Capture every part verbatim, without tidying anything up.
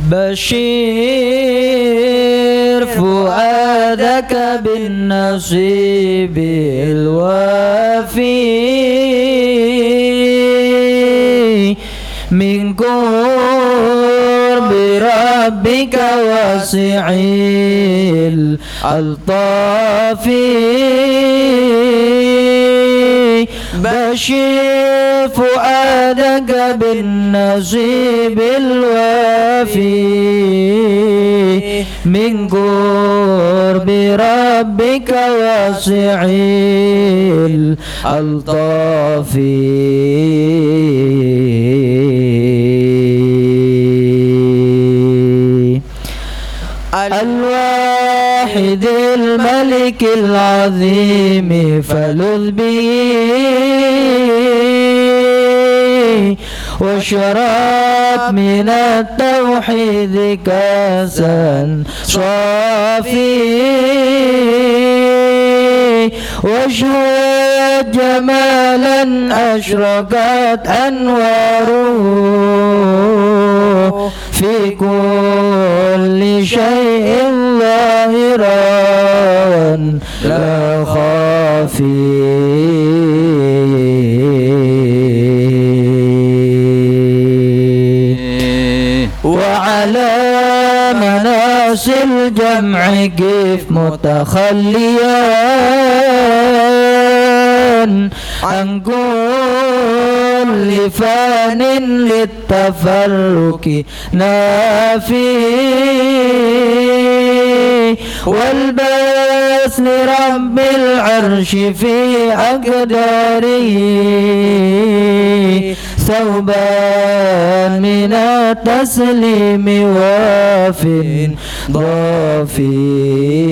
بشير فؤادك بالنصيب الوافي من قرب ربك واسع الألطاف. بشر فؤادك بالنصيب الوافي من قرب ربك واسع الألطاف. الواحد الملك العظيم فلذ به واشرب من التوحيد كاسا صافي واشهد جمالا أشرقت أنواره في كل شيء ظاهرا لا خافي. وعلى مناص الجمع قف متخليا عن كل فان للتفرق نافي والبس لرب العرش في أقداره ثوبا من التسليم واف ضافي.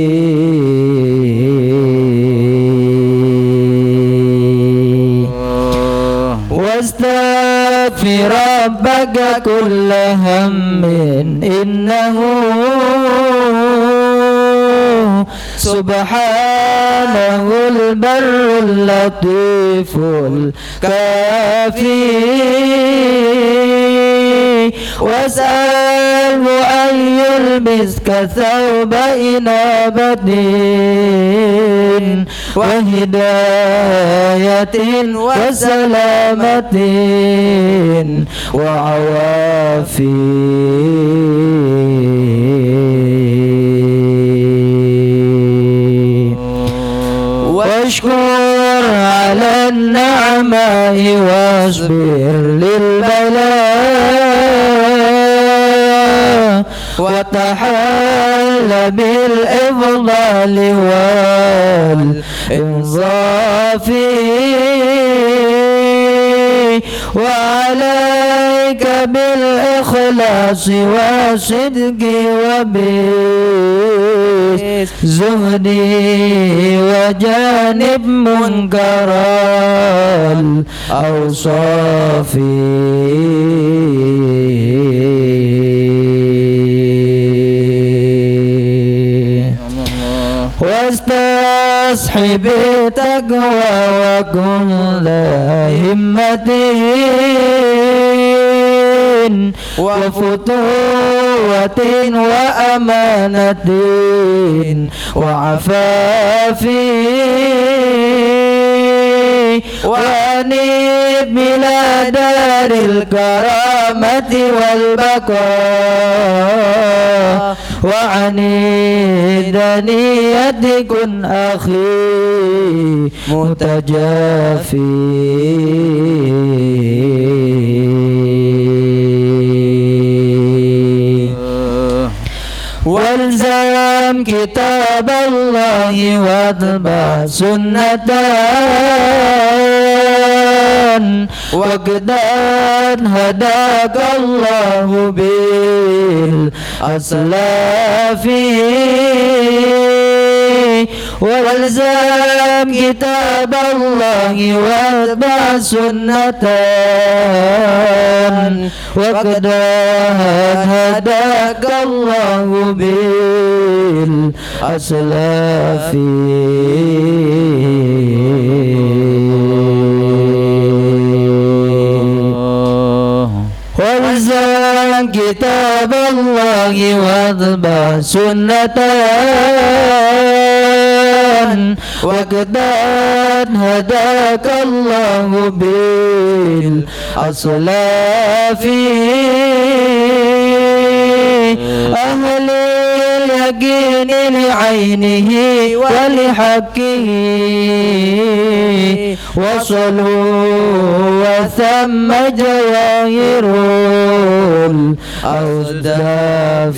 واستغفر ربك كل هم إنه سبحانه البر اللطيف الكافي. واسأله أن يلبسك ثوب إنابة وهداية وسلامة وعوافي. واشكر على النعماء واصبر للبلاء وتحل بالإفضال والإنصاف. وعليك بالإخلاص والصدق وبالزهد وجانب منكر الأوصاف. واستصحب التقوى وكن ذا همة وفتوة وأمانة وعفاف. وأنب إلى دار الكرامة والبقاء وعن الدنية كن أخي متجافي. والزم كتاب الله واتبع سنتان وقد هداك الله بالأسلاف. والزم كتاب الله واتبع سنتان وقد هداك الله بالأسلاف. والزم كتاب الله واتبع سنته واقتد هداك الله بالأصلاف أهل اليقين لعينه ولحقه وصلوا وثم جواهر الأصداف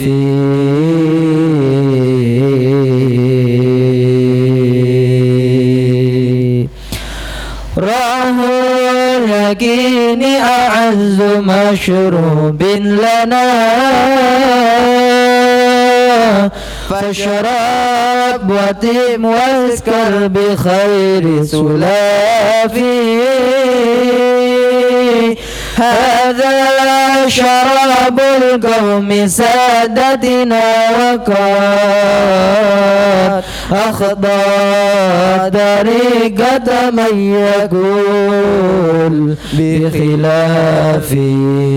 راه اليقين أعز مشروب لنا فاشرب وتم واسكر بخير سلافي هذا شراب القوم سادتنا وقد أخضى طريقة من يقول بخلافي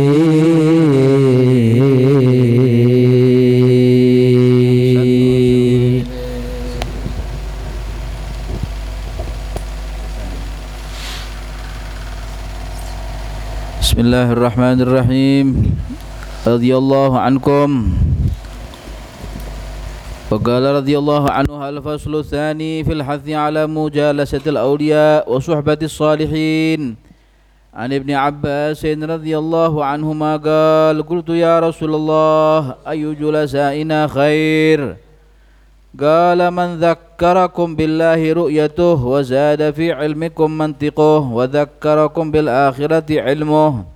Bismillahirrahmanirrahim. Radhiyallahu ankum. Waqala radhiyallahu anhu al-faslu tsani fil hathi ala mujalasatil awliya wa suhbatis salihin. An Ibn Abbas radhiyallahu anhuma qala qultu ya Rasulullah ayu julasaina khair? Qala man dhakkarakum billahi ru'yatuh wa zada fi ilmikum mantiquh wa dhakkarakum bil akhirati ilmuh.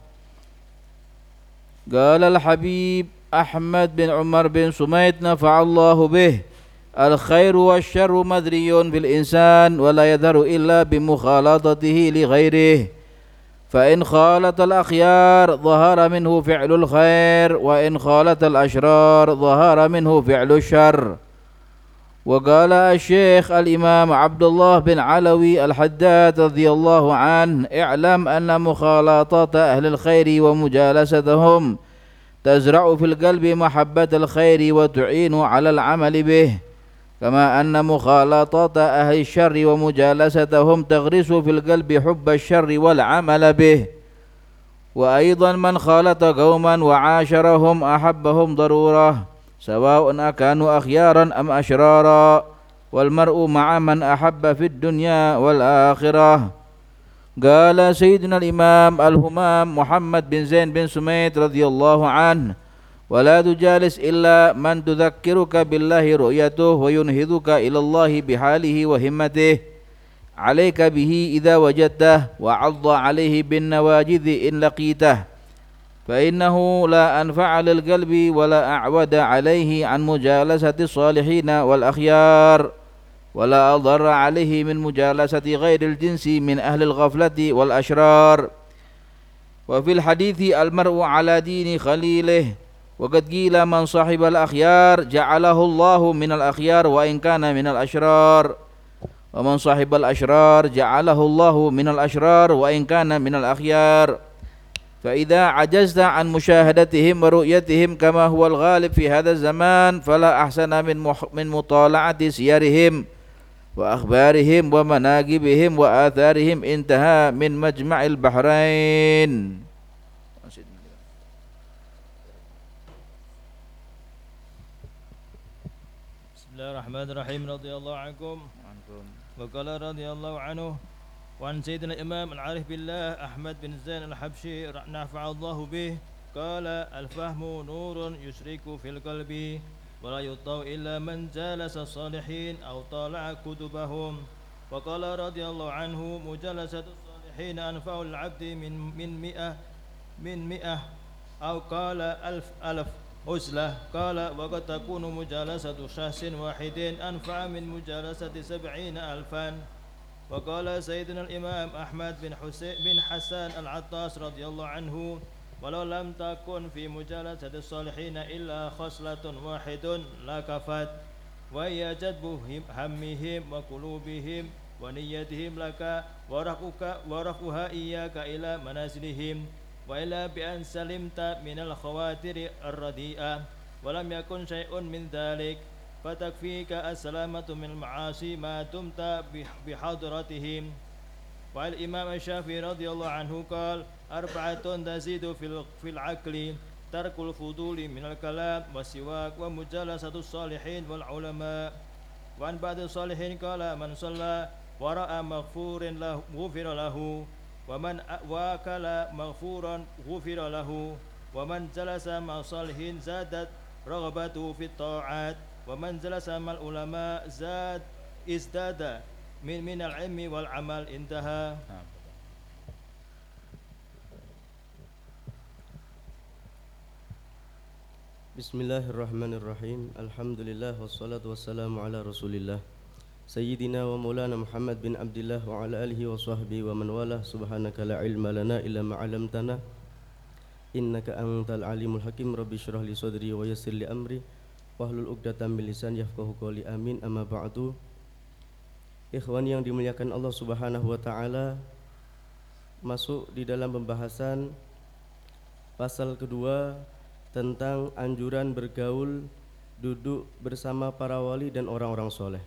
Qala al-Habib Ahmad bin Umar bin Sumayt nafa'allahu bih al-khairu wa syarru madriyun bil insan wa la yadharu illa bi mukhalatatihi li ghairihi fa in khalata al-akhyar dhahara minhu fi'lul khair wa in khalata al-ashrar dhahara minhu fi'lul syarr. وقال الشيخ الإمام عبد الله بن علوي الحداد رضي الله عنه اعلم أن مخالطة أهل الخير ومجالستهم تزرع في القلب محبة الخير وتعين على العمل به كما أن مخالطة أهل الشر ومجالستهم تغرس في القلب حب الشر والعمل به وأيضا من خالط قوما وعاشرهم أحبهم ضرورة سواء أكانوا أخيارا أم أشرارا والمرء مع من أحب في الدنيا والآخرة. قال سيدنا الإمام الهمام محمد بن زين بن سميت رضي الله عنه ولا تجالس إلا من تذكرك بالله رؤيته وينهضك إلى الله بحاله وهمته عليك به إذا وجدته وعض عليه بالنواجذ إن لقيته فإنه لا أنفع للقلب ولا أعود عليه عن مجالسة الصالحين والأخيار ولا أضر عليه من مجالسة غير الجنس من أهل الغفلة والأشرار. وفي الحديث المرء على دين خليله وقد قيل من صاحب الأخيار جعله الله من الأخيار وإن كان من الأشرار ومن صاحب الأشرار جعله الله من الأشرار وإن كان من الأخيار. فإذا عجزت عن مشاهدتهم ورؤيتهم كما هو الغالب في هذا الزمان فلا أحسن من من مطالعة سيرهم وأخبارهم ومناقبهم وآثارهم انتهى من مجمع البحرين. بسم الله الرحمن الرحيم رضي الله عنكم وقال رضي الله عنه وعن سيدنا الإمام العارف بالله أحمد بن زين الحبشي نفع الله به قال الفهم نور يشرك في القلب ولا يطاع إلا من جالس الصالحين أو طالع كتبهم. وقال رضي الله عنه مجالسة الصالحين أنفع العبد من من مئة من مئة أو قال ألف ألف أسلة. قال وقد تكون مجالسة شخص واحد أنفع من مجالسة سبعين ألفا. وقال سيدنا الإمام أحمد بن حسين بن حسان العطاس رضي الله عنه ولو لم تكن في مجالسة الصالحين إلا خصلة واحد لكفت وهي جذب همهم وقلوبهم ونيتهم لك ورفعك ورفعها إياك إلى منازلهم وإلا بأن سلمت من الخواطر الرديئة ولم يكن شيء من ذلك فتكفيك السلامة من المعاصي ما دمت بحضرتهم. وعن الإمام الشافعي رضي الله عنه قال أربعة تزيد في العقل ترك الفضول من الكلام والسواك ومجالسة الصالحين والعلماء. وعن بعض الصالحين قال من صلى ورأى مغفور له غفر له ومن واكل مغفورا غفر له ومن جلس مع الصالحين زادت رغبته في الطاعات ومن جلس مع العلماء زاد ازداد من من العلم والعمل. انتهى. Bismillahirrahmanirrahim. Alhamdulillah wassalatu wassalamu ala Rasulillah Sayyidina wa Maulana Muhammad bin Abdullah wa ala alihi wa sahbihi wa man walah. Subhanaka la ilma lana illa ma 'allamtana innaka antal alimul hakim. Rabbi shrah li sadri wa yassir li amri wahlul 'uqdatam min lisani yafqahu qawli. Amin. Amma ba'du. Ikhwan yang dimuliakan Allah Subhanahu wa taala, masuk di dalam pembahasan pasal kedua tentang anjuran bergaul, duduk bersama para wali dan orang-orang soleh.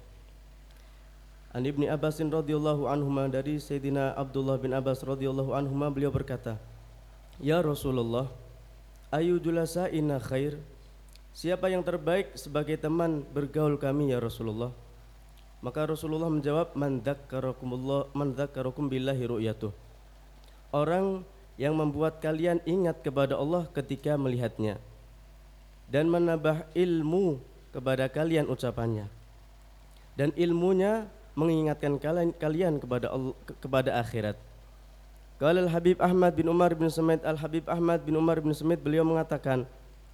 An Ibni Abbasin radhiyallahu anhuma, dari Sayyidina Abdullah bin Abbas radhiyallahu anhuma, beliau berkata, Ya Rasulullah, ayu julasa'ina khair, siapa yang terbaik sebagai teman bergaul kami ya Rasulullah? Maka Rasulullah menjawab, man dzakkarakumullah man dzakkarakum billahi ru'yatuh, orang yang membuat kalian ingat kepada Allah ketika melihatnya, dan menambah ilmu kepada kalian ucapannya, dan ilmunya mengingatkan kalian, kalian kepada Allah, kepada akhirat. Qala Al-Habib Ahmad bin Umar bin Sumait, Al-Habib Ahmad bin Umar bin Sumait, beliau mengatakan,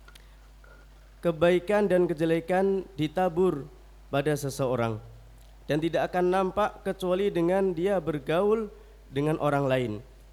kebaikan dan kejelekan ditabur pada seseorang dan tidak akan nampak kecuali dengan dia bergaul dengan orang lain.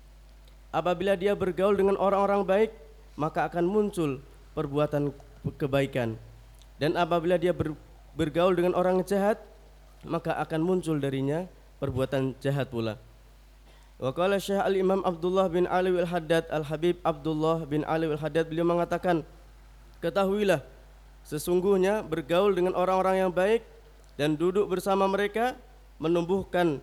Apabila dia bergaul dengan orang-orang baik, maka akan muncul perbuatan kebaikan. Dan apabila dia ber, bergaul dengan orang jahat, maka akan muncul darinya perbuatan jahat pula. Wa qala Syekh Al-Imam Abdullah bin Ali Al-Haddad, Al-Habib Abdullah bin Ali Al-Haddad, beliau mengatakan, ketahuilah, sesungguhnya bergaul dengan orang-orang yang baik dan duduk bersama mereka menumbuhkan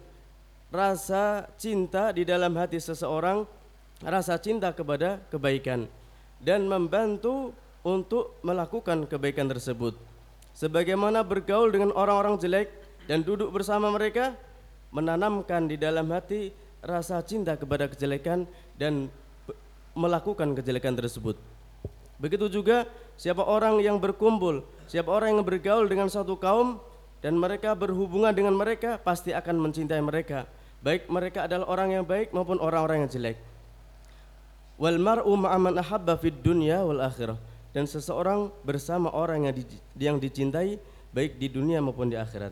rasa cinta di dalam hati seseorang, rasa cinta kepada kebaikan, dan membantu untuk melakukan kebaikan tersebut. Sebagaimana bergaul dengan orang-orang jelek dan duduk bersama mereka menanamkan di dalam hati rasa cinta kepada kejelekan dan melakukan kejelekan tersebut. Begitu juga siapa orang yang berkumpul, siapa orang yang bergaul dengan satu kaum dan mereka berhubungan dengan mereka, pasti akan mencintai mereka, baik mereka adalah orang yang baik maupun orang-orang yang jelek. Wal mar'u ma'a man ahabba fid dunya wal akhirah, dan seseorang bersama orang yang, di, yang dicintai baik di dunia maupun di akhirat.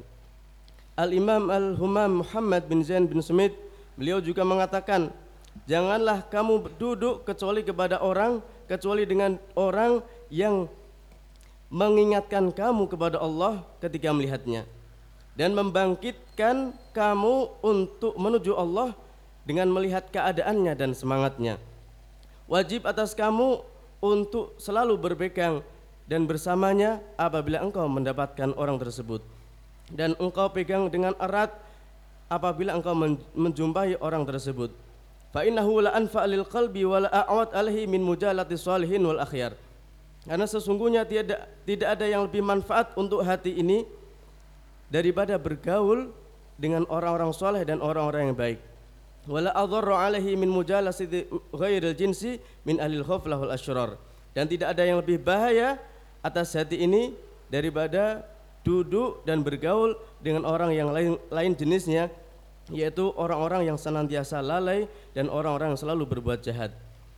Al-Imam Al-Humam Muhammad bin Zain bin Sumit, beliau juga mengatakan, janganlah kamu duduk kecuali kepada orang, kecuali dengan orang yang mengingatkan kamu kepada Allah ketika melihatnya, dan membangkitkan kamu untuk menuju Allah dengan melihat keadaannya dan semangatnya. Wajib atas kamu untuk selalu berpegang dan bersamanya apabila engkau mendapatkan orang tersebut, dan engkau pegang dengan erat apabila engkau menjumpai orang tersebut. Fa innahu la anfa' lil qalbi wa la a'wad alaihi min mujalati sholihin wal akhyar. Karena sesungguhnya tidak tidak ada yang lebih manfaat untuk hati ini daripada bergaul dengan orang-orang soleh dan orang-orang yang baik. Wala adharru alaihi min mujalasati ghairil jinsi min ahlil khuflah wal asyrar. Dan tidak ada yang lebih bahaya atas hati ini daripada duduk dan bergaul dengan orang yang lain, lain jenisnya, yaitu orang-orang yang senantiasa lalai dan orang-orang yang selalu berbuat jahat.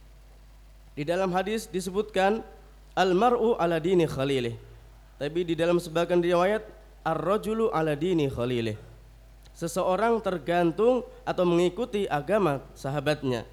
Di dalam hadis disebutkan al-mar'u ala dini khalilih, tapi di dalam sebagian riwayat ar-rajulu ala dini khalilih, seseorang tergantung atau mengikuti agama sahabatnya.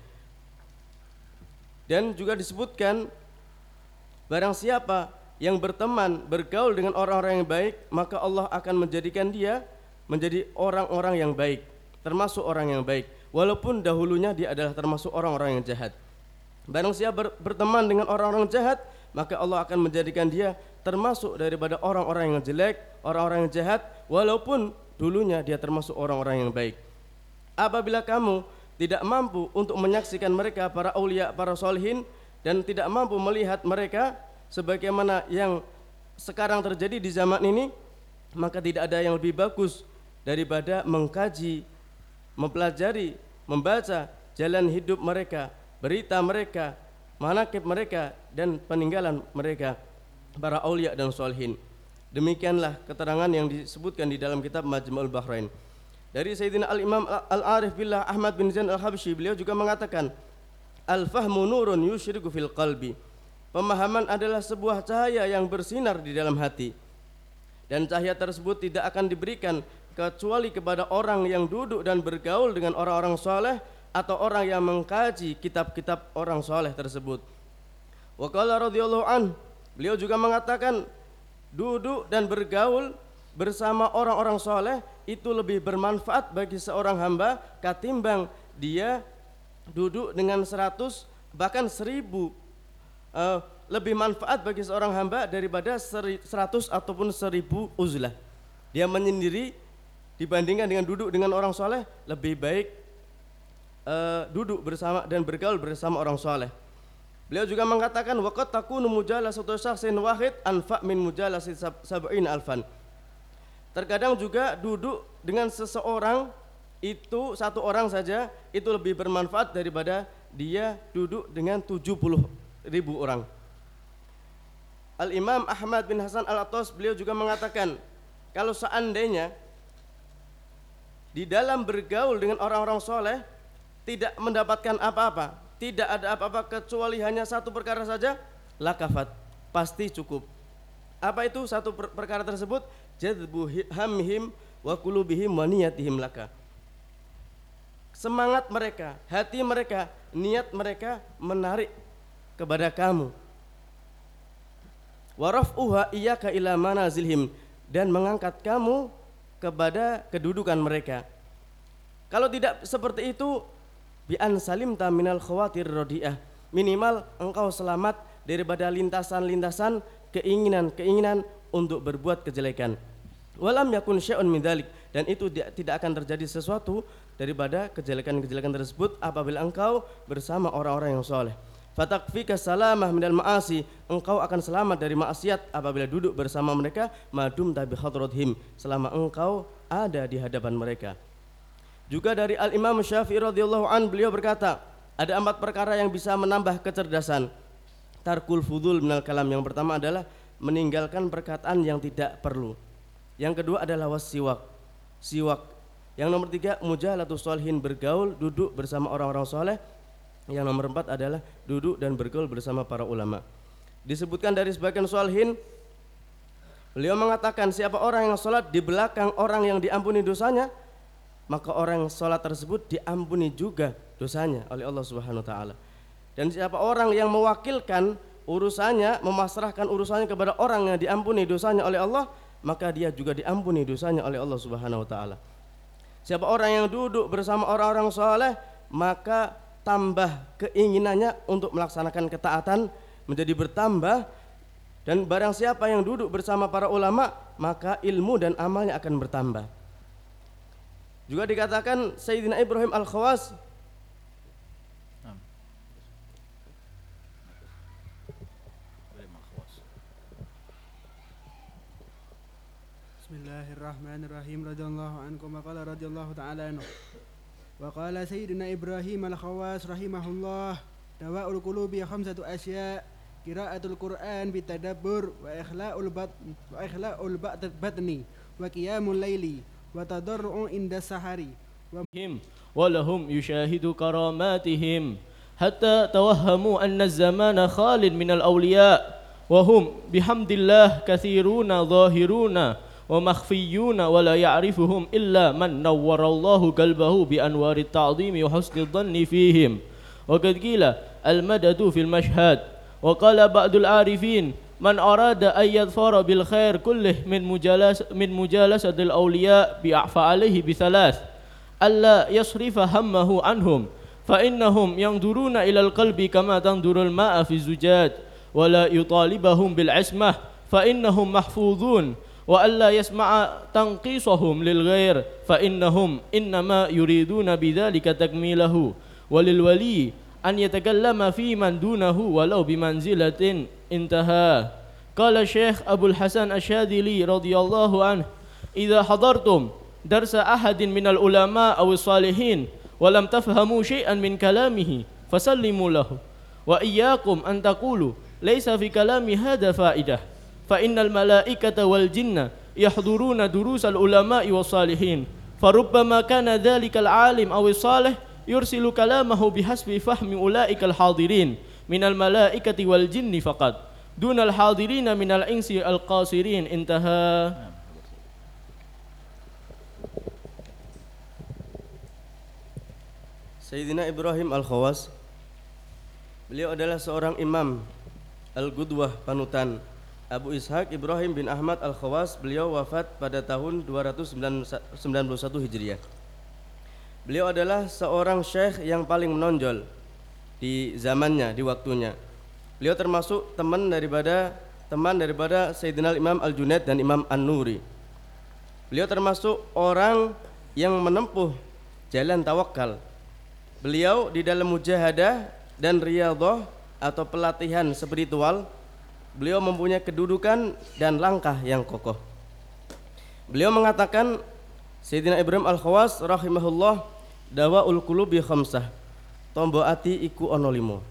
Dan juga disebutkan barang siapa yang berteman bergaul dengan orang-orang yang baik, maka Allah akan menjadikan dia menjadi orang-orang yang baik, termasuk orang yang baik, walaupun dahulunya dia adalah termasuk orang-orang yang jahat. Barang siapa berteman dengan orang-orang jahat, maka Allah akan menjadikan dia termasuk daripada orang-orang yang jelek, orang-orang yang jahat, walaupun dulunya dia termasuk orang-orang yang baik. Apabila kamu tidak mampu untuk menyaksikan mereka para aulia, para solihin, dan tidak mampu melihat mereka sebagaimana yang sekarang terjadi di zaman ini, maka tidak ada yang lebih bagus daripada mengkaji, mempelajari, membaca jalan hidup mereka, berita mereka, manaqib mereka, dan peninggalan mereka para aulia dan solihin. Demikianlah keterangan yang disebutkan di dalam kitab Majma'ul Bahrain. Dari Sayyidina Al-Imam Al-Arif Billah Ahmad bin Zain Al-Habsyi, beliau juga mengatakan, Al-fahmu nurun yusyriku fil qalbi. Pemahaman adalah sebuah cahaya yang bersinar di dalam hati, dan cahaya tersebut tidak akan diberikan kecuali kepada orang yang duduk dan bergaul dengan orang-orang soleh atau orang yang mengkaji kitab-kitab orang soleh tersebut. Wa qala radhiyallahu an, beliau juga mengatakan, duduk dan bergaul bersama orang-orang soleh itu lebih bermanfaat bagi seorang hamba ketimbang dia duduk dengan seratus bahkan seribu. Uh, lebih manfaat bagi seorang hamba daripada seratus ataupun seribu uzlah. Dia menyendiri dibandingkan dengan duduk dengan orang soleh, lebih baik uh, duduk bersama dan bergaul bersama orang soleh. Beliau juga mengatakan, waqad takunu mujalasatu syakhsin wahid anfa min mujalasi sab'in alfan. Terkadang juga duduk dengan seseorang itu satu orang saja itu lebih bermanfaat daripada dia duduk dengan tujuh puluh ribu orang. Al-Imam Ahmad bin Hasan Al-Attas beliau juga mengatakan, kalau seandainya di dalam bergaul dengan orang-orang soleh tidak mendapatkan apa-apa, tidak ada apa-apa kecuali hanya satu perkara saja, lakafat, pasti cukup. Apa itu satu per- perkara tersebut? Jadbu hamhim wa qulubihim wa niyatihim laka. Semangat mereka, hati mereka, niat mereka menarik kepada kamu. Wa raf'uha iyyaka ila manazilhim, dan mengangkat kamu kepada kedudukan mereka. Kalau tidak seperti itu, bi an salimta minal khawatir radiah, minimal engkau selamat daripada lintasan-lintasan keinginan-keinginan untuk berbuat kejelekan. Walam yakun syai'un min dzalik, dan itu tidak akan terjadi sesuatu daripada kejelekan-kejelekan tersebut apabila engkau bersama orang-orang yang soleh. Fatakfika salamah minal ma'asi, engkau akan selamat dari maksiat apabila duduk bersama mereka, madum tabi khadradhim, selama engkau ada di hadapan mereka. Juga dari Al-Imam Syafi'i radhiyallahu an, beliau berkata, ada empat perkara yang bisa menambah kecerdasan. Tarkul fudul minal kalam, yang pertama adalah meninggalkan perkataan yang tidak perlu. Yang kedua adalah wasiwak, siwak. Yang nomor tiga, mujalatus sholihin, bergaul, duduk bersama orang-orang soleh. Yang nomor empat adalah duduk dan bergaul bersama para ulama. Disebutkan dari sebagian sholihin, beliau mengatakan, siapa orang yang sholat di belakang orang yang diampuni dosanya, maka orang yang sholat tersebut diampuni juga dosanya oleh Allah Subhanahu wa taala. Dan siapa orang yang mewakilkan urusannya, memasrahkan urusannya kepada orang yang diampuni dosanya oleh Allah, maka dia juga diampuni dosanya oleh Allah Subhanahu wa taala. Siapa orang yang duduk bersama orang-orang saleh, maka tambah keinginannya untuk melaksanakan ketaatan menjadi bertambah, dan barang siapa yang duduk bersama para ulama, maka ilmu dan amalnya akan bertambah. Juga dikatakan Sayyidina Ibrahim Al-Khawas, Bismillahirrahmanirrahim. Radhiyallahu anhu wa qala radhiyallahu ta'ala anhu. Wa qala Sayyidina Ibrahim Al-Khawas rahimahullah, dawa'ul qulubi khamsatu asya, qira'atul Qur'an bitadabbur, wa ikhla'ul bat wa ikhla'ul batni, wa qiyamul laili, wa tadarru'u inda sahari, wa him wa lahum yushahidu karamatihim hatta tawahhamu anna az-zamana khalid min al-awliya wa hum bihamdillah kathiruna zahiruna wa makhfiyuna wa la ya'rifuhum illa man nawwarallahu qalbahu bi anwarit ta'zimi wa husnil dhanni fihim. Wa qad qila al-madadu fil mashhad, wa qala ba'dul arifin man arada an yadhfara bil khair kullih min mujalas min mujalasatil awliya bi a'fa alayhi bi thalath alla yasrifa hammahu anhum فإنهم ينظرون إلى القلب كما تنظر الماء في الزجاج ولا يطالبهم بالعصمة فإنهم محفوظون وألا يسمع تنقيصهم للغير فإنهم إنما يريدون بذلك تكميله وللولي أن يتكلم في من دونه ولو بمنزلة انتهى. قال الشيخ أبو الحسن الشاذلي رضي الله عنه إذا حضرتم درس أحد من العلماء أو الصالحين ولم تفهموا شيئا من كلامه فسلموا له وإياكم أن تقولوا ليس في كلام هذا فائدة فإن الملائكة والجن يحضرون دروس العلماء والصالحين فربما كان ذلك العالم أو الصالح يرسل كلامه بحسب فهم أولئك الحاضرين من الملائكة والجن فقط دون الحاضرين من الإنس القاصرين. انتهى. Sayyidina Ibrahim Al-Khawas, beliau adalah seorang imam Al-Qudwah, panutan. Abu Ishaq Ibrahim bin Ahmad Al-Khawas, beliau wafat pada tahun dua ratus sembilan puluh satu Hijriah. Beliau adalah seorang syekh yang paling menonjol di zamannya, di waktunya. Beliau termasuk teman daripada teman daripada Sayyidina Imam Al-Junaid dan Imam An-Nuri. Beliau termasuk orang yang menempuh jalan tawakal. Beliau di dalam mujahadah dan riyadhah atau pelatihan spiritual, beliau mempunyai kedudukan dan langkah yang kokoh. Beliau mengatakan, Sayyidina Ibrahim Al-Khawas rahimahullah, dawaul qulubi khamsah, tombo ati iku ono limo.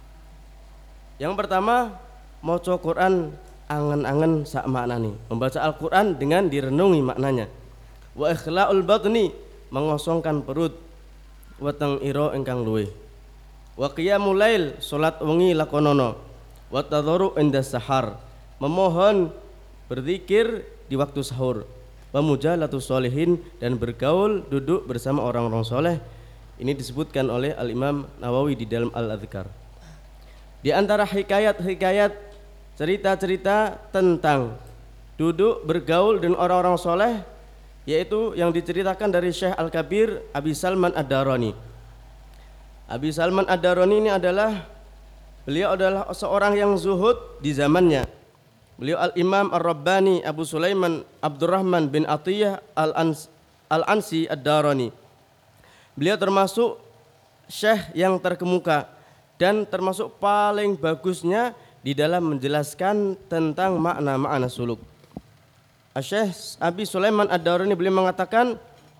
Yang pertama, maca Quran angen-angen sak maknani, membaca Al-Quran dengan direnungi maknanya. Wa ikhla'ul batni, mengosongkan perut. Watang iro engkang luwe. Wa qiyamul lail, salat wengi lakonono. Wa tadharu inda sahar, memohon berzikir di waktu sahur. Wa mujalatus sholihin, dan bergaul duduk bersama orang-orang soleh. Ini disebutkan oleh Al-Imam Nawawi di dalam Al-Adhkar. Di antara hikayat-hikayat, cerita-cerita tentang duduk bergaul dengan orang-orang soleh, yaitu yang diceritakan dari Syekh Al-Kabir Abi Salman Ad-Darani. Abi Salman Ad-Darani ini adalah, beliau adalah seorang yang zuhud di zamannya. Beliau Al-Imam Ar-Rabbani Abu Sulaiman Abdurrahman bin Atiyah Al-Ansi Ad-Darani. Beliau termasuk syekh yang terkemuka dan termasuk paling bagusnya di dalam menjelaskan tentang makna-makna suluk. Syekh Abi Sulaiman Ad-Darani beliau mengatakan,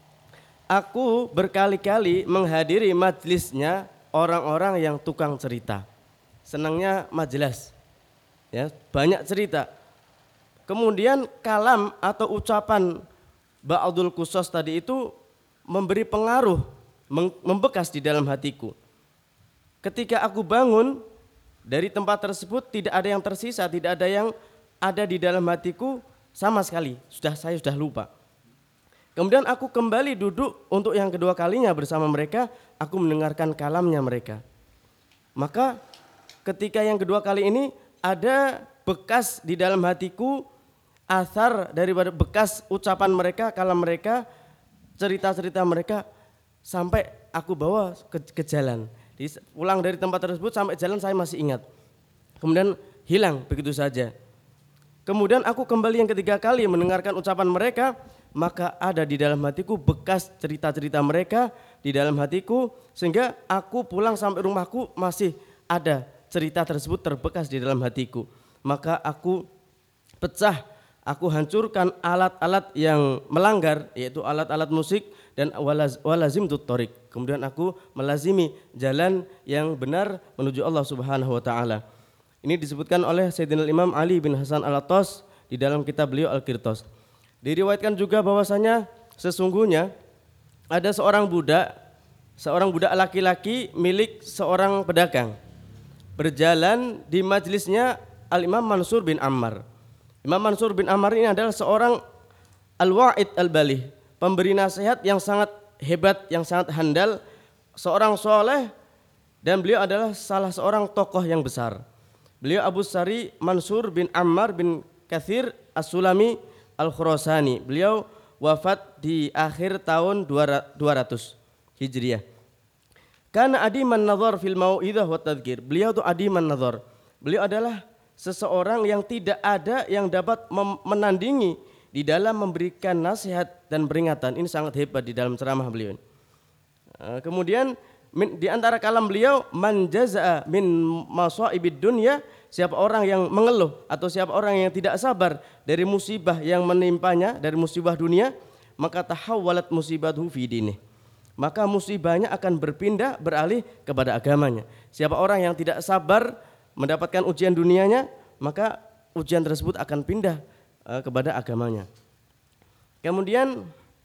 aku berkali-kali menghadiri majlisnya orang-orang yang tukang cerita. Senangnya majelis, ya, banyak cerita. Kemudian kalam atau ucapan ba'dul qusas tadi itu memberi pengaruh, membekas di dalam hatiku. Ketika aku bangun dari tempat tersebut, tidak ada yang tersisa, tidak ada yang ada di dalam hatiku sama sekali, sudah saya sudah lupa. Kemudian aku kembali duduk untuk yang kedua kalinya bersama mereka, aku mendengarkan kalamnya mereka. Maka ketika yang kedua kali ini ada bekas di dalam hatiku, asar daripada bekas ucapan mereka, kalam mereka, cerita-cerita mereka, sampai aku bawa ke, ke jalan. Di, pulang dari tempat tersebut sampai jalan saya masih ingat. Kemudian hilang begitu saja. Kemudian aku kembali yang ketiga kali mendengarkan ucapan mereka, maka ada di dalam hatiku bekas cerita-cerita mereka di dalam hatiku, sehingga aku pulang sampai rumahku masih ada cerita tersebut terbekas di dalam hatiku. Maka aku pecah, aku hancurkan alat-alat yang melanggar, yaitu alat-alat musik dan walazim tutorik. Kemudian aku melazimi jalan yang benar menuju Allah Subhanahu wa taala. Ini disebutkan oleh Sayyidina Imam Ali bin Hasan Al-Attas di dalam kitab beliau Al-Qirtas. Diriwayatkan juga bahwasanya sesungguhnya ada seorang budak, seorang budak laki-laki milik seorang pedagang, berjalan di majlisnya Al-Imam Mansur bin Ammar. Imam Mansur bin Ammar ini adalah seorang al-wa'id al-balih, pemberi nasihat yang sangat hebat, yang sangat handal, seorang soleh, dan beliau adalah salah seorang tokoh yang besar. Beliau Abu Sari Mansur bin Ammar bin Kathir As-Sulami Al-Khurasani. Beliau wafat di akhir tahun dua ratus Hijriah. Karena adiman nazar fil mau'idah wa tadhkir. Beliau itu adiman nazar. Beliau adalah seseorang yang tidak ada yang dapat menandingi di dalam memberikan nasihat dan peringatan. Ini sangat hebat di dalam ceramah beliau. Kemudian di antara kalam beliau, man jaza'a min masaibid dunya, siapa orang yang mengeluh atau siapa orang yang tidak sabar dari musibah yang menimpanya, dari musibah dunia, maka tahawwalat musibatuhu fi dinih. Maka musibahnya akan berpindah beralih kepada agamanya. Siapa orang yang tidak sabar mendapatkan ujian dunianya, maka ujian tersebut akan pindah uh, kepada agamanya. Kemudian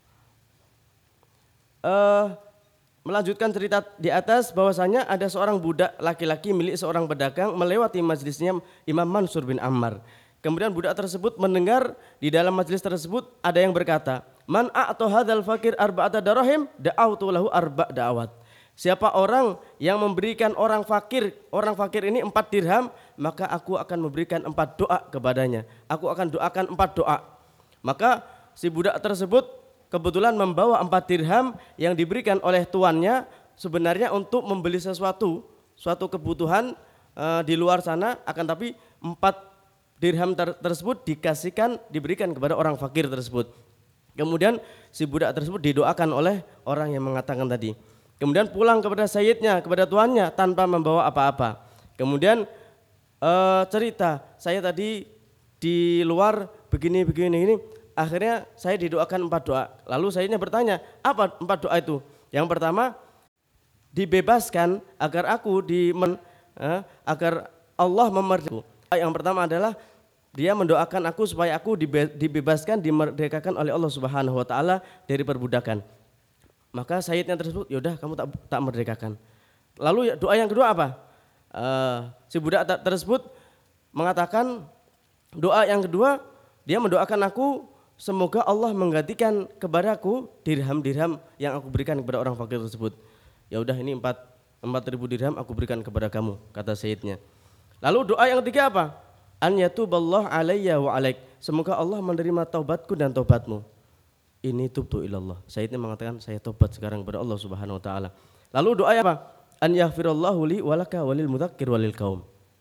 uh, melanjutkan cerita di atas bahwasanya ada seorang budak laki-laki milik seorang pedagang melewati majelisnya Imam Mansur bin Ammar. Kemudian budak tersebut mendengar di dalam majelis tersebut ada yang berkata, "Man a'ta hadzal fakir arba'ata darahim da'awtu lahu arba' da'awat." Siapa orang yang memberikan orang fakir, orang fakir ini empat dirham, maka aku akan memberikan empat doa kepadanya. Aku akan doakan empat doa. Maka si budak tersebut kebetulan membawa empat dirham yang diberikan oleh tuannya sebenarnya untuk membeli sesuatu, suatu kebutuhan uh, di luar sana, akan tapi empat dirham ter- tersebut dikasihkan, diberikan kepada orang fakir tersebut. Kemudian si budak tersebut didoakan oleh orang yang mengatakan tadi. Kemudian pulang kepada sayyidnya, kepada tuannya tanpa membawa apa-apa. Kemudian uh, cerita, saya tadi di luar begini-begini ini. Akhirnya saya didoakan empat doa. Lalu sayyidnya bertanya, apa empat doa itu? Yang pertama, dibebaskan agar aku di eh, agar Allah memerdekakan. Yang pertama adalah dia mendoakan aku supaya aku dibe, dibebaskan, dimerdekakan oleh Allah Subhanahu wa taala dari perbudakan. Maka sayyidnya tersebut, yaudah kamu tak tak merdekakan. Lalu doa yang kedua apa? Uh, si budak tersebut mengatakan doa yang kedua, dia mendoakan aku semoga Allah menggantikan kepadaku dirham-dirham yang aku berikan kepada orang fakir tersebut. Ya udah ini empat empat ribu dirham aku berikan kepada kamu, kata sayyidnya. Lalu doa yang ketiga apa? An yatuballahu alayya wa alaik. Semoga Allah menerima taubatku dan taubatmu. Ini tubtu ilallah. Sayyidnya mengatakan saya taubat sekarang kepada Allah Subhanahu wa taala. Lalu doa apa? An yaghfirallahu li walaka walil mudzakkir walil qaum.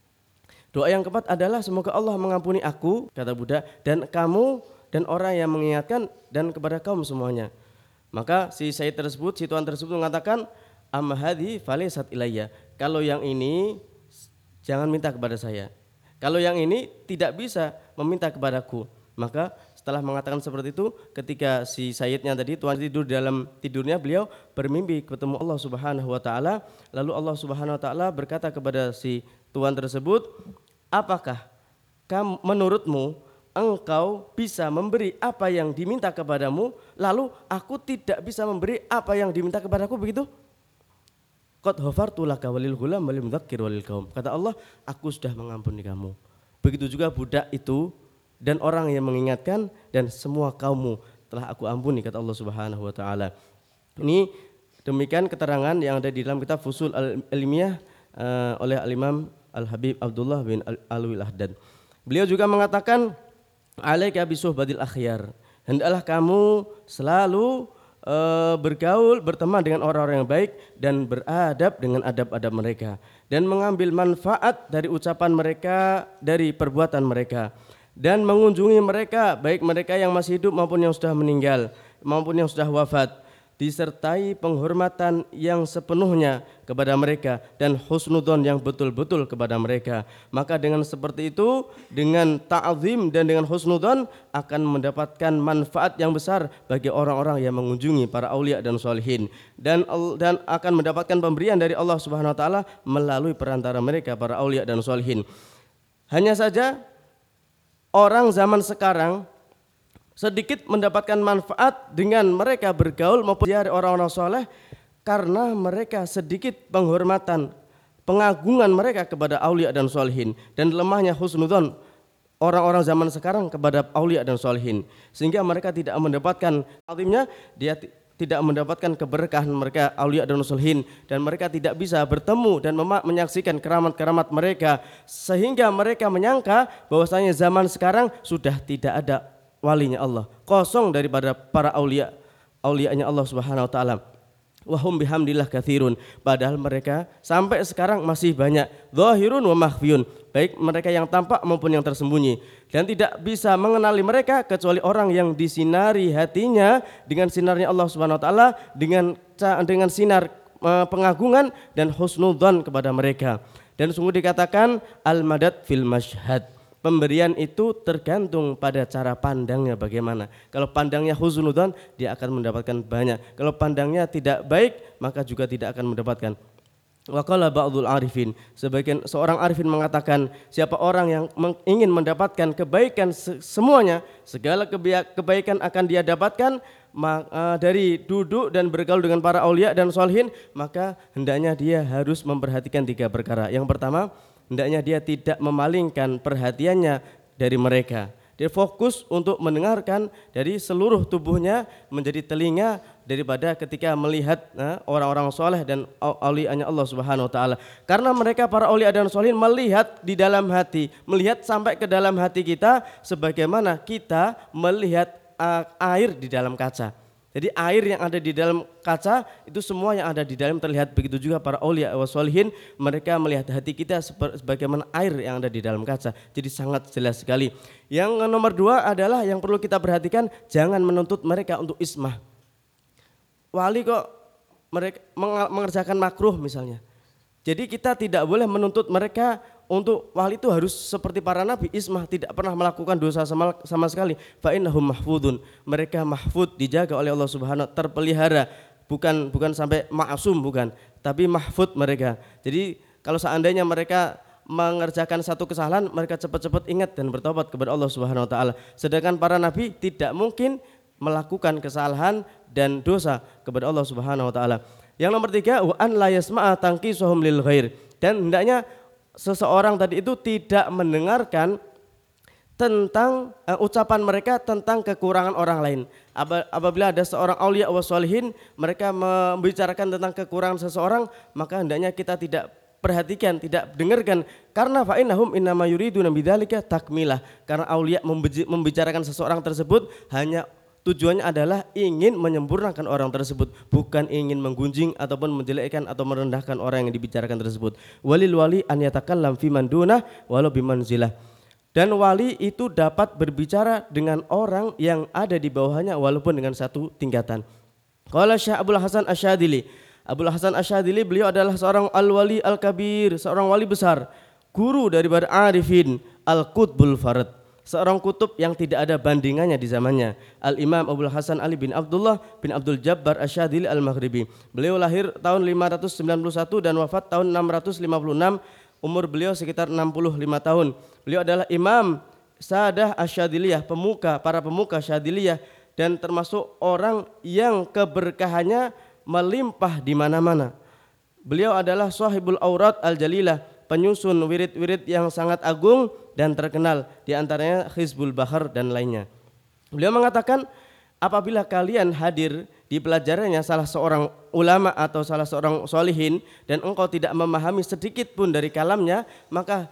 Doa yang keempat adalah semoga Allah mengampuni aku, kata budak, dan kamu dan orang yang mengingatkan dan kepada kaum semuanya. Maka si sayyid tersebut, si tuan tersebut mengatakan, amma hadhi falaysat ilayya. Kalau yang ini jangan minta kepada saya. Kalau yang ini tidak bisa meminta kepadaku. Maka setelah mengatakan seperti itu, ketika si sayyidnya tadi tuan tidur dalam tidurnya, beliau bermimpi ketemu Allah Subhanahu wa taala. Lalu Allah Subhanahu wa taala berkata kepada si tuan tersebut, apakah kamu, menurutmu engkau bisa memberi apa yang diminta kepadamu, lalu aku tidak bisa memberi apa yang diminta kepadaku, begitu? Qad ghafartu laka walil ghulam walil mudzakkir walil qaum. Kata Allah, aku sudah mengampuni kamu. Begitu juga budak itu dan orang yang mengingatkan dan semua kaummu telah aku ampuni, kata Allah Subhanahu wa taala. Ini demikian keterangan yang ada di dalam kitab Fusul Al-Ilmiyah uh, oleh Al-Imam Al-Habib Abdullah bin Alwi Al-Haddad. Beliau juga mengatakan, alaika bisuhbatil akhyar. Hendaklah kamu selalu uh, bergaul, berteman dengan orang-orang yang baik dan beradab dengan adab-adab mereka dan mengambil manfaat dari ucapan mereka, dari perbuatan mereka, dan mengunjungi mereka, baik mereka yang masih hidup maupun yang sudah meninggal maupun yang sudah wafat, disertai penghormatan yang sepenuhnya kepada mereka dan husnudzon yang betul-betul kepada mereka. Maka dengan seperti itu, dengan ta'zim dan dengan husnudzon akan mendapatkan manfaat yang besar bagi orang-orang yang mengunjungi para aulia dan sholihin, dan dan akan mendapatkan pemberian dari Allah Subhanahu wa taala melalui perantara mereka para aulia dan sholihin. Hanya saja orang zaman sekarang sedikit mendapatkan manfaat dengan mereka bergaul maupun dari orang-orang soleh karena mereka sedikit penghormatan, pengagungan mereka kepada aulia dan sholihin, dan lemahnya husnudzon orang-orang zaman sekarang kepada aulia dan sholihin, sehingga mereka tidak mendapatkan artinya dia t- tidak mendapatkan keberkahan mereka aulia dan sholihin, dan mereka tidak bisa bertemu dan mem- menyaksikan keramat-keramat mereka, sehingga mereka menyangka bahwasanya zaman sekarang sudah tidak ada walinya Allah, kosong daripada para aulia, aulianya Allah Subhanahu wa taala. Wahum bihamdillah katsirun, padahal mereka sampai sekarang masih banyak. Zahirun wa makhfiyun, baik mereka yang tampak maupun yang tersembunyi, dan tidak bisa mengenali mereka kecuali orang yang disinari hatinya dengan sinarnya Allah Subhanahu wa taala, dengan dengan sinar uh, pengagungan dan husnudzan kepada mereka. Dan sungguh dikatakan al-madad fil mashhad, pemberian itu tergantung pada cara pandangnya bagaimana. Kalau pandangnya husnudzan, dia akan mendapatkan banyak. Kalau pandangnya tidak baik, maka juga tidak akan mendapatkan. Wa qala ba'dul arifin, sebagian seorang arifin mengatakan, siapa orang yang ingin mendapatkan kebaikan semuanya, segala kebaikan akan dia dapatkan dari duduk dan bergaul dengan para aulia dan sholihin, maka hendaknya dia harus memperhatikan tiga perkara. Yang pertama, hendaknya dia tidak memalingkan perhatiannya dari mereka. Dia fokus untuk mendengarkan dari seluruh tubuhnya menjadi telinga daripada ketika melihat nah, orang-orang soleh dan aulianya Allah Subhanahu wa taala. Karena mereka para aulia dan solihin melihat di dalam hati, melihat sampai ke dalam hati kita sebagaimana kita melihat uh, air di dalam kaca. Jadi air yang ada di dalam kaca itu semua yang ada di dalam terlihat. Begitu juga para aulia wa sholihin, mereka melihat hati kita sebagaimana air yang ada di dalam kaca. Jadi sangat jelas sekali. Yang nomor dua adalah yang perlu kita perhatikan, jangan menuntut mereka untuk ismah. Wali kok mereka mengerjakan makruh misalnya. Jadi kita tidak boleh menuntut mereka untuk wali itu harus seperti para nabi ismah, tidak pernah melakukan dosa sama, sama sekali. Fa innahum mahfudun, mereka mahfud, dijaga oleh Allah Subhanahu wa taala, terpelihara, bukan bukan sampai ma'sum bukan, tapi mahfud mereka. Jadi kalau seandainya mereka mengerjakan satu kesalahan, mereka cepat-cepat ingat dan bertobat kepada Allah Subhanahu wa taala. Sedangkan para nabi tidak mungkin melakukan kesalahan dan dosa kepada Allah Subhanahu wa taala. Yang nomor tiga, wa an la yasma'a tanqisuhum lil ghair, dan hendaknya seseorang tadi itu tidak mendengarkan tentang uh, ucapan mereka tentang kekurangan orang lain. Apabila ada seorang aulia wa sholihin, mereka membicarakan tentang kekurangan seseorang, maka hendaknya kita tidak perhatikan, tidak dengarkan, karena fa innahum innama yuriduna bidzalika takmilah, karena aulia membicarakan seseorang tersebut hanya tujuannya adalah ingin menyempurnakan orang tersebut, bukan ingin menggunjing ataupun menjelekkan atau merendahkan orang yang dibicarakan tersebut. Walil wali an yatakallam fi man dunah walau bimanzilah. Dan wali itu dapat berbicara dengan orang yang ada di bawahnya walaupun dengan satu tingkatan. Qala Syekh Abdul Hasan Asyadili. Abdul Hasan Asyadili, beliau adalah seorang al-wali al-kabir, seorang wali besar, guru daripada arifin, al-qutbul farad, seorang kutub yang tidak ada bandingannya di zamannya, Al-Imam Abdul Hasan Ali bin Abdullah bin Abdul Jabbar Asyadili Al-Maghribi. Beliau lahir tahun lima ratus sembilan puluh satu dan wafat tahun enam ratus lima puluh enam. Umur beliau sekitar enam puluh lima tahun. Beliau adalah imam Sadah Asyadiliyah, pemuka, para pemuka Syadiliyah, dan termasuk orang yang keberkahannya melimpah di mana-mana. Beliau adalah sahibul aurat al-jalilah, penyusun wirid-wirid yang sangat agung dan terkenal, di antaranya Hizbul Bahar dan lainnya. Beliau mengatakan, apabila kalian hadir di pelajarannya salah seorang ulama atau salah seorang sholihin dan engkau tidak memahami sedikit pun dari kalamnya, maka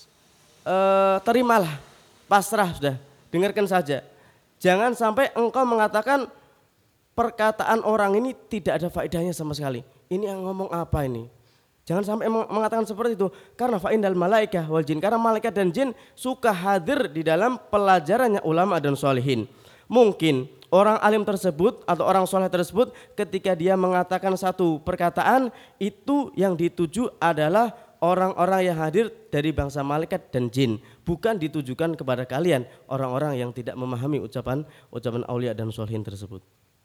eh, terimalah, pasrah sudah, dengarkan saja. Jangan sampai engkau mengatakan perkataan orang ini tidak ada faedahnya sama sekali. Ini yang ngomong apa ini? Jangan sampai mengatakan seperti itu, karena fa'indal malaikah wal jin, karena malaikat dan jin suka hadir di dalam pelajarannya ulama dan sholihin. Mungkin orang alim tersebut atau orang soleh tersebut ketika dia mengatakan satu perkataan, itu yang dituju adalah orang-orang yang hadir dari bangsa malaikat dan jin, bukan ditujukan kepada kalian orang-orang yang tidak memahami ucapan ucapan aulia dan sholihin tersebut.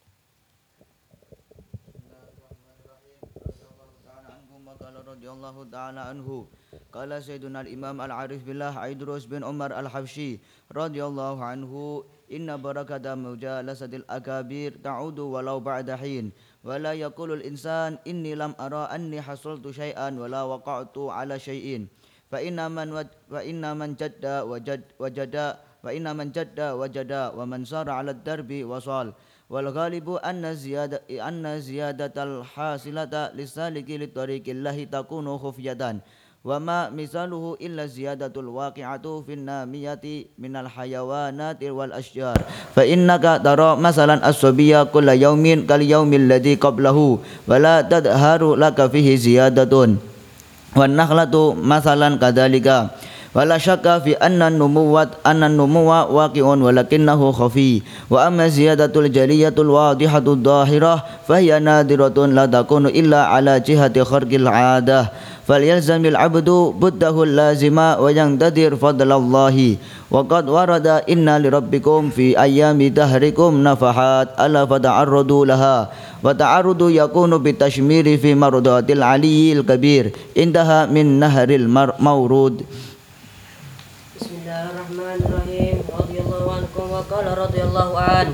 radhiyallahu ta'ala anhu qala sayyiduna al-imam al-arif billah Idrus bin Umar al-Habsyi radhiyallahu anhu inna barakata mujalasatil akabir ta'udu walau ba'da hin wa la yaqulu al-insan inni lam ara anni hasaltu syai'an wa la waqa'tu ala syai'in fa inna man wa inna man jadda wajad wajada wa inna man jadda wajada wa man sara ala ad-darbi wasal. Wal ghalibu anna ziyada anna ziyadatal hasilata lisaliki li tariqillahi takunu khufyatan وما مثاله إلا زيادة الواقعة في النامية من الحيوانات والأشجار فإنك ترى مثلا الصبي كل يوم كاليوم الذي قبله ولا تظهر لك فيه زيادة والنخلة مثلا كذلك ولا شك في أن النمو أن النمو واقع ولكنه خفي وأما الزيادة الجلية الواضحة الظاهرة فهي نادرة لا تكون إلا على جهة خرق العادة فليلزم العبد بده اللازم وينتظر فضل الله وقد ورد إن لربكم في أيام دهركم نفحات ألا فتعرضوا لها وتعرض يكون بالتشمير في مرضات العلي الكبير انتهى من نهر المورود. بسم الله الرحمن الرحيم رضي الله عنكم وقال رضي الله عنه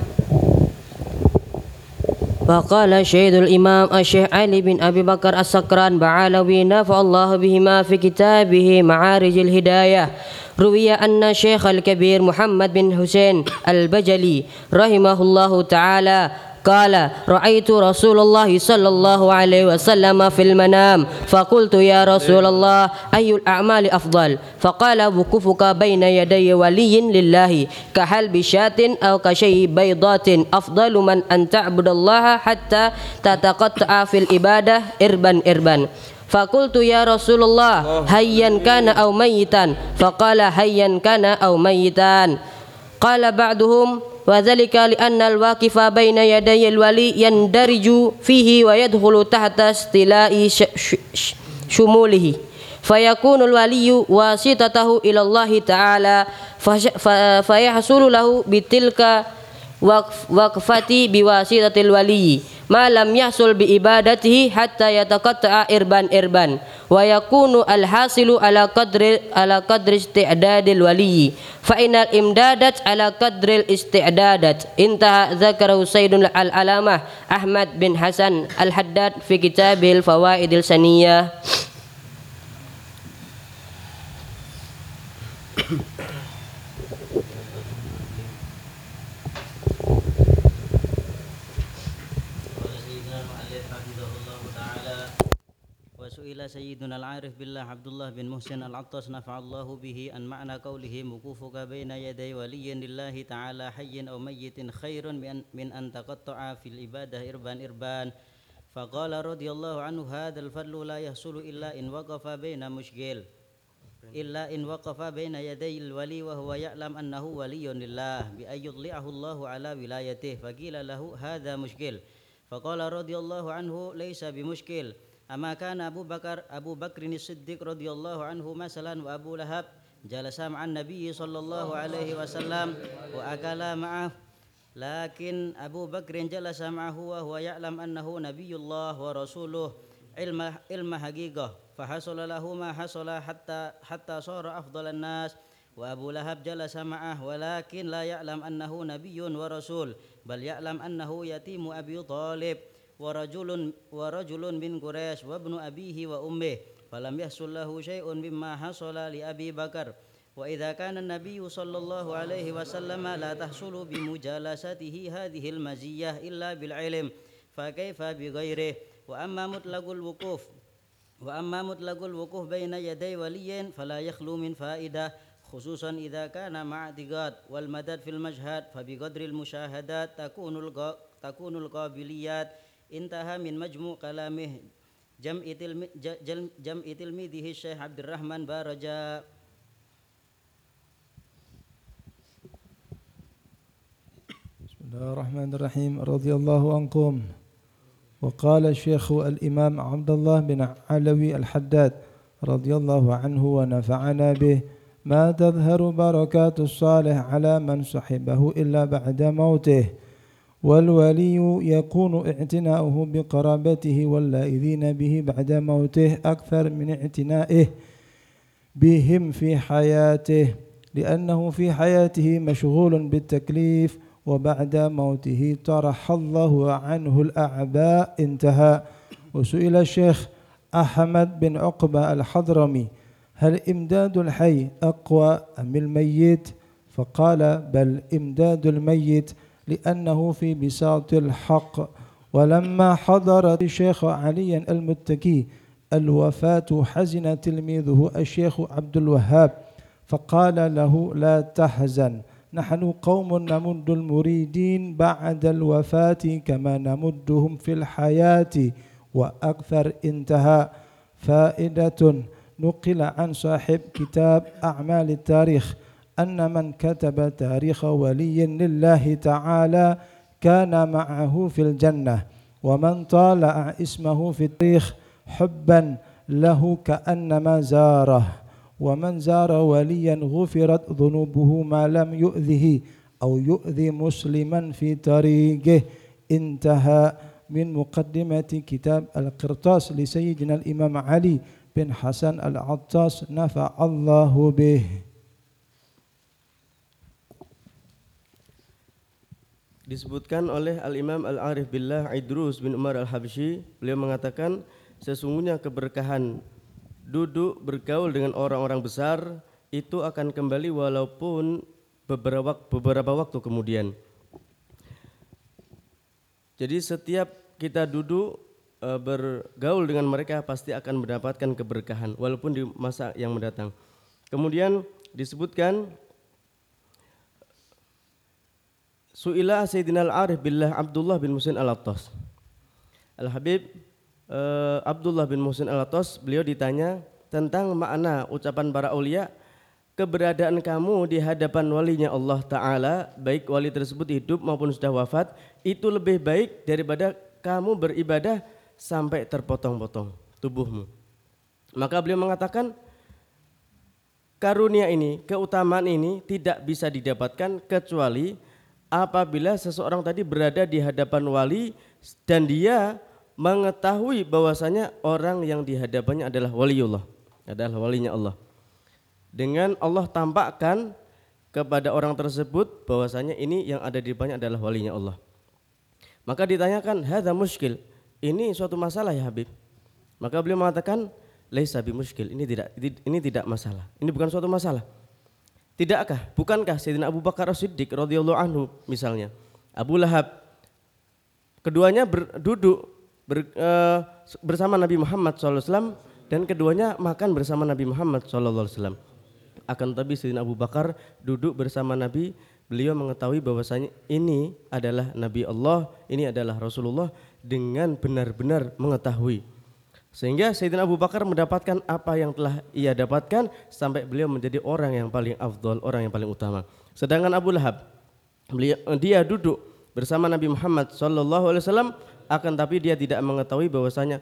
وقال شهيد الإمام الشيخ علي بن أبي بكر السكران بعلوي نفع الله بهما في كتابه معارج الهداية روي أن الشيخ الكبير محمد بن حسين البجلي رحمه الله تعالى قال رأيت رسول الله صلى الله عليه وسلم في المنام فقلت يا رسول الله أي الأعمال أفضل فقال وقوفك بين يدي ولي لله كحلب شاة أو كشيء بيضات أفضل من أن تعبد الله حتى تتقطع في العبادة إربا إربا فقلت يا رسول الله حيا كان أو ميتا فقال حيا كان أو ميتا قال بعضهم وذلك لأن الواقف بين يدي الولي يندرج فيه ويدخل تحت استيلاء شموله فيكون الولي واسطته إلى الله تعالى فيحصل له بتلك وقفة بواسطة الولي ما لم يحصل بعبادته حتى يتقطع إربا إربا ويكون الحاصل على قدر على قدر استعداد الولي فإن الإمدادات على قدر الاستعدادات انتهى ذكره سيد العلامة أحمد بن حسن الحداد في كتابه الفوائد السنية. وسئل سيدنا العارف بالله عبد الله بن محسن العطاس نفع الله به عن معنى قوله وقوفك بين يدي ولي لله تعالى حي أو ميت خير من أن تقطع في العبادة إربان إربان فقال رضي الله عنه هذا الفضل لا يحصل إلا إن وقف بين مشكل إلا إن وقف بين يدي الولي وهو يعلم أنه ولي لله بأن يطلعه الله على ولايته فقيل له هذا مشكل فقال رضي الله عنه ليس بمشكل أما كان أبو بكر أبو بكر الصديق رضي الله عنه مثلا وأبو لهب جلس مع النبي صلى الله عليه وسلم وأكل معه لكن أبو بكر جلس معه وهو يعلم أنه نبي الله ورسوله علم علم حقيقة فحصل له ما حصل حتى حتى صار أفضل الناس وأبو لهب جلس معه ولكن لا يعلم أنه نبي ورسول بل يعلم أنه يتيم أبي طالب ورجل ورجل من قريش وابن أبيه وأمه فلم يحصل له شيء مما حصل لأبي بكر وإذا كان النبي صلى الله عليه وسلم لا تحصل بمجالسته هذه المزية إلا بالعلم فكيف بغيره وأما مطلق الوقوف وأما مطلق الوقوف بين يدي ولي فلا يخلو من فائدة خصوصا إذا كان مع اعتقاد والمدد في المشهد فبقدر المشاهدات تكون تكون القابليات انتهى من مجموع كلامه جمع جمع تلميذه الشيخ عبد الرحمن بارجاء. بسم الله الرحمن الرحيم رضي الله عنكم. وقال الشيخ الإمام عبد الله بن علوي الحداد رضي الله عنه ونفعنا به ما تظهر بركات الصالح على من صحبه إلا بعد موته والولي يكون اعتناؤه بقرابته واللائذين به بعد موته أكثر من اعتنائه بهم في حياته لأنه في حياته مشغول بالتكليف وبعد موته طرح الله عنه الأعباء انتهى. وسئل الشيخ أحمد بن عقبة الحضرمي هل إمداد الحي أقوى أم الميت؟ فقال بل إمداد الميت لأنه في بساط الحق. ولما حضر الشيخ علي المتكي الوفاة حزن تلميذه الشيخ عبد الوهاب فقال له لا تحزن نحن قوم نمد المريدين بعد الوفاة كما نمدهم في الحياة وأكثر. انتهى. فائدة نقل عن صاحب كتاب أعمال التاريخ أن من كتب تاريخ ولي لله تعالى كان معه في الجنة ومن طالع اسمه في التاريخ حبا له كأنما زاره ومن زار وليا غفرت ذنوبه ما لم يؤذه أو يؤذي مسلما في طريقه. انتهى. من مقدمة كتاب القرطاس لسيدنا الإمام علي بن حسن العطاس نفع الله به. Disebutkan oleh Al-Imam Al-Arif Billah Idrus bin Umar Al-Habsyi, beliau mengatakan sesungguhnya keberkahan duduk bergaul dengan orang-orang besar itu akan kembali walaupun beberapa beberapa waktu kemudian. Jadi setiap kita duduk e, bergaul dengan mereka pasti akan mendapatkan keberkahan walaupun di masa yang mendatang. Kemudian disebutkan Su'ila Sayyidina Al-Arif Billah Abdullah bin Muhsin Al-Attas. Al-Habib uh, Abdullah bin Muhsin Al-Attas, beliau ditanya tentang makna ucapan para aulia, keberadaan kamu di hadapan walinya Allah Ta'ala, baik wali tersebut hidup maupun sudah wafat, itu lebih baik daripada kamu beribadah sampai terpotong-potong tubuhmu. Maka beliau mengatakan karunia ini, keutamaan ini tidak bisa didapatkan kecuali apabila seseorang tadi berada di hadapan wali dan dia mengetahui bahwasanya orang yang di hadapannya adalah waliullah, adalah walinya Allah. Dengan Allah tampakkan kepada orang tersebut bahwasanya ini yang ada di depannya adalah walinya Allah. Maka ditanyakan, hadza muskil, ini suatu masalah ya Habib? Maka beliau mengatakan, laisa bimuskil, ini tidak ini tidak masalah. Ini bukan suatu masalah. Tidakkah, bukankah Sayyidina Abu Bakar As-Siddiq radhiyallahu anhu misalnya, Abu Lahab, keduanya berduduk ber, uh, bersama Nabi Muhammad shallallahu alaihi wasallam dan keduanya makan bersama Nabi Muhammad shallallahu alaihi wasallam. Akan tetapi Sayyidina Abu Bakar duduk bersama Nabi, beliau mengetahui bahwasanya ini adalah Nabi Allah, ini adalah Rasulullah dengan benar-benar mengetahui. Sehingga Sayyidina Abu Bakar mendapatkan apa yang telah ia dapatkan sampai beliau menjadi orang yang paling afdal, orang yang paling utama. Sedangkan Abu Lahab, beliau, dia duduk bersama Nabi Muhammad sallallahu alaihi wasallam, akan tapi dia tidak mengetahui bahwasanya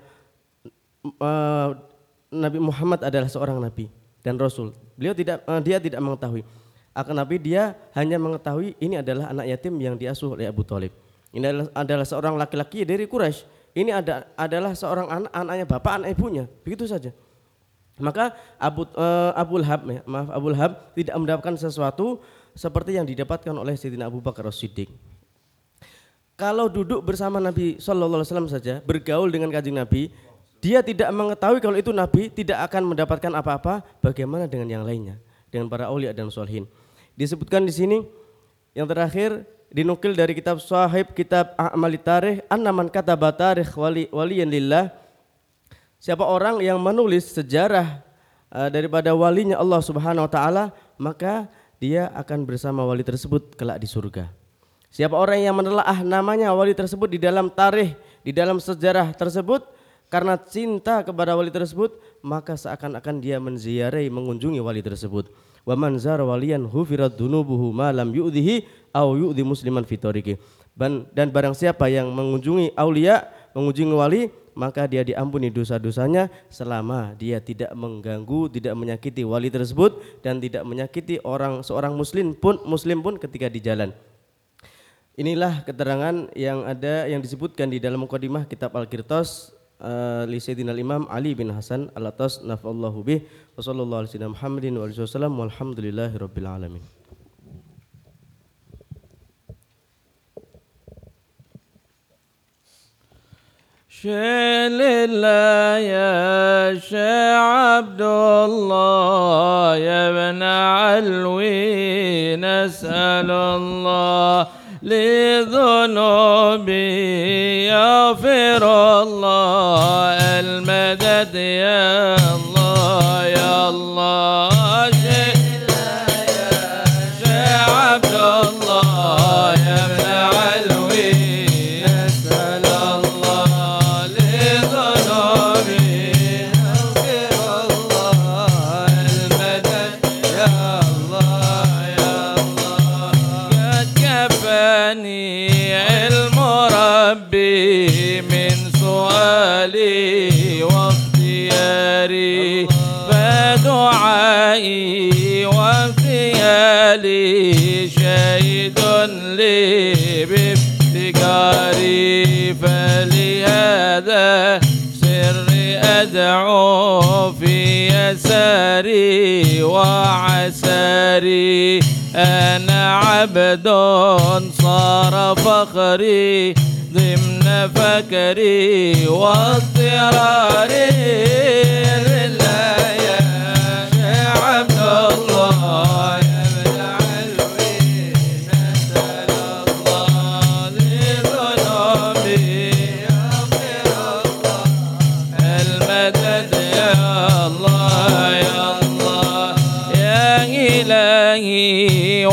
uh, Nabi Muhammad adalah seorang nabi dan rasul. Beliau tidak uh, dia tidak mengetahui. Akan tapi dia hanya mengetahui ini adalah anak yatim yang diasuh oleh Abu Thalib. Ini adalah, adalah seorang laki-laki dari Quraisy. Ini ada, adalah seorang anak, anaknya bapak, anak ibunya, begitu saja. Maka Abu uh, Abu Lahab, ya, maaf Abu Lahab tidak mendapatkan sesuatu seperti yang didapatkan oleh Sayyidina Abu Bakar As-Siddiq. Kalau duduk bersama Nabi Sallallahu Alaihi Wasallam saja, bergaul dengan kanjeng Nabi, dia tidak mengetahui kalau itu Nabi, tidak akan mendapatkan apa-apa. Bagaimana dengan yang lainnya, dengan para aulia dan sholihin? Disebutkan di sini yang terakhir, dinukil dari kitab sahib kitab A'mal Tarikh, anna man kataba tarikh wali waliyan lillah, siapa orang yang menulis sejarah uh, daripada walinya Allah Subhanahu wa taala, maka dia akan bersama wali tersebut kelak di surga. Siapa orang yang menelaah namanya wali tersebut di dalam tarikh, di dalam sejarah tersebut karena cinta kepada wali tersebut, maka seakan-akan dia menziarahi, mengunjungi wali tersebut. Wa man zara waliyan hufirat dunubuhu ma lam yu'dhihi au yu'dhi musliman fi tariqi. Dan barang siapa yang mengunjungi aulia, mengunjungi wali, maka dia diampuni dosa-dosanya selama dia tidak mengganggu, tidak menyakiti wali tersebut dan tidak menyakiti orang seorang muslim pun muslim pun ketika di jalan. Inilah keterangan yang ada yang disebutkan di dalam mukadimah kitab Al-Qirtas uh, li Sayyidina Imam Ali bin Hasan Al-Attas nafa'allahu bih wa sallallahu alaihi wasallam Muhammadin wa alihi wasallam walhamdulillahi rabbil alamin. Lillah ya Syekh Abdullah ya ibn Alwi نسأل الله لذنوبي يغفر الله المدد يا الله يا الله شيخ عبد الله يا ابن علوي نسأل الله لذنوبي يغفر الله المدد يا الله يا الله قد كفاني علم ربي من سؤالي واختياري فدعائي واغتيالي شهيد لي بافتقاري فلهذا سري أدعو في يساري وعساري أنا عبد صار فخري ضمن فكري واضطراري لله يا شيخ عبد الله يا ابن علوي نسأل الله لذنوبي يغفر الله المدد يا الله يا الله يا إلهي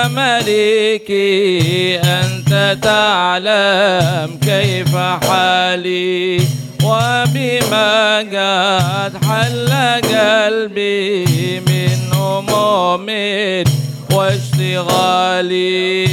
ومليكي أنت تعلم كيف حالي وبما قد حل قلبي من هموم واشتغالي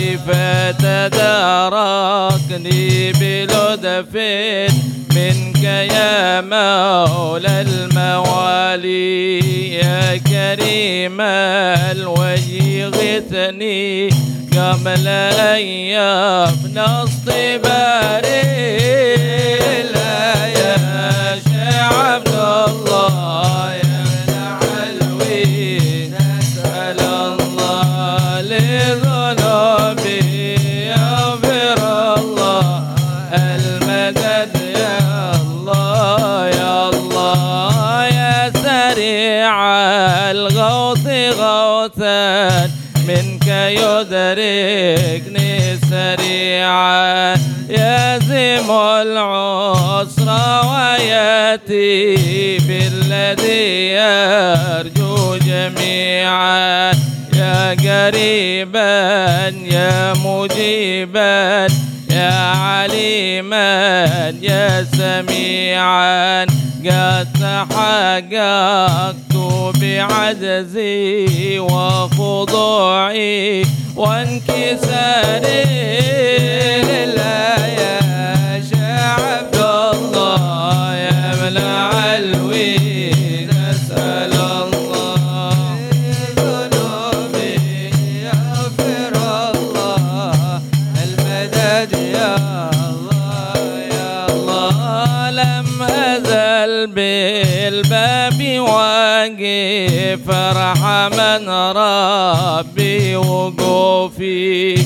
فتداركني بلطف منك يا مولى الموالي يا كريم الوجه غثني قبل أن يفنى اصطباري لا يا شيخ عبد الله يا ابن علوي نسأل الله لذنوبي يغفر الله المدد يا الله يا الله يا سريع الغوث غوثا منك يدركني سريعا يزم العسر وياتي بالذي يرجو جميعا يا قريبا يا مجيبا يا عليما يا سميعا قد تحققت بعجزي وخضوعي وانكساري لله يا شيخ عبد الله يا ابن علوي نسأل الله لذنوبي يغفر الله المدد يا الله يا الله لم أزل بالباب واقف رحمن ربي وقوفي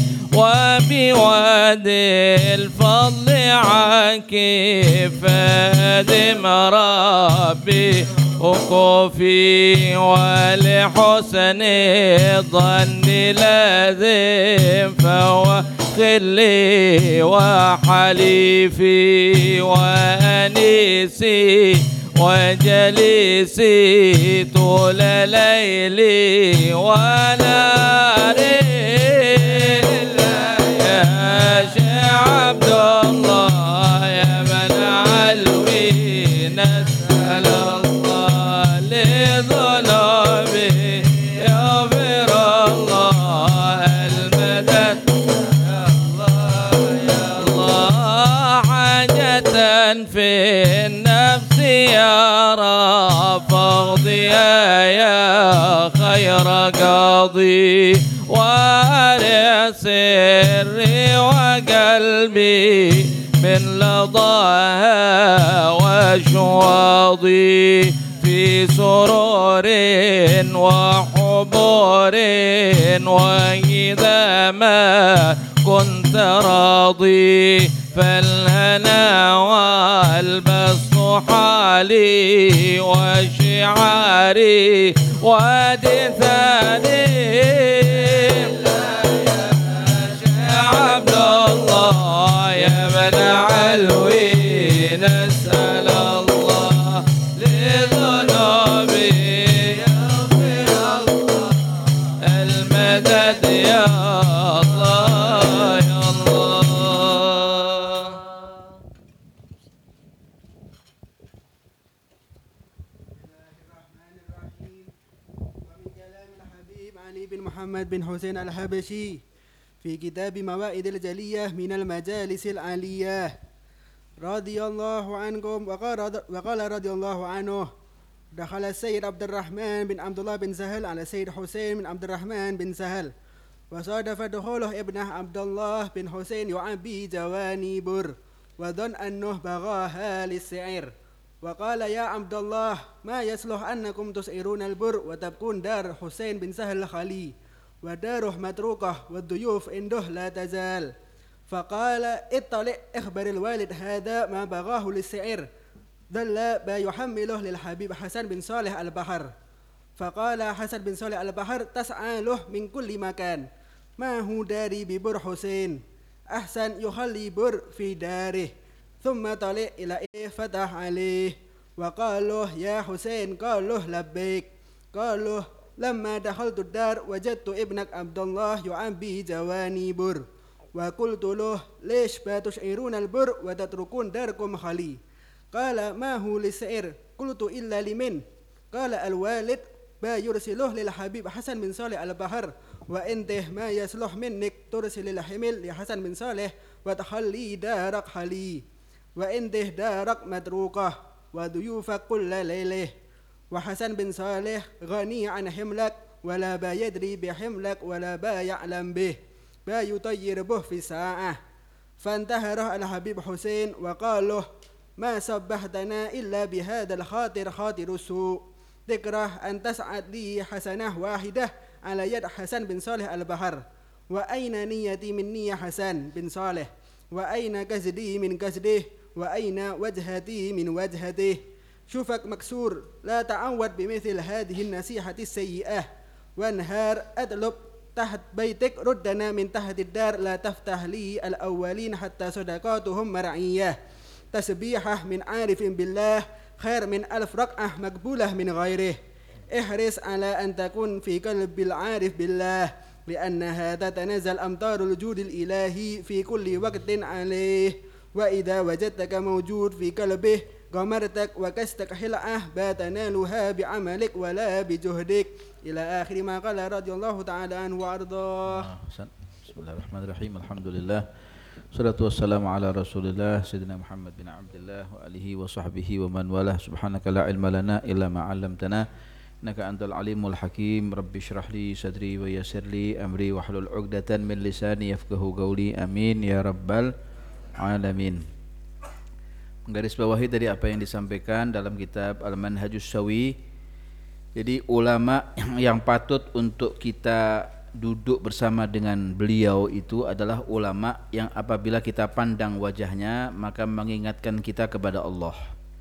وبوادي الفضل عاكف أدم ربي وقوفي ولحسن الظن لازم فهو خلي وحليفي وأنيسي وجليسي طول ليلي وناري يا شيخ عبد الله يا من علوي نسأل الله لذنوبي يغفر الله المدد يا الله يا الله حاجة في النفس يا رب اقضيها يا خير قاضي وارع سري وقلبي من لظاها وشواضي في سرور وحبور وإذا ما كنت راضي فالهنا والبسط حالي وشعاري ودثاني محمد بن حسين الحبشي في كتاب موائد الجلية من المجالس العالية رضي الله عنكم. وقال, وقال رضي الله عنه دخل السيد عبد الرحمن بن عبد الله بن سهل على السيد حسين بن عبد الرحمن بن سهل وصادف دخوله ابنه عبد الله بن حسين يعبي جواني بر وظن أنه بغاها للسعر وقال يا عبد الله ما يصلح أنكم تسعرون البر وتبقون دار حسين بن سهل خلي وداره متروكة والضيوف عنده لا تزال. فقال اطلع اخبر الوالد هذا ما بغاه للسعر دل ما يحمله للحبيب حسن بن صالح البحر. فقال حسن بن صالح البحر تسعى له من كل مكان ما هو داري ببر حسين أحسن يخلي بر في داره. ثم طلع إلى إيه فتح عليه وقال له يا حسين قال له لبيك. قال له لما دخلت الدار وجدت ابنك عبد الله يعبي جواني بر وقلت له ليش بتشعرون البر وتتركون داركم خلي؟ قال ما هو للسعر؟ قلت إلا لمن؟ قال الوالد با يرسله للحبيب حسن بن صالح البحر وانته ما يصلح منك ترسل الحمل لحسن بن صالح وتخلي دارك خلي وانته دارك متروكة وضيوفك كل ليلة. وحسن بن صالح غني عن حملك ولا با يدري بحملك ولا با يعلم به با يطير به في ساعة. فانتهره الحبيب حسين وقال له ما صبحتنا إلا بهذا الخاطر خاطر السوء تكره أن تسعد لي حسنة واحدة على يد حسن بن صالح البحر. وأين نيتي من نية حسن بن صالح وأين كسدي من كسده وأين وجهتي من وجهته. شوفك مكسور لا تعود بمثل هذه النصيحة السيئة وانهار أطلب تحت بيتك ردنا من تحت الدار لا تفتح لي الأولين حتى صدقاتهم مرعية. تسبيحة من عارف بالله خير من ألف ركعة مقبولة من غيره. احرص على أن تكون في قلب العارف بالله لأنها تتنزل أمطار الوجود الإلهي في كل وقت عليه. وإذا وجدتك موجود في قلبه غمرتك وكستك حلعة بتنالها بعملك ولا بجهدك إلى آخر ما قال رضي الله تعالى عنه وأرضاه. بسم الله الرحمن الرحيم الحمد لله والصلاة والسلام على رسول الله سيدنا محمد بن عبد الله وآله وصحبه ومن والاه. سبحانك لا علم لنا إلا ما علمتنا إنك أنت العليم الحكيم. رب اشرح لي صدري ويسر لي أمري واحلل عقدة من لساني يفقهوا قولي آمين يا رب العالمين. Menggarisbawahi dari apa yang disampaikan dalam kitab Al-Manhajus Shawi. Jadi ulama yang patut untuk kita duduk bersama dengan beliau itu adalah ulama yang apabila kita pandang wajahnya maka mengingatkan kita kepada Allah.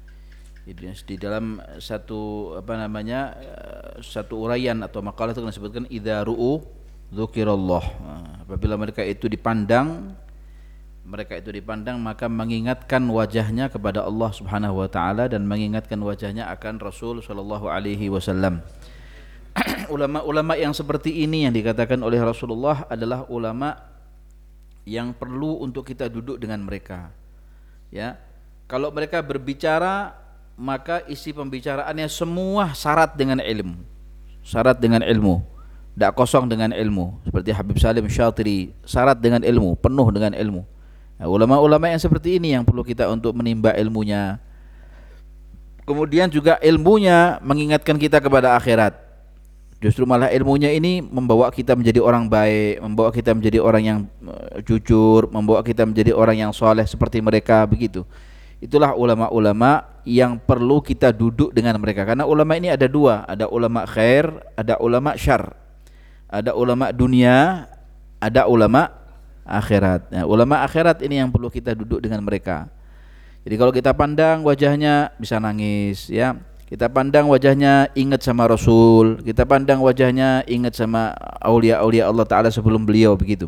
Di dalam satu apa namanya satu uraian atau makalah itu disebutkan idza ru'u dzukirallah. Apabila mereka itu dipandang mereka itu dipandang maka mengingatkan wajahnya kepada Allah Subhanahu wa taala dan mengingatkan wajahnya akan Rasul sallallahu alaihi wasallam. Ulama-ulama yang seperti ini yang dikatakan oleh Rasulullah adalah ulama yang perlu untuk kita duduk dengan mereka. Ya. Kalau mereka berbicara maka isi pembicaraannya semua syarat dengan ilmu. Syarat dengan ilmu. Tidak kosong dengan ilmu. Seperti Habib Salim Syatiri, syarat dengan ilmu, penuh dengan ilmu. Nah, ulama-ulama yang seperti ini yang perlu kita untuk menimba ilmunya. Kemudian juga ilmunya mengingatkan kita kepada akhirat. Justru malah ilmunya ini membawa kita menjadi orang baik, membawa kita menjadi orang yang jujur, membawa kita menjadi orang yang soleh seperti mereka begitu. Itulah ulama-ulama yang perlu kita duduk dengan mereka. Karena ulama ini ada dua, ada ulama khair, ada ulama syar. Ada ulama dunia, ada ulama akhirat. Nah, ulama akhirat ini yang perlu kita duduk dengan mereka. Jadi kalau kita pandang wajahnya bisa nangis, ya. Kita pandang wajahnya ingat sama Rasul, kita pandang wajahnya ingat sama aulia-aulia Allah Ta'ala sebelum beliau begitu.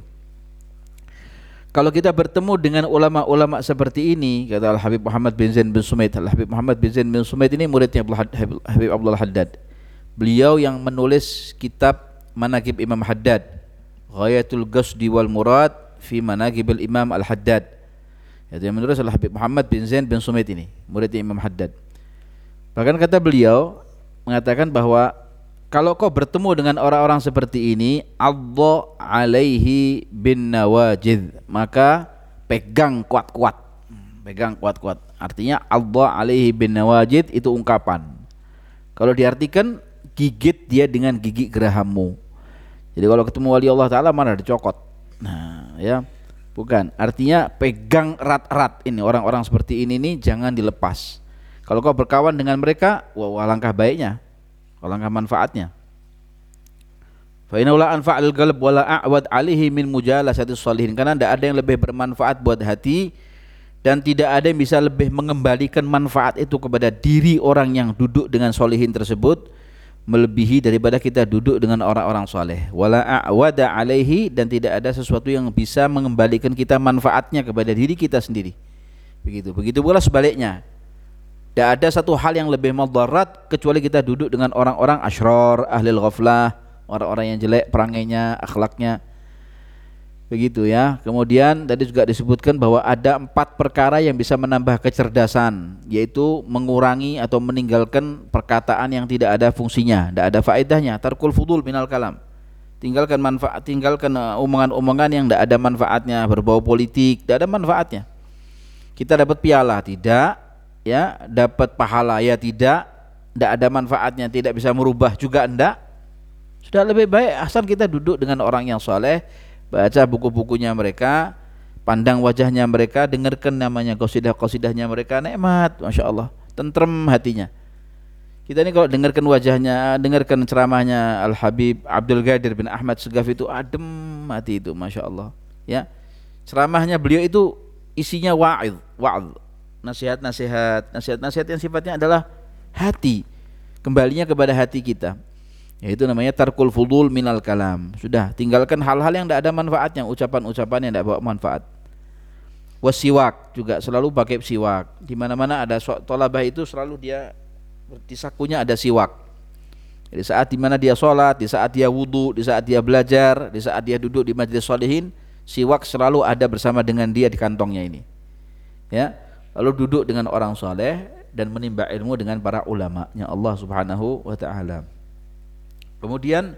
Kalau kita bertemu dengan ulama-ulama seperti ini, kata Al-Habib Muhammad bin Zain bin Sumaid, Al-Habib Muhammad bin Zain bin Sumaid ini muridnya Habib Abdul Haddad. Beliau yang menulis kitab Manaqib Imam Haddad, Ghayatul Qasdi wal Murad fi Manaqibil Imam Al-Haddad. Itu yang menulis Al-Habib Muhammad bin Zain bin Sumaid ini, muridnya Imam Haddad. Bahkan kata beliau mengatakan bahwa kalau kau bertemu dengan orang-orang seperti ini, adha alaihi bin nawajid, maka pegang kuat-kuat. Pegang kuat-kuat. Artinya adha alaihi bin nawajid itu ungkapan. Kalau diartikan gigit dia dengan gigi gerahammu. Jadi kalau ketemu wali Allah Ta'ala mana dicokot. Nah, ya. Bukan. Artinya pegang erat-erat ini orang-orang seperti ini nih jangan dilepas. Kalau kau berkawan dengan mereka, wah, alangkah baiknya, alangkah manfaatnya. Fa inna la anfa'al qalb wala a'wad alihi min mujalasatis shalihin, karena tidak ada yang lebih bermanfaat buat hati dan tidak ada yang bisa lebih mengembalikan manfaat itu kepada diri orang yang duduk dengan sholihin tersebut melebihi daripada kita duduk dengan orang-orang soleh. Wala a'wada alaihi, dan tidak ada sesuatu yang bisa mengembalikan kita manfaatnya kepada diri kita sendiri. Begitu. Begitu pula sebaliknya. Tidak ada satu hal yang lebih madarat kecuali kita duduk dengan orang-orang asyrar, ahlil ghaflah, orang-orang yang jelek perangainya, akhlaknya. Begitu ya. Kemudian tadi juga disebutkan bahwa ada empat perkara yang bisa menambah kecerdasan, yaitu mengurangi atau meninggalkan perkataan yang tidak ada fungsinya, tidak ada faedahnya. Tarkul fudul minal kalam. Tinggalkan manfaat, tinggalkan omongan-omongan yang tidak ada manfaatnya, berbau politik, tidak ada manfaatnya. Kita dapat piala tidak, ya, dapat pahala ya tidak, tidak ada manfaatnya, tidak bisa merubah juga enggak. Sudah lebih baik asal kita duduk dengan orang yang soleh, baca buku-bukunya mereka, pandang wajahnya mereka, dengarkan namanya qasidah-qasidahnya mereka, nikmat, masya Allah, tentrem hatinya. Kita ini kalau dengarkan wajahnya, dengarkan ceramahnya Al Habib Abdul Qadir bin Ahmad Segaf itu adem hati itu, masya Allah. Ya, ceramahnya beliau itu isinya wa'id, wa'id, nasihat-nasihat, nasihat-nasihat yang sifatnya adalah hati, kembalinya kepada hati kita. Yaitu namanya tarkul fudul minal kalam. Sudah, tinggalkan hal-hal yang tidak ada manfaatnya, ucapan-ucapan yang tidak bawa manfaat. Wasiwak juga, selalu pakai siwak. Di mana-mana ada tolabah itu selalu dia di sakunya ada siwak. Jadi saat di mana dia sholat, di saat dia wudu, di saat dia belajar, di saat dia duduk di majelis sholihin, siwak selalu ada bersama dengan dia di kantongnya ini. Ya, lalu duduk dengan orang soleh dan menimba ilmu dengan para ulamanya Allah Subhanahu wa taala. Kemudian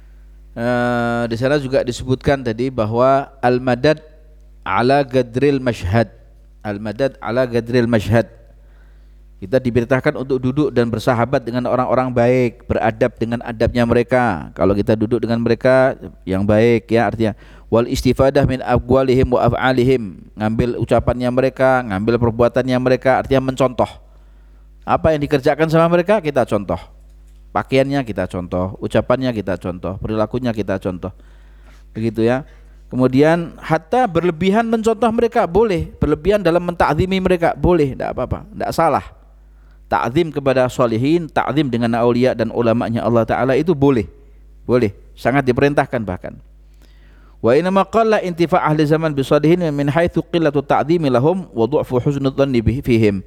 uh, di sana juga disebutkan tadi bahwa al-madad ala gadril mashhad. Al-madad ala gadril mashhad. Kita diperintahkan untuk duduk dan bersahabat dengan orang-orang baik, beradab dengan adabnya mereka. Kalau kita duduk dengan mereka yang baik, ya, artinya wal istifadah min aqwalihim wa af'alihim, ngambil ucapannya mereka, ngambil perbuatannya mereka, artinya mencontoh. Apa yang dikerjakan sama mereka kita contoh. Pakaiannya kita contoh, ucapannya kita contoh, perilakunya kita contoh. Begitu ya. Kemudian hatta berlebihan mencontoh mereka boleh, berlebihan dalam mentakzimi mereka boleh, tidak apa-apa, tidak salah. Ta'zim kepada sholihin, ta'zim dengan aulia dan ulamanya Allah Ta'ala itu boleh, boleh, sangat diperintahkan bahkan. Wa inna ma qalla intifa' ahli zaman bi sholihin min haitsu qillatu ta'zimi lahum wa du'fu husnul dhanni fihim.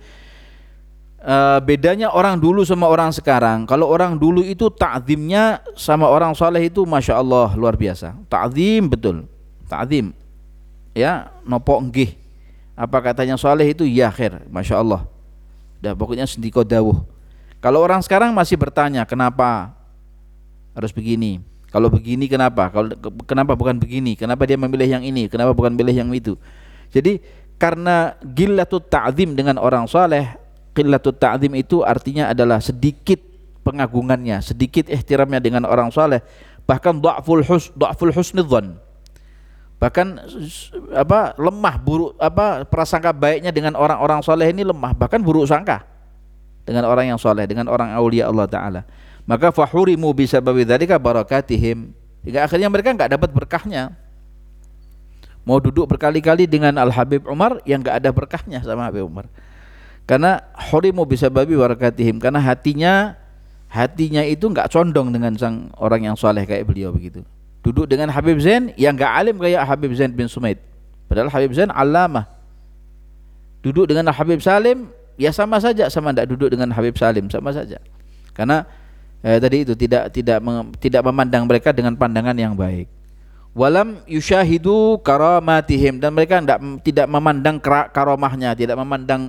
Uh, bedanya orang dulu sama orang sekarang. Kalau orang dulu itu ta'zimnya sama orang soleh itu masya Allah luar biasa, ta'zim betul, ta'zim, ya, nopo nggih, apa katanya soleh itu ya khair, masya Allah. Dah pokoknya sendiko dawuh. Kalau orang sekarang masih bertanya kenapa harus begini, kalau begini kenapa, kalau kenapa bukan begini, kenapa dia memilih yang ini, kenapa bukan memilih yang itu. Jadi karena gillatut ta'zim dengan orang soleh, gillatut ta'zim itu artinya adalah sedikit pengagungannya, sedikit ihtiramnya dengan orang soleh, bahkan dha'ful hus dha'ful husnidzan, bahkan apa lemah buruk apa prasangka baiknya dengan orang-orang soleh ini lemah, bahkan buruk sangka dengan orang yang soleh, dengan orang aulia Allah Ta'ala. Maka fahurimu bisababi dzalika barakatihim, hingga akhirnya mereka enggak dapat berkahnya. Mau duduk berkali-kali dengan Al Habib Umar yang enggak ada berkahnya sama Habib Umar, karena hurimu bisababi barakatihim, karena hatinya hatinya itu enggak condong dengan sang orang yang soleh kayak beliau begitu. Duduk dengan Habib Zain yang enggak alim kayak Habib Zain bin Sumaid, padahal Habib Zain allamah. Duduk dengan Habib Salim ya sama saja, sama enggak duduk dengan Habib Salim, sama saja. Karena eh, tadi itu tidak tidak tidak memandang mereka dengan pandangan yang baik. Walam yushahidu karamatihim, dan mereka enggak, tidak memandang karomahnya, tidak memandang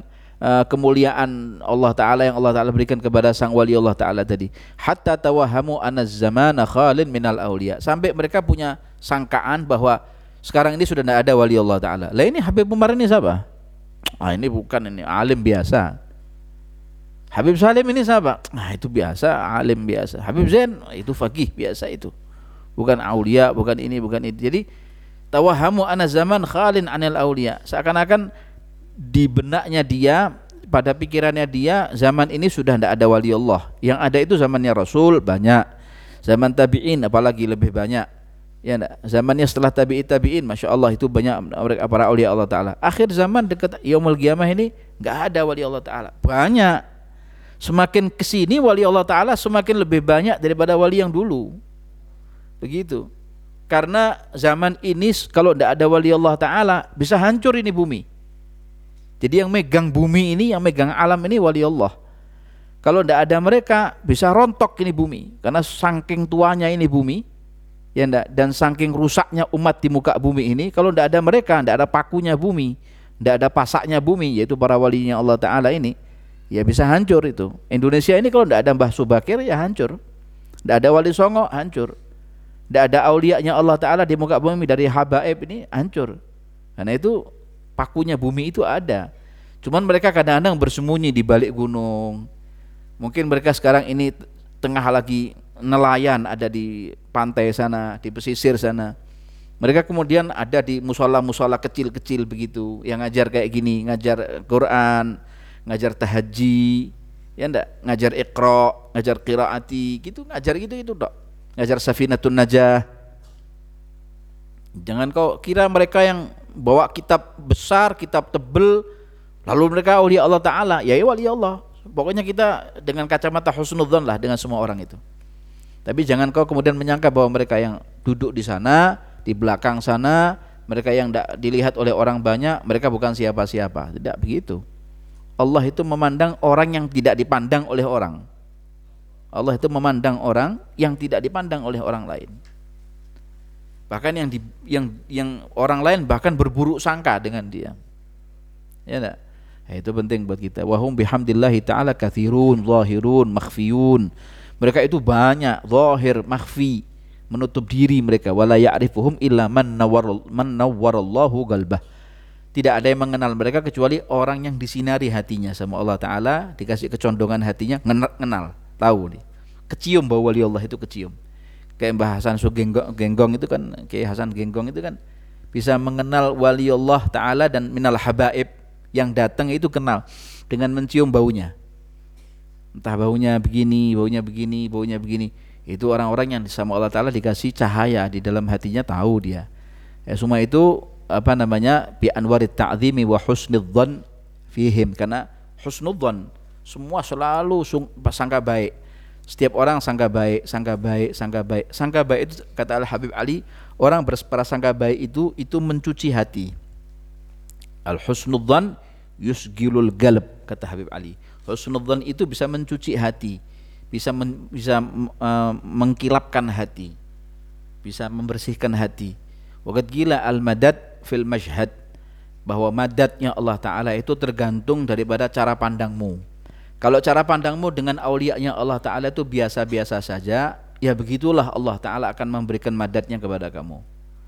uh, kemuliaan Allah Ta'ala yang Allah Ta'ala berikan kepada sang wali Allah Ta'ala tadi. Hatta tawahamu anaz zamana khalin minal awliya, sampai mereka punya sangkaan bahwa sekarang ini sudah tidak ada wali Allah Ta'ala. Lah ini Habib Umar ini siapa? Ah ini bukan, ini alim biasa. Habib Salim ini siapa? Nah itu biasa, alim biasa. Habib Zain itu faqih biasa itu. Bukan aulia, bukan ini, bukan itu. Jadi tawahamu ana zaman khalin anil aulia. Seakan-akan di benaknya dia, pada pikirannya dia, zaman ini sudah tidak ada wali Allah. Yang ada itu zamannya Rasul banyak. Zaman tabi'in apalagi lebih banyak. Ya enggak? Zamannya setelah tabi'in tabi'in, masya Allah itu banyak para aulia Allah Ta'ala. Akhir zaman dekat yaumul qiyamah ini enggak ada wali Allah Ta'ala. Banyak. Semakin kesini wali Allah Ta'ala semakin lebih banyak daripada wali yang dulu. Begitu. Karena zaman ini kalau enggak ada wali Allah Ta'ala bisa hancur ini bumi. Jadi yang megang bumi ini, yang megang alam ini wali Allah. Kalau enggak ada mereka bisa rontok ini bumi. Karena saking tuanya ini bumi, ya enggak, dan saking rusaknya umat di muka bumi ini, kalau tidak ada mereka, tidak ada pakunya bumi, tidak ada pasaknya bumi, yaitu para walinya Allah Ta'ala ini, ya bisa hancur itu. Indonesia ini kalau tidak ada Mbah Subakir ya hancur, tidak ada Wali Songo hancur, tidak ada aulianya Allah Ta'ala di muka bumi dari habaib ini hancur. Karena itu pakunya bumi itu ada, cuman mereka kadang-kadang bersembunyi di balik gunung. Mungkin mereka sekarang ini tengah lagi nelayan, ada di pantai sana, di pesisir sana. Mereka kemudian ada di musola-musola kecil-kecil begitu, yang ngajar kayak gini, ngajar Quran, ngajar tahajji, ya enggak, ngajar iqra, ngajar qiraati, gitu, ngajar gitu-gitu dok. Ngajar Safinatun Najah. Jangan kau kira mereka yang bawa kitab besar, kitab tebel, lalu mereka aulia Allah Ta'ala, ya wali Allah. Pokoknya kita dengan kacamata husnudzon lah dengan semua orang itu. Tapi jangan kau kemudian menyangka bahwa mereka yang duduk di sana, di belakang sana, mereka yang tidak dilihat oleh orang banyak, mereka bukan siapa-siapa. Tidak begitu. Allah itu memandang orang yang tidak dipandang oleh orang. Allah itu memandang orang yang tidak dipandang oleh orang lain. Bahkan yang di, yang yang orang lain bahkan berburuk sangka dengan dia. Ya enggak? Nah, itu penting buat kita. Wa hum bihamdillahi ta'ala katsirun, zahirun, makhfiyun. Mereka itu banyak, zahir, makhfi, menutup diri mereka. Wala ya'rifuhum illa man nawwar man nawwarallahu qalbah. Tidak ada yang mengenal mereka kecuali orang yang disinari hatinya sama Allah Ta'ala, dikasih kecondongan hatinya, kenal, tahu nih. Kecium bahwa wali Allah itu kecium. Kayak Mbah Hasan Sugenggong Genggong itu kan, kayak Hasan Genggong itu kan bisa mengenal wali Allah Ta'ala dan minal habaib yang datang itu kenal dengan mencium baunya. Entah baunya begini, baunya begini, baunya begini. Itu orang-orang yang sama Allah Ta'ala dikasih cahaya di dalam hatinya, tahu dia. Ya, semua itu apa namanya, bi anwarit ta'zimi wa husnidzan fihim, karena husnudzan semua selalu sangka baik. Setiap orang sangka baik, sangka baik, sangka baik. Sangka baik itu kata Al Habib Ali, orang berprasangka baik itu itu mencuci hati. Al husnudzan yusgilul galb, kata Habib Ali. Husnudzan itu bisa mencuci hati, bisa men, bisa uh, mengkilapkan hati, bisa membersihkan hati. Waqad gila al-madad fil mashhad, bahwa madatnya Allah Ta'ala itu tergantung daripada cara pandangmu. Kalau cara pandangmu dengan aulianya Allah Ta'ala itu biasa-biasa saja, ya begitulah Allah Ta'ala akan memberikan madatnya kepada kamu.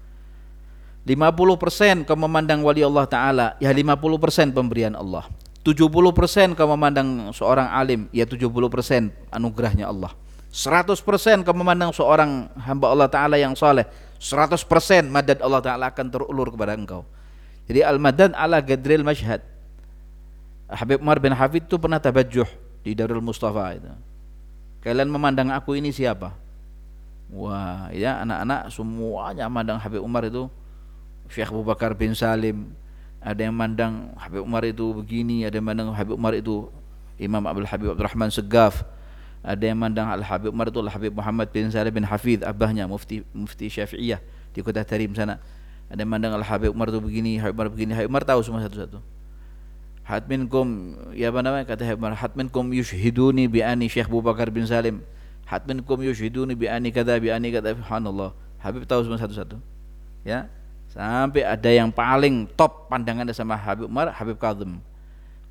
lima puluh persen kau memandang wali Allah Ta'ala, ya lima puluh persen pemberian Allah. tujuh puluh persen kau memandang seorang alim, ya tujuh puluh persen anugerahnya Allah. seratus persen kau memandang seorang hamba Allah Ta'ala yang saleh, seratus persen madad Allah Ta'ala akan terulur kepada engkau. Jadi al-madad ala gadril mashhad. Habib Umar bin Hafid itu pernah tabajuh di Darul Mustafa itu. Kalian memandang aku ini siapa? Wah, ya anak-anak semuanya memandang Habib Umar itu Syekh Abu Bakar bin Salim. Ada yang memandang Habib Umar itu begini, ada yang memandang Habib Umar itu Imam Abdul Habib Abdurrahman Segaf. Ada yang memandang Al Habib Umar itu Al Habib Muhammad bin Salim bin Hafidh, abahnya mufti mufti Syafi'iyah di Kota Tarim sana. Ada yang memandang Al Habib Umar itu begini, Habib Umar begini. Habib Umar tahu semua satu-satu. Hatminkum, ya apa namanya, kata Habib Umar, hatminkum yushhiduni bi ani Syekh Abu Bakar bin Salim, hatminkum yushhiduni bi ani kada bi ani kada. Subhanallah, Habib tahu semua satu-satu. Ya, sampai ada yang paling top pandangannya sama Habib Umar, Habib Kazim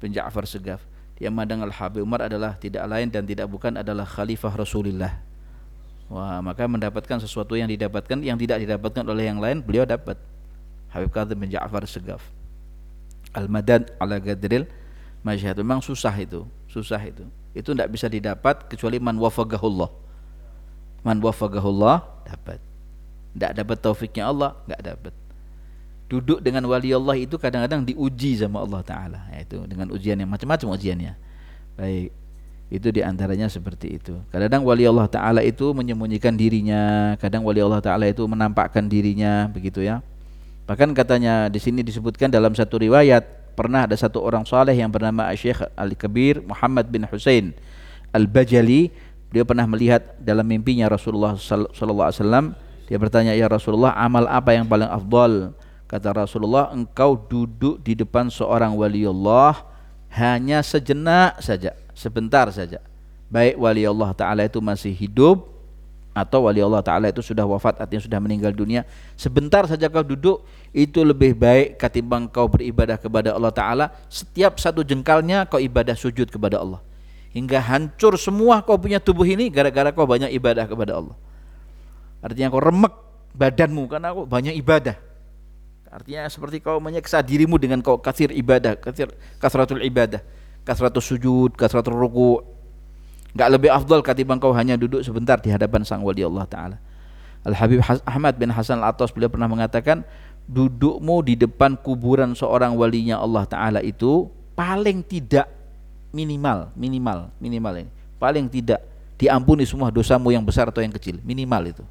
bin Ja'far Segaf. Dia memandang Al-Habib Umar adalah tidak lain dan tidak bukan adalah khalifah Rasulullah. Wah, maka mendapatkan sesuatu yang didapatkan yang tidak didapatkan oleh yang lain, beliau dapat. Habib Kadzim bin Ja'far Segaf. Al-madad ala gadril masyhad. Memang susah itu, susah itu. Itu tidak bisa didapat kecuali man wafaqahullah. Man wafaqahullah dapat. Tidak dapat taufiknya Allah, enggak dapat. Duduk dengan wali Allah itu kadang-kadang diuji sama Allah Ta'ala, yaitu dengan ujian yang macam-macam ujiannya. Baik, itu diantaranya seperti itu. Kadang-kadang wali Allah Ta'ala itu menyembunyikan dirinya, kadang wali Allah Ta'ala itu menampakkan dirinya, begitu ya. Bahkan katanya di sini disebutkan dalam satu riwayat, pernah ada satu orang saleh yang bernama Syekh Al-Kabir Muhammad bin Husain Al-Bajali. Dia pernah melihat dalam mimpinya Rasulullah sallallahu alaihi wasallam. Dia bertanya, "Ya Rasulullah, amal apa yang paling afdal?" Kata Rasulullah, "Engkau duduk di depan seorang wali Allah hanya sejenak saja, sebentar saja. Baik wali Allah Ta'ala itu masih hidup atau wali Allah Ta'ala itu sudah wafat, artinya sudah meninggal dunia. Sebentar saja kau duduk, itu lebih baik ketimbang kau beribadah kepada Allah Ta'ala. Setiap satu jengkalnya kau ibadah sujud kepada Allah, hingga hancur semua kau punya tubuh ini gara-gara kau banyak ibadah kepada Allah." Artinya kau remek badanmu karena kau banyak ibadah. Artinya seperti kau menyiksa dirimu dengan kau kasir ibadah, kasir kasratul ibadah, kasratul sujud, kasratul ruku'. Enggak lebih afdal ketimbang kau hanya duduk sebentar di hadapan sang wali Allah Ta'ala. Al-Habib Ahmad bin Hasan Al-Attas beliau pernah mengatakan, dudukmu di depan kuburan seorang walinya Allah Ta'ala itu paling tidak minimal, minimal, minimal ini, paling tidak diampuni semua dosamu yang besar atau yang kecil, minimal itu.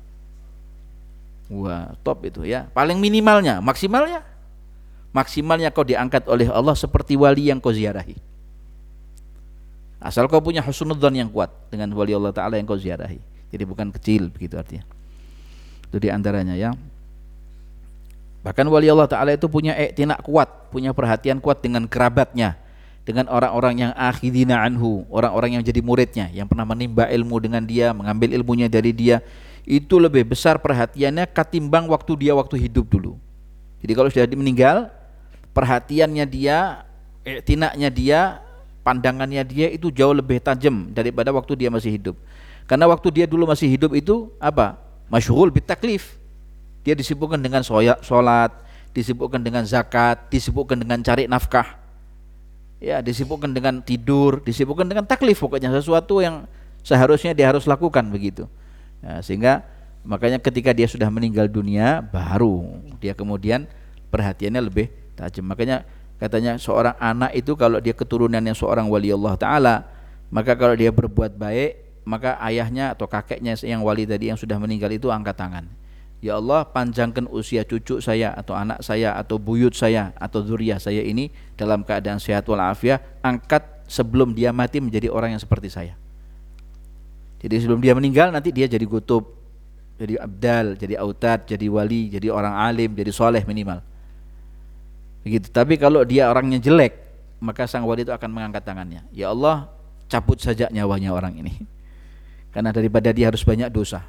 Wah, top itu ya. Paling minimalnya, maksimalnya, maksimalnya kau diangkat oleh Allah seperti wali yang kau ziarahi. Asal kau punya husnudzan yang kuat dengan wali Allah Ta'ala yang kau ziarahi. Jadi bukan kecil begitu artinya. Itu diantaranya ya. Bahkan wali Allah Ta'ala itu punya i'tina kuat, punya perhatian kuat dengan kerabatnya, dengan orang-orang yang akhidina anhu, orang-orang yang jadi muridnya, yang pernah menimba ilmu dengan dia, mengambil ilmunya dari dia. Itu lebih besar perhatiannya ketimbang waktu dia waktu hidup dulu. Jadi kalau sudah meninggal, perhatiannya dia, i'tinaknya dia, pandangannya dia itu jauh lebih tajam daripada waktu dia masih hidup. Karena waktu dia dulu masih hidup itu apa? Masyghul bitaklif. Dia disibukkan dengan sholat, disibukkan dengan zakat, disibukkan dengan cari nafkah, ya, disibukkan dengan tidur, disibukkan dengan taklif, pokoknya sesuatu yang seharusnya dia harus lakukan begitu. Nah, sehingga makanya ketika dia sudah meninggal dunia, baru dia kemudian perhatiannya lebih tajam. Makanya katanya seorang anak itu kalau dia keturunannya seorang wali Allah Ta'ala, maka kalau dia berbuat baik, maka ayahnya atau kakeknya yang wali tadi yang sudah meninggal itu angkat tangan. Ya Allah, panjangkan usia cucu saya atau anak saya atau buyut saya atau zuriyah saya ini dalam keadaan sehat walafiat, angkat sebelum dia mati menjadi orang yang seperti saya. Jadi sebelum dia meninggal nanti dia jadi kutub, jadi abdal, jadi autad, jadi wali, jadi orang alim, jadi soleh minimal. Begitu. Tapi kalau dia orangnya jelek, maka sang wali itu akan mengangkat tangannya. Ya Allah, cabut saja nyawanya orang ini, karena daripada dia harus banyak dosa.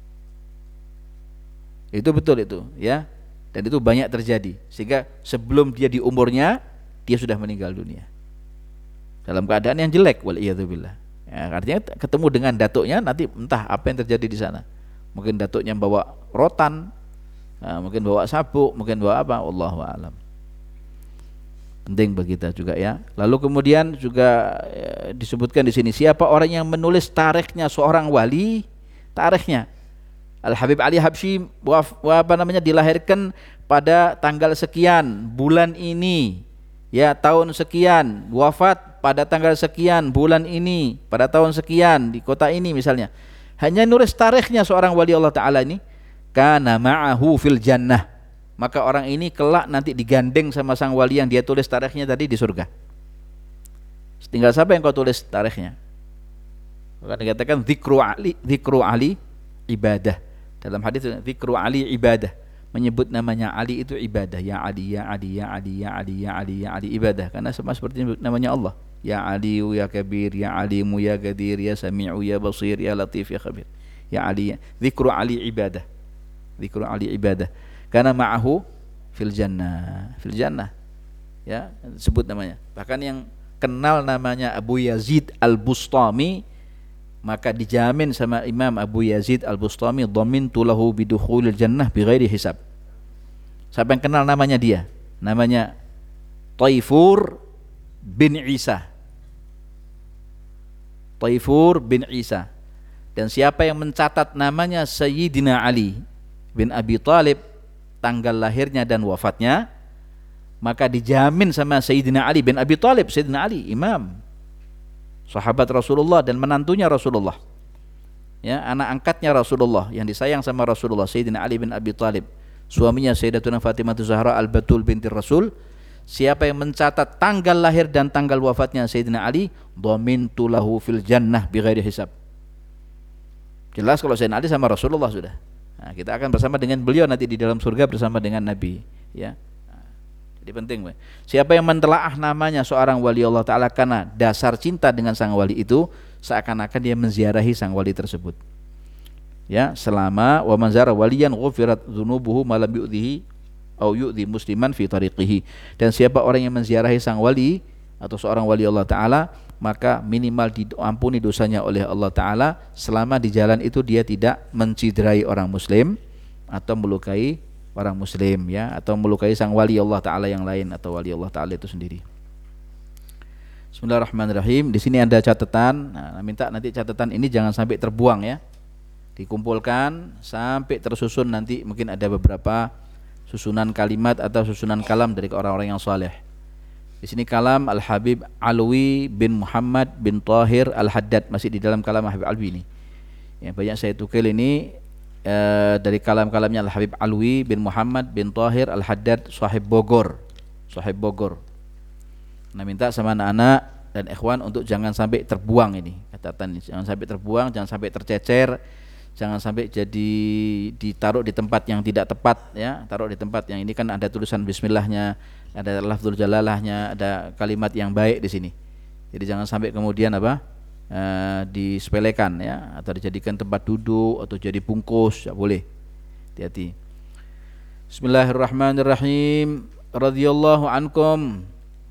Itu betul itu, ya. Dan itu banyak terjadi. Sehingga sebelum dia di umurnya, dia sudah meninggal dunia dalam keadaan yang jelek, waliyadzubillah. Ya, artinya ketemu dengan datuknya, nanti entah apa yang terjadi di sana. Mungkin datuknya bawa rotan, nah, mungkin bawa sabuk, mungkin bawa apa, wallahu a'lam. Penting bagi kita juga ya. Lalu kemudian juga ya, disebutkan di sini siapa orang yang menulis tarikhnya seorang wali, tarikhnya. Al-Habib Ali Habsyi apa namanya dilahirkan pada tanggal sekian bulan ini, ya tahun sekian, wafat pada tanggal sekian bulan ini pada tahun sekian di kota ini misalnya. Hanya nulis tarikhnya seorang wali Allah Ta'ala ini, kana ma'ahu fil jannah, maka orang ini kelak nanti digandeng sama sang wali yang dia tulis tarikhnya tadi di surga. Tinggal siapa yang kau tulis tarikhnya? Maka dikatakan zikru Ali, zikru Ali ibadah. Dalam hadis zikru Ali ibadah, menyebut namanya Ali itu ibadah. Ya Ali, ya Ali, ya Ali, ya Ali, ya Ali, ya Ali, ibadah. Karena sama seperti namanya Allah. Ya Ali, ya Kabir, ya Alimu, ya Qadir, ya Sami'u, ya Basir, ya Latif, ya Khabir. Ya Ali, zikru Ali ibadah. Zikru Ali ibadah. Karena ma'ahu fil jannah, fil jannah. Ya, sebut namanya. Bahkan yang kenal namanya Abu Yazid Al-Bustami, maka dijamin sama Imam Abu Yazid Al-Bustami, dhamintu lahu bidukhulil jannah bighairi hisab. Siapa yang kenal namanya dia? Namanya Taifur bin Isa. Taifur bin Isa. Dan siapa yang mencatat namanya Sayyidina Ali bin Abi Thalib, tanggal lahirnya dan wafatnya, maka dijamin sama Sayyidina Ali bin Abi Thalib. Sayyidina Ali imam, sahabat Rasulullah dan menantunya Rasulullah, ya, anak angkatnya Rasulullah yang disayang sama Rasulullah, Sayyidina Ali bin Abi Thalib, suaminya Sayyidatuna Fatimah Zahra Al-Batul binti Rasul. Siapa yang mencatat tanggal lahir dan tanggal wafatnya Sayyidina Ali, dhamintu lahu fil jannah bighairi hisab. Jelas kalau Sayyidina Ali sama Rasulullah sudah. Nah, kita akan bersama dengan beliau nanti di dalam surga bersama dengan Nabi, ya. Nah, jadi penting, we. Siapa yang mentelaah namanya seorang wali Allah Ta'ala karena dasar cinta dengan sang wali itu, seakan-akan dia menziarahi sang wali tersebut. Ya, selama wa man zara waliyan ghufirat dzunubuhu ma lam yu'dhihi au yu'dhi musliman fi tariqihi. Dan siapa orang yang menziarahi sang wali atau seorang wali Allah Ta'ala, maka minimal diampuni dosanya oleh Allah Ta'ala selama di jalan itu dia tidak menciderai orang muslim atau melukai orang muslim, ya, atau melukai sang wali Allah Ta'ala yang lain atau wali Allah Ta'ala itu sendiri. Bismillahirrahmanirrahim. Di sini ada catatan. Nah, minta nanti catatan ini jangan sampai terbuang, ya, dikumpulkan sampai tersusun. Nanti mungkin ada beberapa susunan kalimat atau susunan kalam dari orang-orang yang saleh. Di sini kalam Al-Habib Alwi bin Muhammad bin Tahir Al-Haddad, masih di dalam kalam Al-Habib Alwi ini. Ya, banyak saya tukil ini eh, dari kalam-kalamnya Al-Habib Alwi bin Muhammad bin Tahir Al-Haddad, sahib Bogor. Sahib Bogor. Nah, minta sama anak-anak dan ikhwan untuk jangan sampai terbuang ini. Catatan ini jangan sampai terbuang, jangan sampai tercecer, jangan sampai jadi ditaruh di tempat yang tidak tepat, ya. Taruh di tempat yang ini kan ada tulisan bismillahnya, ada lafzul jalalahnya, ada kalimat yang baik di sini. Jadi jangan sampai kemudian apa e, disepelekan, ya, atau dijadikan tempat duduk atau jadi bungkus, tidak boleh. Hati-hati. Bismillahirrahmanirrahim. Radhiyallahu ankum.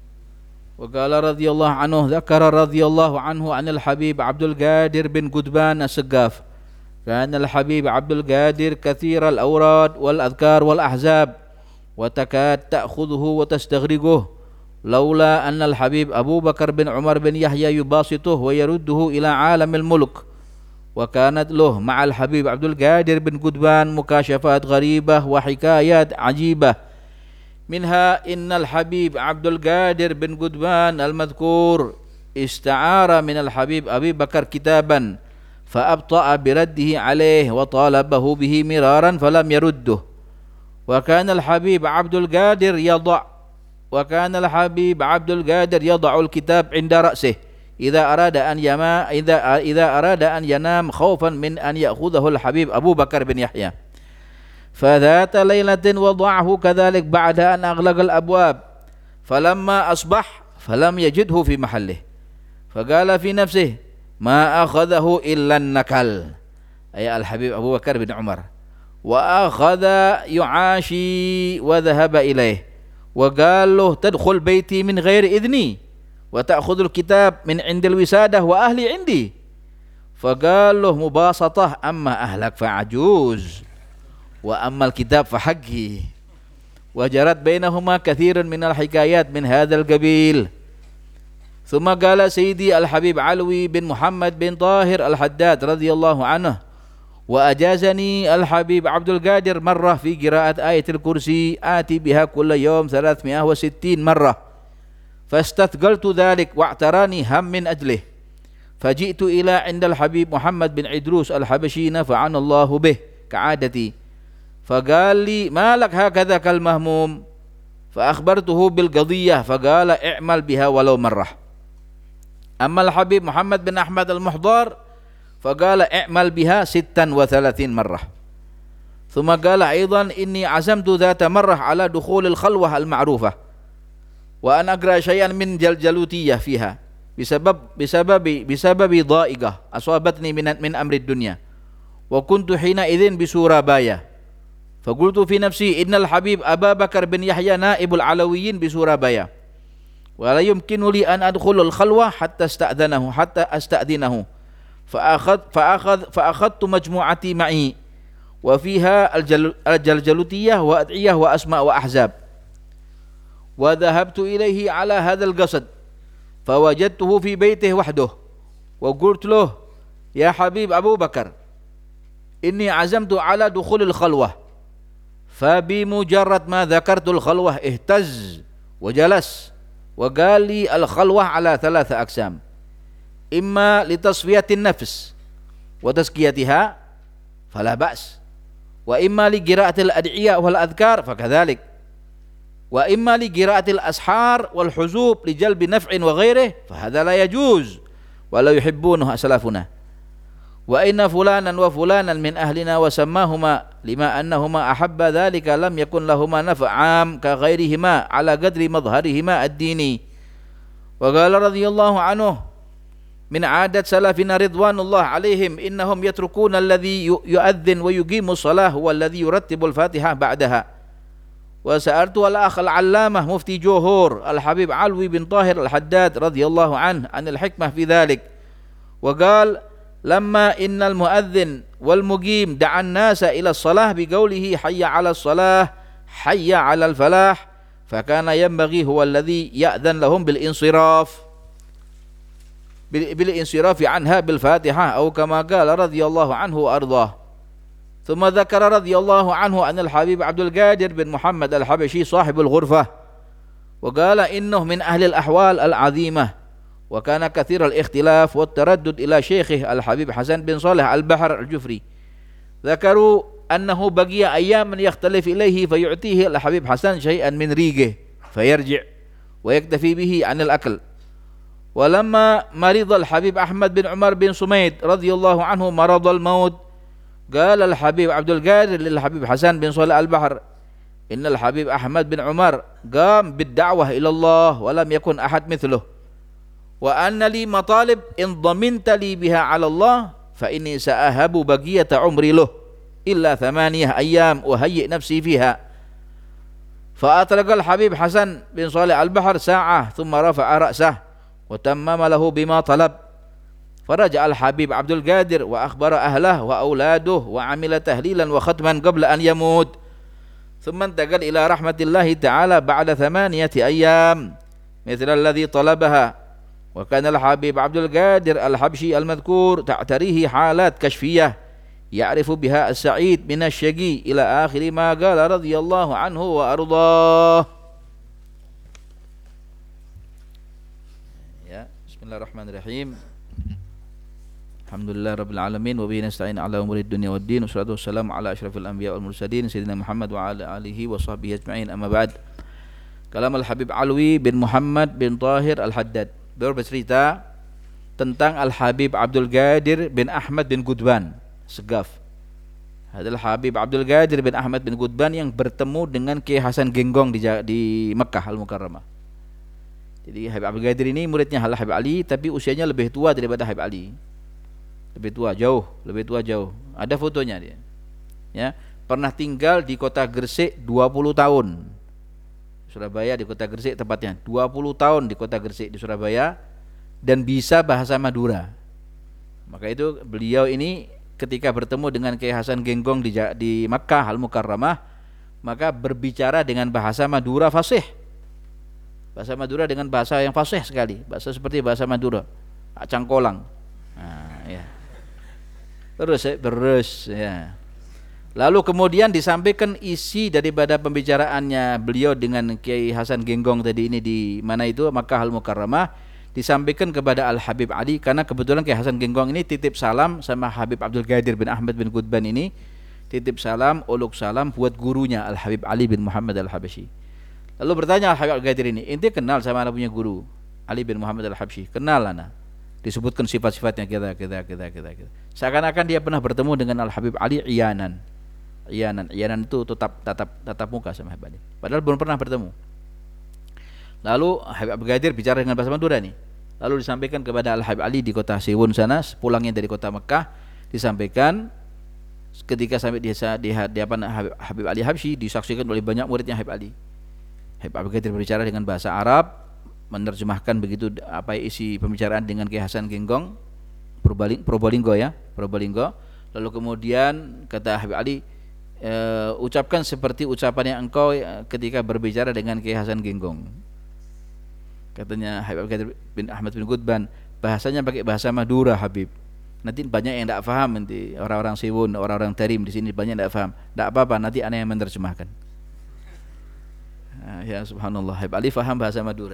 Wa qala radhiyallahu anhu, dzakara radhiyallahu anhu 'anil Habib Abdul Qadir bin Gudban As-Saggaf. Kana al-Habib Abdul Qadir katsir al-awrad wal adhkar wal ahzab wa takad ta'khudhuhu wa tastaghriquhu laula anna al-Habib Abu Bakar bin Umar bin Yahya yubasituhu wa yarudduhu ila alamil mulk wa kanat lahu ma'al Habib Abdul Qadir bin Gudban mukashafat gharibah wa hikayat ajibah minha innal Habib Abdul Qadir bin Gudban al-madhkur ista'ara min al-Habib Abi Bakar kitaban فأبطأ برده عليه وطالبه به مرارا فلم يرده وكان الحبيب عبد القادر يضع وكان الحبيب عبد القادر يضع الكتاب عند رأسه إذا أراد أن يما إذا إذا أراد أن ينام خوفا من أن يأخذه الحبيب أبو بكر بن يحيى فذات ليلة وضعه كذلك بعد أن أغلق الأبواب فلما أصبح فلم يجده في محله فقال في نفسه ما أخذه إلا النكل أي الحبيب أبو بكر بن عمر وأخذ يعاشي وذهب إليه وقال له تدخل بيتي من غير إذني وتأخذ الكتاب من عند الوسادة وأهلي عندي فقال له مباسطة أما أهلك فعجوز وأما الكتاب فحقي وجرت بينهما كثير من الحكايات من هذا القبيل ثم قال سيدي الحبيب علوي بن محمد بن طاهر الحداد رضي الله عنه وأجازني الحبيب عبد القادر مرة في قراءة آية الكرسي آتي بها كل يوم ثلاثمائة وستين مرة فاستثقلت ذلك واعتراني هم من أجله فجئت إلى عند الحبيب محمد بن عدروس الحبشي نفعنا الله به كعادتي فقال لي ما لك هكذا كالمهموم فأخبرته بالقضية فقال اعمل بها ولو مرة أما الحبيب محمد بن أحمد المحضار فقال اعمل بها ستا وثلاثين مرة ثم قال أيضا إني عزمت ذات مرة على دخول الخلوة المعروفة وأن أقرأ شيئا من جلجلوتية فيها بسبب بسبب بسبب ضائقة أصابتني من من أمر الدنيا وكنت حينئذ بسورابايا فقلت في نفسي إن الحبيب أبا بكر بن يحيى نائب العلويين بسورابايا wa la yumkinu li an adkhulul khalwah hatta asta'dhanahu hatta asta'dhinahu fa akhad fa akhad fa akhadtu majmu'ati ma'i wa fiha al-jaljalutiyah wa ad'iyah wa asma' wa ahzab wa dhahabtu ilayhi ala hadha al-qasd fawajadtuhu fi baytihi wahdahu wa qultu lahu ya habib Abu Bakar inni azamtu ala dukhulil khalwah fa bi mujarrad ma dhakartul khalwah ihtaz wa jalas wa gali al khalwah ala thalatha aqsam imma li tasfiyatin nafs wa tazkiyatiha fala ba's wa imma li qira'atil ad'iyah wal adhkar fakadhalik wa imma li qira'atil ashar wal huzub li jalbi naf'in wa ghairihi fa hadha la yajuz wa la yuhibbunahu aslafuna wa inna fulanan wa fulanan min ahlina wa sammahuma lima annahuma ahabba dhalika lam yakun lahuma naf'am ka ghairihima ala qadri madharihima ad-dini wa qala radhiyallahu anhu min adat salafina ridwanullah alaihim innahum yatrukuna alladhi yu'adhdhin wa yuqimu shalah wa alladhi yurattibu al-fatihah ba'daha wa sa'altu al-akh al-allamah mufti Johor al-habib Alwi bin Tahir al-Haddad radhiyallahu anhu anil hikmah fi dhalik wa qala lamma innal muadzin wal muqim da'an nasa ila shalah biqaulihi hayya 'ala shalah hayya 'ala al falah fakana yanbaghi huwa alladhi ya'dhan lahum bil insiraf bil, bil insirafi anha bil fatihah aw kama qala radhiyallahu anhu wa ardhah thumma dzakara radhiyallahu anhu an al habib Abdul Qadir bin Muhammad al Habashi sahibul ghurfah wa qala innahu min ahli al ahwal al 'azimah وكان كثير الاختلاف والتردد إلى شيخه الحبيب حسن بن صالح البحر الجفري ذكروا أنه بقي أياما يختلف إليه فيعطيه الحبيب حسن شيئا من ريقه فيرجع ويكتفي به عن الأكل ولما مرض الحبيب أحمد بن عمر بن سميد رضي الله عنه مرض الموت قال الحبيب عبد القادر للحبيب حسن بن صالح البحر إن الحبيب أحمد بن عمر قام بالدعوة إلى الله ولم يكن أحد مثله wa anna li matalib in dhaminta li biha 'ala Allah fa inni sa'ahabu baqiyata umri lahu illa thamaniyah ayyam wa hayyi nafsi fiha fa atraqa al-habib Hasan bin Salih al-Bahr sa'ah thumma rafa'a ra'sah wa tammama lahu bima talab faraja al-habib Abdul Qadir wa akhbara ahlah wa auladuhu wa amila tahlilan wa khatman qabla an yamut thumma intaqal ila rahmatillahi ta'ala ba'da thamaniyati ayyam mithla alladhi talabaha wa kana al-habib Abdul Qadir al-Habshi al-madhkur ta'tarihi halat kashfiyah ya'rifu biha as-sa'id min asy-syaqi ila akhir ma qala radhiyallahu anhu wa ardhah. Ya, bismillahirrahmanirrahim. Alhamdulillah rabbil alamin wa bihi nasta'in ala umuri dunya waddin wassalatu wassalamu ala asyrafil anbiya wal mursalin sayyidina Muhammad wa ala alihi wa sahbihi ajma'in amma ba'd. Kalam al-habib Alwi bin Muhammad bin Tahir al-Haddad bercerita tentang Al-Habib Abdul Qadir bin Ahmad bin Gudban Segaf. Adalah Habib Abdul Qadir bin Ahmad bin Gudban yang bertemu dengan Kiai Hasan Genggong di, di Mekah Al-Mukarramah. Jadi Habib Abdul Qadir ini muridnya Al-Habib Ali, tapi usianya lebih tua daripada Habib Ali. Lebih tua jauh, lebih tua jauh. Ada fotonya dia. Ya, pernah tinggal di kota Gresik dua puluh tahun. Surabaya di kota Gresik tepatnya dua puluh tahun di kota Gresik di Surabaya dan bisa bahasa Madura. Maka itu beliau ini ketika bertemu dengan Kiai Hasan Genggong di, di Makkah Al-Mukarramah maka berbicara dengan bahasa Madura fasih. Bahasa Madura dengan bahasa yang fasih sekali, bahasa seperti bahasa Madura. Cangkolang. Nah, ya. Terus terus ya. Lalu kemudian disampaikan isi daripada pembicaraannya beliau dengan Kiai Hasan Genggong tadi ini di mana itu Makkah Al-Mukarramah, disampaikan kepada Al-Habib Ali karena kebetulan Kiai Hasan Genggong ini titip salam sama Habib Abdul Qadir bin Ahmad bin Gudban ini, titip salam, uluk salam buat gurunya Al-Habib Ali bin Muhammad Al-Habashi. Lalu bertanya Al-Habib Abdul Qadir ini, "Ente kenal sama anak punya guru Ali bin Muhammad Al-Habashi?" "Kenal, ana." Disebutkan sifat-sifatnya kita kita kita kita kita. Seakan-akan dia pernah bertemu dengan Al-Habib Ali iyanan. Iyanan, iyanan itu tetap tatap tatap muka sama Habib Ali. Padahal belum pernah bertemu. Lalu Habib Abdul Qadir bicara dengan bahasa Madura nih. Lalu disampaikan kepada Al-Habib Ali di kota Siwun sana, pulangnya dari kota Mekah, disampaikan ketika sampai di di hadapan Habib, Habib Ali Habsyi disaksikan oleh banyak muridnya Habib Ali. Habib Abdul Qadir berbicara dengan bahasa Arab, menerjemahkan begitu apa isi pembicaraan dengan Kiai Hasan Genggong Probolinggo ya, Probolinggo. Lalu kemudian kata Habib Ali, e, ucapkan seperti ucapan yang engkau ketika berbicara dengan Kiai Hasan Genggong. Katanya Habib Qadir bin Ahmad bin Gudban, bahasanya pakai bahasa Madura Habib. Nanti banyak yang tidak paham, nanti orang-orang Siwun, orang-orang Tarim di sini banyak yang tidak paham. Tidak apa-apa, nanti ana yang menerjemahkan. Nah, ya subhanallah, Habib Ali faham bahasa Madura.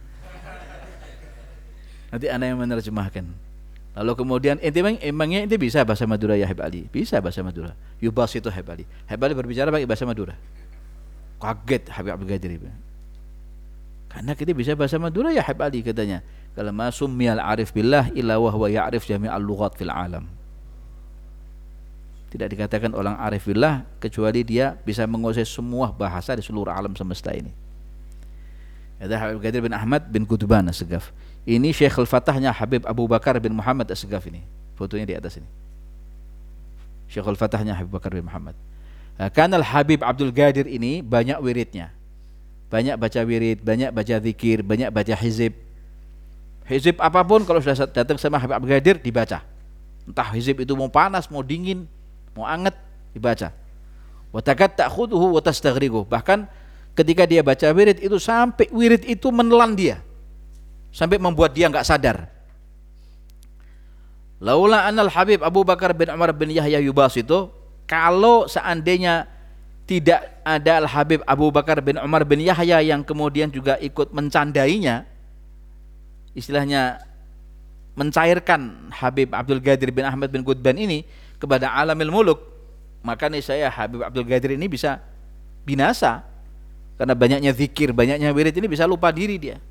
Nanti ana yang menerjemahkan. Lalu kemudian ente emangnya ente bisa bahasa Madura ya Habib Ali? Bisa bahasa Madura. Yubas itu Habib Ali. Habib Ali berbicara pakai bahasa Madura. Kaget Habib Abdul Qadir. Karena kita bisa bahasa Madura ya Habib Ali katanya. Kalau ma summiyal arif billah illa wa huwa ya'rif jami'al lughat fil alam. Tidak dikatakan orang arif billah kecuali dia bisa menguasai semua bahasa di seluruh alam semesta ini. Ada Habib Qadir bin Ahmad bin Gudban As-Segaf. Ini Syekh al-Fatahnya Habib Abu Bakar bin Muhammad As-Segaf ini. Fotonya di atas ini. Syekh al-Fatahnya Habib Bakar bin Muhammad. Karena Habib Abdul Qadir ini banyak wiridnya. Banyak baca wirid, banyak baca zikir, banyak baca hizib. Hizib apapun kalau sudah datang sama Habib Abdul Qadir dibaca. Entah hizib itu mau panas, mau dingin, mau anget, dibaca. Wa takat ta'khuduhu wa tastaghriquhu. Bahkan ketika dia baca wirid itu sampai wirid itu menelan dia. Sampai membuat dia enggak sadar. Laula anal Habib Abu Bakar bin Umar bin Yahya Yubas itu, kalau seandainya tidak ada Al-Habib Abu Bakar bin Umar bin Yahya yang kemudian juga ikut mencandainya, istilahnya mencairkan Habib Abdul Qadir bin Ahmad bin Gudban ini kepada alamil muluk, maka nih saya Habib Abdul Qadir ini bisa binasa. Karena banyaknya zikir, banyaknya wirid ini bisa lupa diri dia.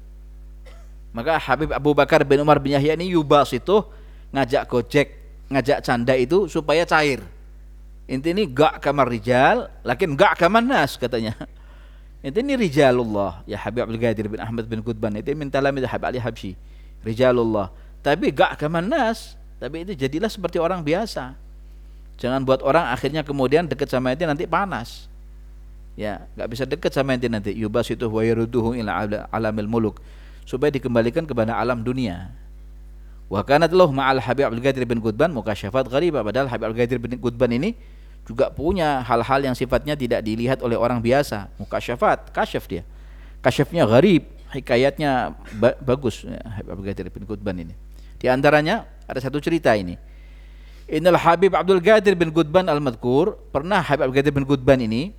Maka Habib Abu Bakar bin Umar bin Yahya ini Yubas itu ngajak gojek, ngajak canda itu supaya cair. Inti ini gak kamar rijal, lakin gak kamar nas katanya. Inti ini rijalullah ya Habib Abdul Qadir bin Ahmad bin Gudban. Itu minta lamid Habib Ali Habsyi. Rijalullah. Tapi gak kamar nas. Tapi itu jadilah seperti orang biasa. Jangan buat orang akhirnya kemudian dekat sama ente nanti panas. Ya, gak bisa dekat sama ente nanti. Yubasitu wa yaruduhu ila alamil muluk. Supaya dikembalikan kepada alam dunia. Wa kanat lahu ma'al Habib Abdul Qadir bin Gudban mukasyafat gharibah. Padahal Habib Abdul Qadir bin Gudban ini juga punya hal-hal yang sifatnya tidak dilihat oleh orang biasa. Mukasyafat, kasyaf dia. Kasyafnya gharib, hikayatnya ba bagus ya, Habib Abdul Qadir bin Gudban ini. Di antaranya ada satu cerita ini. Innal Habib Abdul Qadir bin Gudban al-Madhkur, pernah Habib Abdul Qadir bin Gudban ini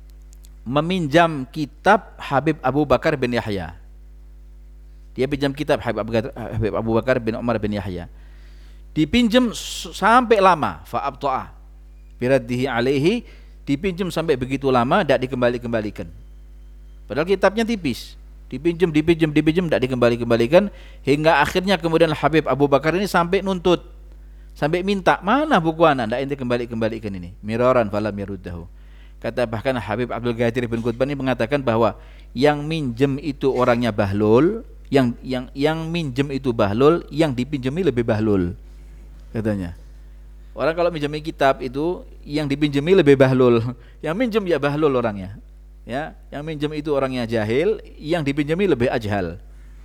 meminjam kitab Habib Abu Bakar bin Yahya. Dia pinjam kitab Habib Abu Bakar, Habib Abu Bakar bin Umar bin Yahya. Dipinjam sampai lama, fa'abta'a biraddihi alaihi, dipinjam sampai begitu lama tidak dikembali-kembalikan. Padahal kitabnya tipis. Dipinjam, dipinjam, dipinjam tidak dikembali-kembalikan hingga akhirnya kemudian Habib Abu Bakar ini sampai nuntut. Sampai minta, mana buku ana ndak ente kembali-kembalikan ini. Miraran falam yaruddahu. Kata bahkan Habib Abdul Qadir bin Gudban ini mengatakan bahwa yang minjem itu orangnya bahlul, yang yang yang minjem itu bahlul, yang dipinjami lebih bahlul. Katanya. Orang kalau minjami kitab itu yang dipinjami lebih bahlul. Yang minjem ya bahlul orangnya. Ya, yang minjem itu orangnya jahil, yang dipinjami lebih ajhal.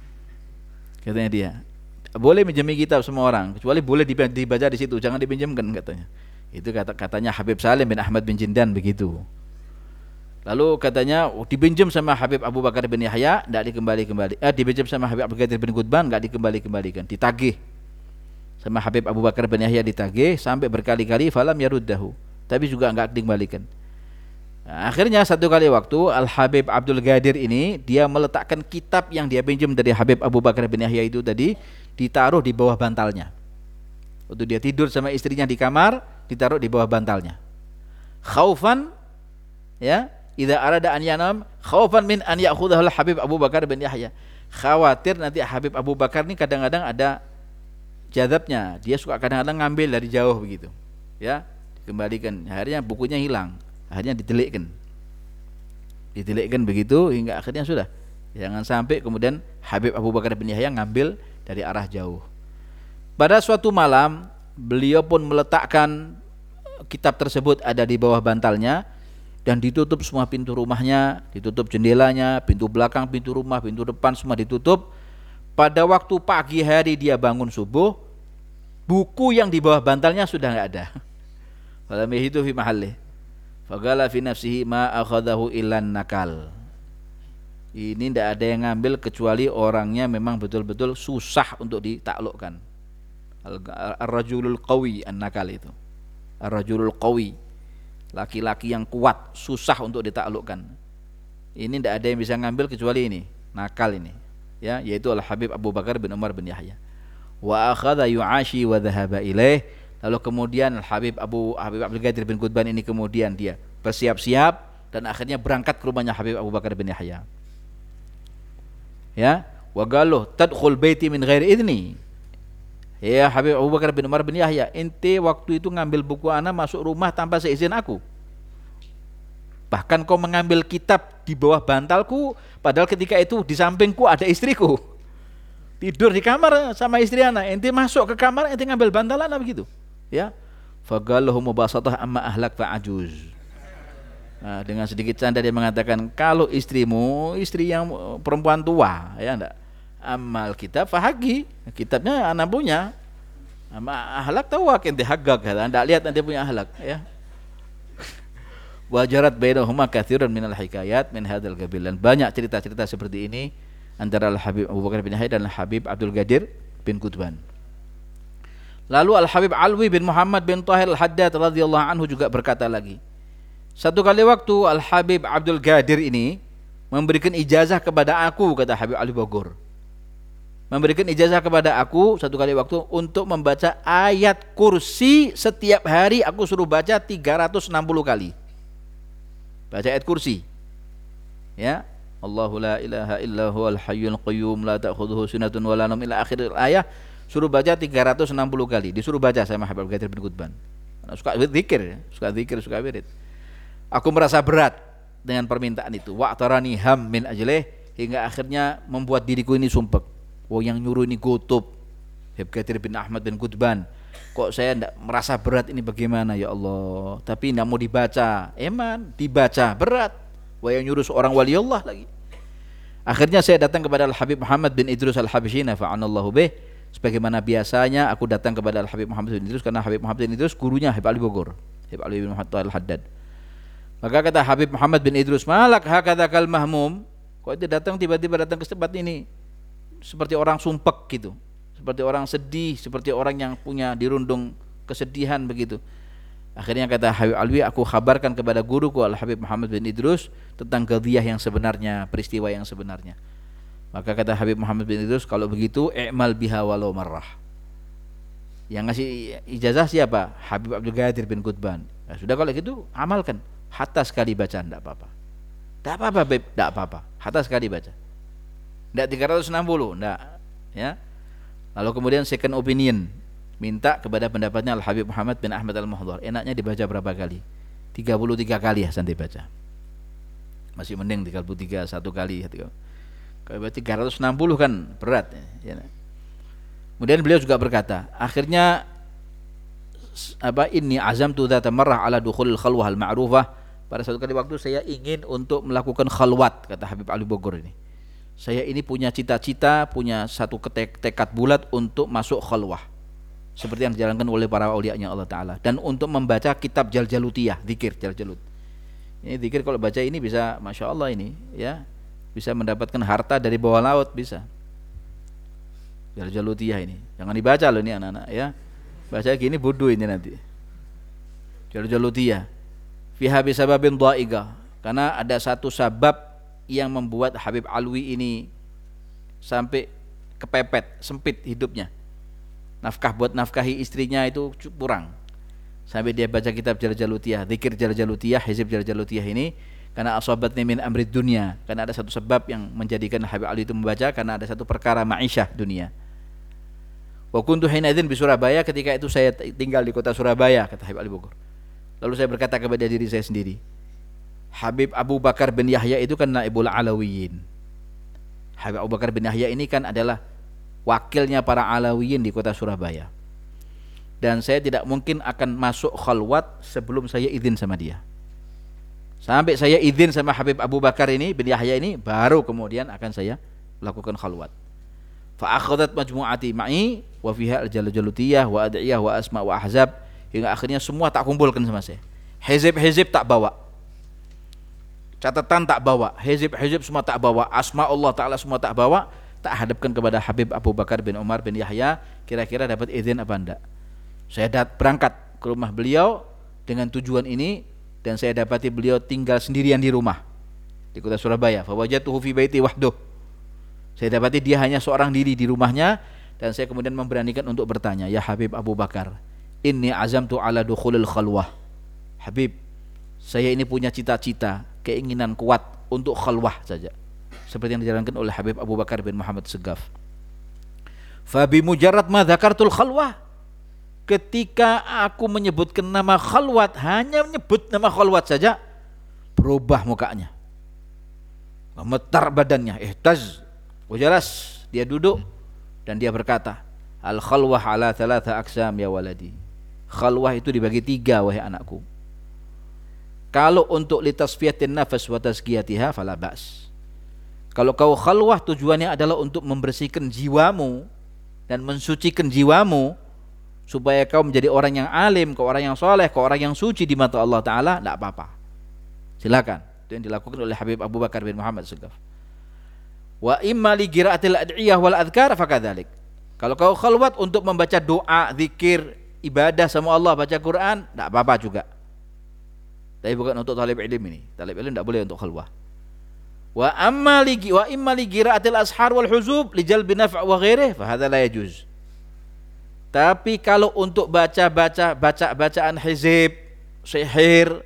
Katanya dia. Boleh minjami kitab semua orang, kecuali boleh dibaca di situ, jangan dipinjamkan katanya. Itu kata katanya Habib Salim bin Ahmad bin Jindan begitu. Lalu katanya oh, dipinjam sama Habib Abu Bakar bin Yahya, enggak dikembali-kembali. Eh dipinjam sama Habib Abdul Qadir bin Gudban, enggak dikembali-kembalikan, ditagih. Sama Habib Abu Bakar bin Yahya ditagih sampai berkali-kali falam yaruddahu, tapi juga enggak dikembalikan. Nah, akhirnya satu kali waktu Al Habib Abdul Qadir ini dia meletakkan kitab yang dia pinjam dari Habib Abu Bakar bin Yahya itu tadi ditaruh di bawah bantalnya. Waktu dia tidur sama istrinya di kamar, ditaruh di bawah bantalnya. Khaufan ya, idza arada an yanam, khaufan min an ya'khudhahu Al Habib Abu Bakar bin Yahya. Khawatir nanti Habib Abu Bakar ini kadang-kadang ada jadabnya, dia suka kadang-kadang ngambil dari jauh begitu. Ya, dikembalikan. Akhirnya bukunya hilang. Akhirnya didelikkan. Didelikkan begitu hingga akhirnya sudah. Jangan sampai kemudian Habib Abu Bakar bin Yahya ngambil dari arah jauh. Pada suatu malam beliau pun meletakkan kitab tersebut ada di bawah bantalnya dan ditutup semua pintu rumahnya, ditutup jendelanya, pintu belakang, pintu rumah, pintu depan semua ditutup. Pada waktu pagi hari dia bangun subuh, buku yang di bawah bantalnya sudah enggak ada. Falam yahidu fi mahallih. Faqala fi nafsihi ma akhadahu illan nakal. Ini tidak ada yang ngambil kecuali orangnya memang betul-betul susah untuk ditaklukkan. Ar-rajulul qawi an-nakal itu. Ar-rajulul qawi, laki-laki yang kuat, susah untuk ditaklukkan. Ini tidak ada yang bisa ngambil kecuali ini, nakal ini. Ya, yaitu Al-Habib Abu Bakar bin Umar bin Yahya. Wa akhadha yu'ashi wa dhahaba ilaih. Lalu kemudian Al-Habib Abu Habib Abdul Qadir bin Qutban ini kemudian dia bersiap-siap dan akhirnya berangkat ke rumahnya Habib Abu Bakar bin Yahya. Ya, wa galuh tadkhul baiti min ghairi idni. Ya Habib Abu Bakar bin Umar bin Yahya, ente waktu itu ngambil buku ana masuk rumah tanpa seizin aku. Bahkan kau mengambil kitab di bawah bantalku, padahal ketika itu di sampingku ada istriku. Tidur di kamar sama istri ana, ente masuk ke kamar ente ngambil bantal ana begitu. Ya. Fagalahu mubasatah amma ahlak fa'ajuz. Nah, dengan sedikit canda dia mengatakan, kalau istrimu istri yang perempuan tua, ya enggak. Amal kitab fahagi, kitabnya anak punya. Ama ahlak tawak ente haggak, anda lihat ente punya ahlak, ya. Wajarat bainahuma katsiran minal hikayat min hadzal qabil. Dan banyak cerita-cerita seperti ini antara Al-Habib Abu Bakar bin Yahya dan Al-Habib Abdul Qadir bin Qutban. Lalu Al-Habib Alwi bin Muhammad bin Tahir Al-Haddad radhiyallahu anhu juga berkata lagi. Satu kali waktu Al-Habib Abdul Qadir ini memberikan ijazah kepada aku, kata Habib Ali Bogor. Memberikan ijazah kepada aku satu kali waktu untuk membaca ayat kursi setiap hari, aku suruh baca tiga ratus enam puluh kali. Baca ayat kursi. Ya, Allahu la ilaha illa huwal hayyul qayyum la ta'khudhuhu sinatun wa la nawm ila akhir ayat. Suruh baca tiga ratus enam puluh kali. Disuruh baca sama Habib Qadir bin Qutban. Suka zikir, suka zikir, suka wirid. Aku merasa berat dengan permintaan itu. Wa'tarani ham min ajlih, hingga akhirnya membuat diriku ini sumpek. Oh, yang nyuruh ini Qutub, Habib Qadir bin Ahmad bin Qutban. Kok saya tidak merasa berat ini bagaimana ya Allah? Tapi tidak mau dibaca. Eman, dibaca berat. Wah, yang nyuruh seorang wali Allah lagi. Akhirnya saya datang kepada Al-Habib Muhammad bin Idrus Al-Habsyi nafa'anallahu bih. Sebagaimana biasanya aku datang kepada Al-Habib Muhammad bin Idrus, karena Habib Muhammad bin Idrus gurunya Habib Ali Bogor, Habib Ali bin Muhammad Al-Haddad. Maka kata Habib Muhammad bin Idrus, malak hakadha kal mahmum, kok dia datang tiba-tiba datang ke tempat ini seperti orang sumpek gitu, seperti orang sedih, seperti orang yang punya dirundung kesedihan begitu. Akhirnya kata Habib Alwi, aku kabarkan kepada guruku Al-Habib Muhammad bin Idrus tentang qadhiyah yang sebenarnya, peristiwa yang sebenarnya. Maka kata Habib Muhammad bin Idrus, kalau begitu i'mal biha walau marrah. Yang ngasih ijazah siapa? Habib Abdul Qadir bin Qutban. Ya, sudah kalau gitu amalkan. Hatta sekali baca, tidak apa-apa. Tidak apa-apa, Beb, tidak apa-apa. Hatta sekali baca. Tidak tiga ratus enam puluh, tidak. Ya. Lalu kemudian second opinion, minta kepada pendapatnya Al-Habib Muhammad bin Ahmad Al-Muhdhar. Enaknya dibaca berapa kali? tiga puluh tiga kali ya santai baca. Masih mending tiga puluh tiga satu kali. Kalau tiga ratus enam puluh kan berat. Ya. Kemudian beliau juga berkata, akhirnya apa ini azam tu dzata marrah ala dukhulil khalwah al ma'rufah. Pada suatu kali waktu saya ingin untuk melakukan khalwat, kata Habib Ali Bogor ini. Saya ini punya cita-cita, punya satu tekad bulat untuk masuk khalwah, seperti yang dijalankan oleh para aulianya Allah Ta'ala, dan untuk membaca kitab Jaljalutiyah, zikir Jaljalut. Ini zikir kalau baca ini bisa, masya Allah ini, ya, bisa mendapatkan harta dari bawah laut, bisa. Jaljalutiyah ini, jangan dibaca loh ini anak-anak, ya. Baca gini bodoh ini nanti. Jaljalutiyah. Fiha bisababin dha'iqah, karena ada satu sabab yang membuat Habib Alwi ini sampai kepepet, sempit hidupnya. Nafkah buat nafkahi istrinya itu kurang. Sampai dia baca kitab Jaljalutiyah, zikir Jaljalutiyah, hizib Jaljalutiyah ini, karena asabatni min amrid dunia, karena ada satu sebab yang menjadikan Habib Alwi itu membaca, karena ada satu perkara ma'isyah dunia. Wa kuntu hina idzin bi Surabaya, ketika itu saya tinggal di kota Surabaya, kata Habib Ali Bogor. Lalu saya berkata kepada diri saya sendiri, Habib Abu Bakar bin Yahya itu kan naibul Alawiyin. Habib Abu Bakar bin Yahya ini kan adalah wakilnya para Alawiyin di kota Surabaya. Dan saya tidak mungkin akan masuk khalwat sebelum saya izin sama dia. Sampai saya izin sama Habib Abu Bakar ini bin Yahya ini, baru kemudian akan saya lakukan khalwat. Fa akhadhat majmu'ati ma'i wa fiha al-jaljalutiyah wa ad'iyah wa asma wa ahzab, hingga akhirnya semua tak kumpulkan sama saya. Hizib-hizib tak bawa, catatan tak bawa, hizib-hizib semua tak bawa, asma Allah Ta'ala semua tak bawa, tak hadapkan kepada Habib Abu Bakar bin Umar bin Yahya, kira-kira dapat izin apa enggak. Saya dat berangkat ke rumah beliau dengan tujuan ini, dan saya dapati beliau tinggal sendirian di rumah di kota Surabaya. Fa wajadtuhu fi baiti wahduh. Saya dapati dia hanya seorang diri di rumahnya, dan saya kemudian memberanikan untuk bertanya, ya Habib Abu Bakar, inni azamtu ala dukhulil khalwah. Habib, saya ini punya cita-cita, keinginan kuat untuk khalwah saja, seperti yang dijalankan oleh Habib Abu Bakar bin Muhammad Segaf. Fa bi mujarrad ma dzakartul khalwah, ketika aku menyebutkan nama khalwat, hanya menyebut nama khalwat saja, berubah mukanya, gemetar badannya, ihtaz wajalas, dia duduk dan dia berkata, al khalwah ala thalatha aqsam ya waladi. Khalwah itu dibagi tiga wahai anakku. Kalau untuk litasfiyatin nafas wa tazkiyatiha fala ba's. Kalau kau khalwah tujuannya adalah untuk membersihkan jiwamu dan mensucikan jiwamu supaya kau menjadi orang yang alim, kau orang yang soleh, kau orang yang suci di mata Allah Ta'ala, tidak apa-apa, silakan. Itu yang dilakukan oleh Habib Abu Bakar bin Muhammad Segaf. Wa imma li qiraatil ad'iyah wal adhkar fakadzalik. Kalau kau khalwat untuk membaca doa, zikir, ibadah sama Allah, baca Quran, tidak apa-apa juga. Tapi bukan untuk talib ilmu ini. Talib ilmu tidak boleh untuk khalwah. Wa amma li wa imma li qiraatil ashar wal huzub li jalbi naf' wa ghairihi fa hadza la yajuz. Tapi kalau untuk baca-baca baca-bacaan hizib, sihir,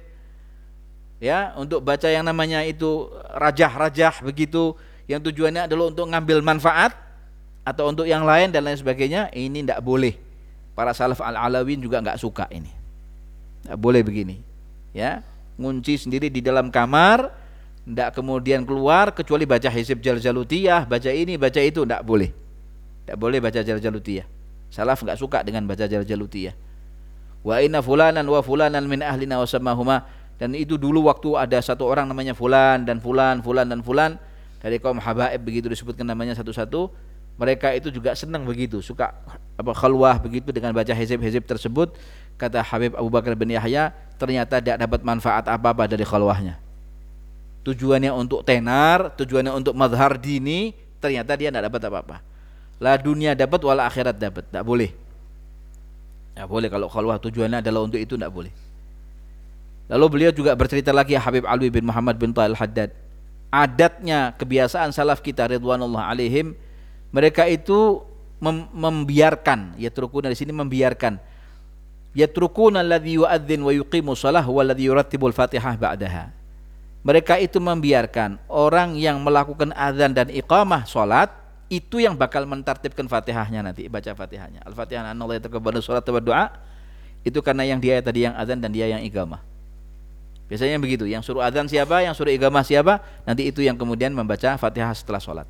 ya, untuk baca yang namanya itu rajah-rajah begitu, yang tujuannya adalah untuk ngambil manfaat atau untuk yang lain dan lain sebagainya, ini tidak boleh. Para salaf al-alawin juga enggak suka ini. Tidak boleh begini. Ya, ngunci sendiri di dalam kamar, tidak kemudian keluar kecuali baca hizib jaljalutiyah, baca ini, baca itu, tidak boleh. Tidak boleh baca jaljalutiyah. Salaf enggak suka dengan baca jaljalutiyah. Wa inna fulanan wa fulanan min ahlina wa samahuma, dan itu dulu waktu ada satu orang namanya fulan dan fulan, fulan dan fulan dari kaum habaib, begitu disebutkan namanya satu-satu, mereka itu juga senang begitu, suka apa khalwah begitu dengan baca hizib-hizib tersebut. Kata Habib Abu Bakar bin Yahya, ternyata tidak dapat manfaat apa-apa dari khalwahnya. Tujuannya untuk tenar, tujuannya untuk mazhar dini, ternyata dia tidak dapat apa-apa. La dunia dapat wala akhirat dapat, tidak boleh. Tidak boleh kalau khalwah tujuannya adalah untuk itu, tidak boleh. Lalu beliau juga bercerita lagi, Habib Alwi bin Muhammad bin Tahir al-Haddad, adatnya kebiasaan salaf kita ridwanullah alaihim, mereka itu mem membiarkan, yatrukuna di sini membiarkan, yatrukuna alladhi yu'adzin wa yuqimu shalah walladhi yurattibul Fatihah ba'daha. Mereka itu membiarkan orang yang melakukan azan dan iqamah salat, itu yang bakal mentartibkan Fatihahnya nanti, baca Fatihahnya. Al-Fatihah anallahu yataqabbalu shalat wa du'a, itu karena yang dia tadi yang azan dan dia yang iqamah. Biasanya begitu, yang suruh azan siapa, yang suruh iqamah siapa, nanti itu yang kemudian membaca Fatihah setelah sholat.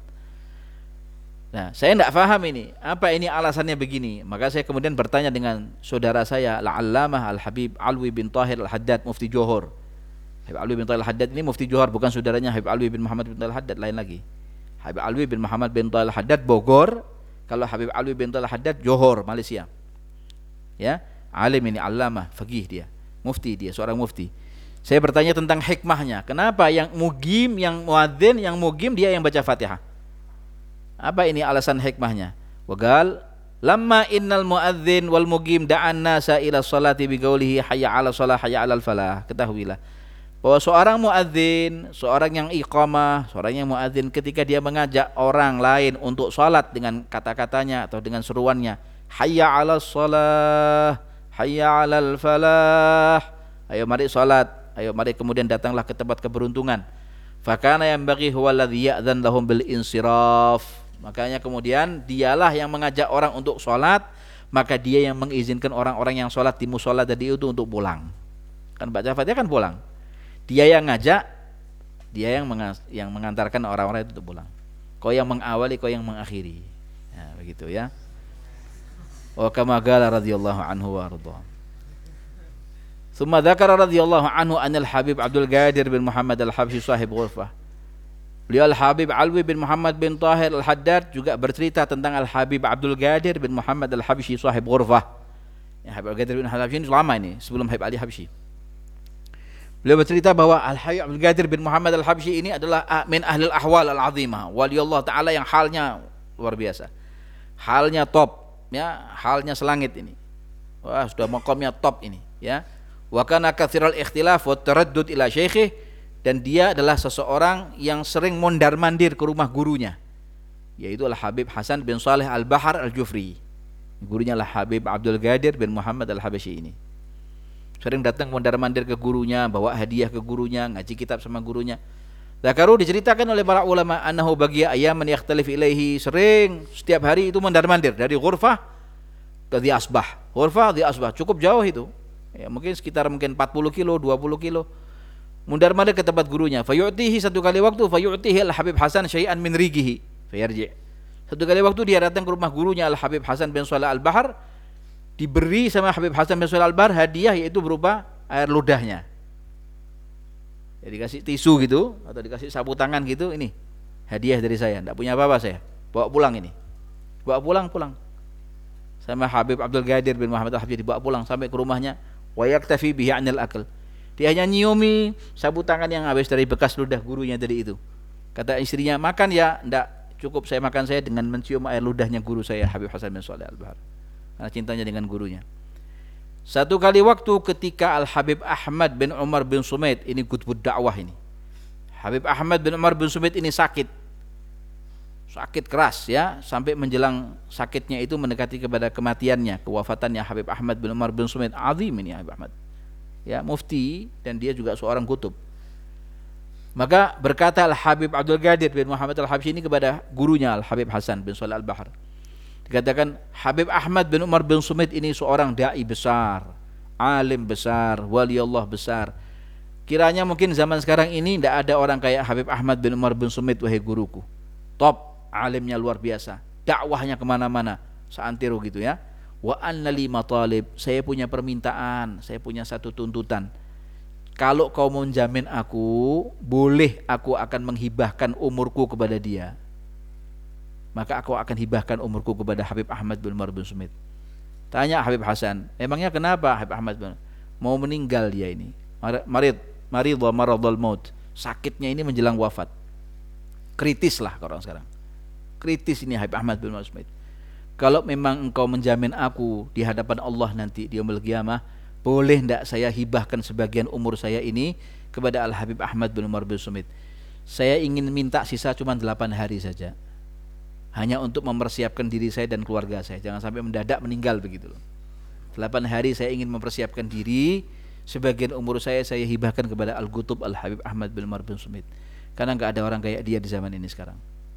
Nah, saya tidak paham ini, apa ini alasannya begini. Maka saya kemudian bertanya dengan saudara saya, Al-Allamah Al-Habib Alwi bin Tahir Al-Haddad, Mufti Johor. Habib Alwi bin Tahir Al-Haddad ini Mufti Johor, bukan saudaranya Habib Alwi bin Muhammad bin Tahir Al-Haddad, lain lagi. Habib Alwi bin Muhammad bin Tahir Al-Haddad Bogor, kalau Habib Alwi bin Tahir Al-Haddad Johor, Malaysia. Ya, alim ini, allamah, faqih dia, mufti dia, seorang mufti. Saya bertanya tentang hikmahnya, kenapa yang mugim, yang muadzin, yang mugim dia yang baca Fatihah? Apa ini alasan hikmahnya? Wagal lamma innal muadzin wal mugim da'an nasa ila salati biqaulihi hayya 'ala shalah hayya 'alal falah. Ketahuilah bahwa seorang muadzin, seorang yang iqamah, seorang yang muadzin ketika dia mengajak orang lain untuk salat dengan kata-katanya atau dengan seruannya, hayya 'alas shalah hayya 'alal falah, ayo mari salat, ayo mari kemudian datanglah ke tempat keberuntungan. Fakana yang bagi huwaladzi ya'dzan lahum bil insiraf. Makanya kemudian dialah yang mengajak orang untuk sholat, maka dia yang mengizinkan orang-orang yang sholat di musola tadi itu untuk pulang. Kan baca Fatihah kan pulang. Dia yang ngajak, dia yang yang mengantarkan orang-orang itu untuk pulang. Kau yang mengawali, kau yang mengakhiri. Nah, begitu ya. Wa kama qala radhiyallahu anhu wa radha. Thumma dzakara radhiyallahu anhu anil Habib Abdul Qadir bin Muhammad Al-Habsyi sahib ghurfah. Beliau Al-Habib Alwi bin Muhammad bin Tahir Al-Haddad juga bercerita tentang Al-Habib Abdul Qadir bin Muhammad Al-Habsyi sahib ghurfah. Ya, Habib Al-Qadir bin Muhammad Al-Habsyi ini lama ini, sebelum Habib Ali Habsyi. Beliau bercerita bahwa Al-Habib Abdul Qadir bin Muhammad Al-Habsyi ini adalah min ahlil ahwal al-azimah, waliullah ta'ala yang halnya luar biasa. Halnya top, ya, halnya selangit ini. Wah, sudah maqamnya top ini, ya. Wa kana katsiral ikhtilaf wa taraddud ila syaikhih, dan dia adalah seseorang yang sering mondar-mandir ke rumah gurunya, yaitu Al-Habib Hasan bin Saleh Al-Bahar Al-Jufri. Gurunya Al-Habib Abdul Qadir bin Muhammad Al-Habsyi ini. Sering datang mondar-mandir ke gurunya, bawa hadiah ke gurunya, ngaji kitab sama gurunya. Dzakaru diceritakan oleh para ulama annahu bagiya ayaman yakhtalif ilaihi, sering setiap hari itu mondar-mandir dari ghurfah ke di asbah. Ghurfah di asbah cukup jauh itu. Ya, mungkin sekitar mungkin empat puluh kilo, dua puluh kilo. Mondar-mandir ke tempat gurunya. Fayu'tihi, satu kali waktu, fayu'tihi Al-Habib Hasan syai'an min rigihi fayarji'. Satu kali waktu dia datang ke rumah gurunya Al-Habib Hasan bin Saleh Al-Bahar, diberi sama Habib Hasan bin Saleh Al-Bahar hadiah, yaitu berupa air ludahnya. Ya, dikasih tisu gitu atau dikasih sapu tangan gitu, ini hadiah dari saya, enggak punya apa-apa saya, bawa pulang ini. Bawa pulang pulang. Sama Habib Abdul Qadir bin Muhammad Al-Habsyi dibawa pulang sampai ke rumahnya, wa yaktafi bihi 'anil akal. Dia hanya nyiumi sapu tangan yang habis dari bekas ludah gurunya tadi itu. Kata istrinya, makan ya? Enggak, cukup saya makan saya dengan mencium air ludahnya guru saya Habib Hasan bin Saleh Al-Bahar, karena cintanya dengan gurunya. Satu kali waktu ketika Al-Habib Ahmad bin Umar bin Sumaid, ini qutbud dakwah ini. Habib Ahmad bin Umar bin Sumaid ini sakit. Sakit keras ya, sampai menjelang sakitnya itu mendekati kepada kematiannya, kewafatannya Habib Ahmad bin Umar bin Sumaid. Azim ini Habib Ahmad. Ya, mufti, dan dia juga seorang kutub. Maka berkata Al-Habib Abdul Qadir bin Muhammad Al-Habsyi ini kepada gurunya Al-Habib Hasan bin Saleh Al-Bahar. Dikatakan Habib Ahmad bin Umar bin Sumaid ini seorang dai besar, alim besar, wali Allah besar. Kiranya mungkin zaman sekarang ini tidak ada orang kayak Habib Ahmad bin Umar bin Sumaid, wahai guruku. Top, alimnya luar biasa, dakwahnya kemana-mana, seantero gitu ya. Wa anna li matalib, saya punya permintaan, saya punya satu tuntutan. Kalau kau mau menjamin aku, boleh aku akan menghibahkan umurku kepada dia. Maka aku akan hibahkan umurku kepada Habib Ahmad bin Umar bin Sumaid. Tanya Habib Hasan, emangnya kenapa Habib Ahmad bin? Mau meninggal dia ini, marid, marid wa maradul maut, sakitnya ini menjelang wafat, kritis lah kalau orang sekarang, kritis ini Habib Ahmad bin Umar bin Sumaid. Kalau memang engkau menjamin aku di hadapan Allah nanti di yaumul qiyamah, boleh enggak saya hibahkan sebagian umur saya ini kepada Al-Habib Ahmad bin Umar bin Sumaid. Saya ingin minta sisa cuma delapan hari saja, hanya untuk mempersiapkan diri saya dan keluarga saya, jangan sampai mendadak meninggal begitu loh. delapan hari saya ingin mempersiapkan diri, sebagian umur saya saya hibahkan kepada Al-Qutub Al-Habib Ahmad bin Umar bin Sumaid, karena enggak ada orang kayak dia di zaman ini sekarang.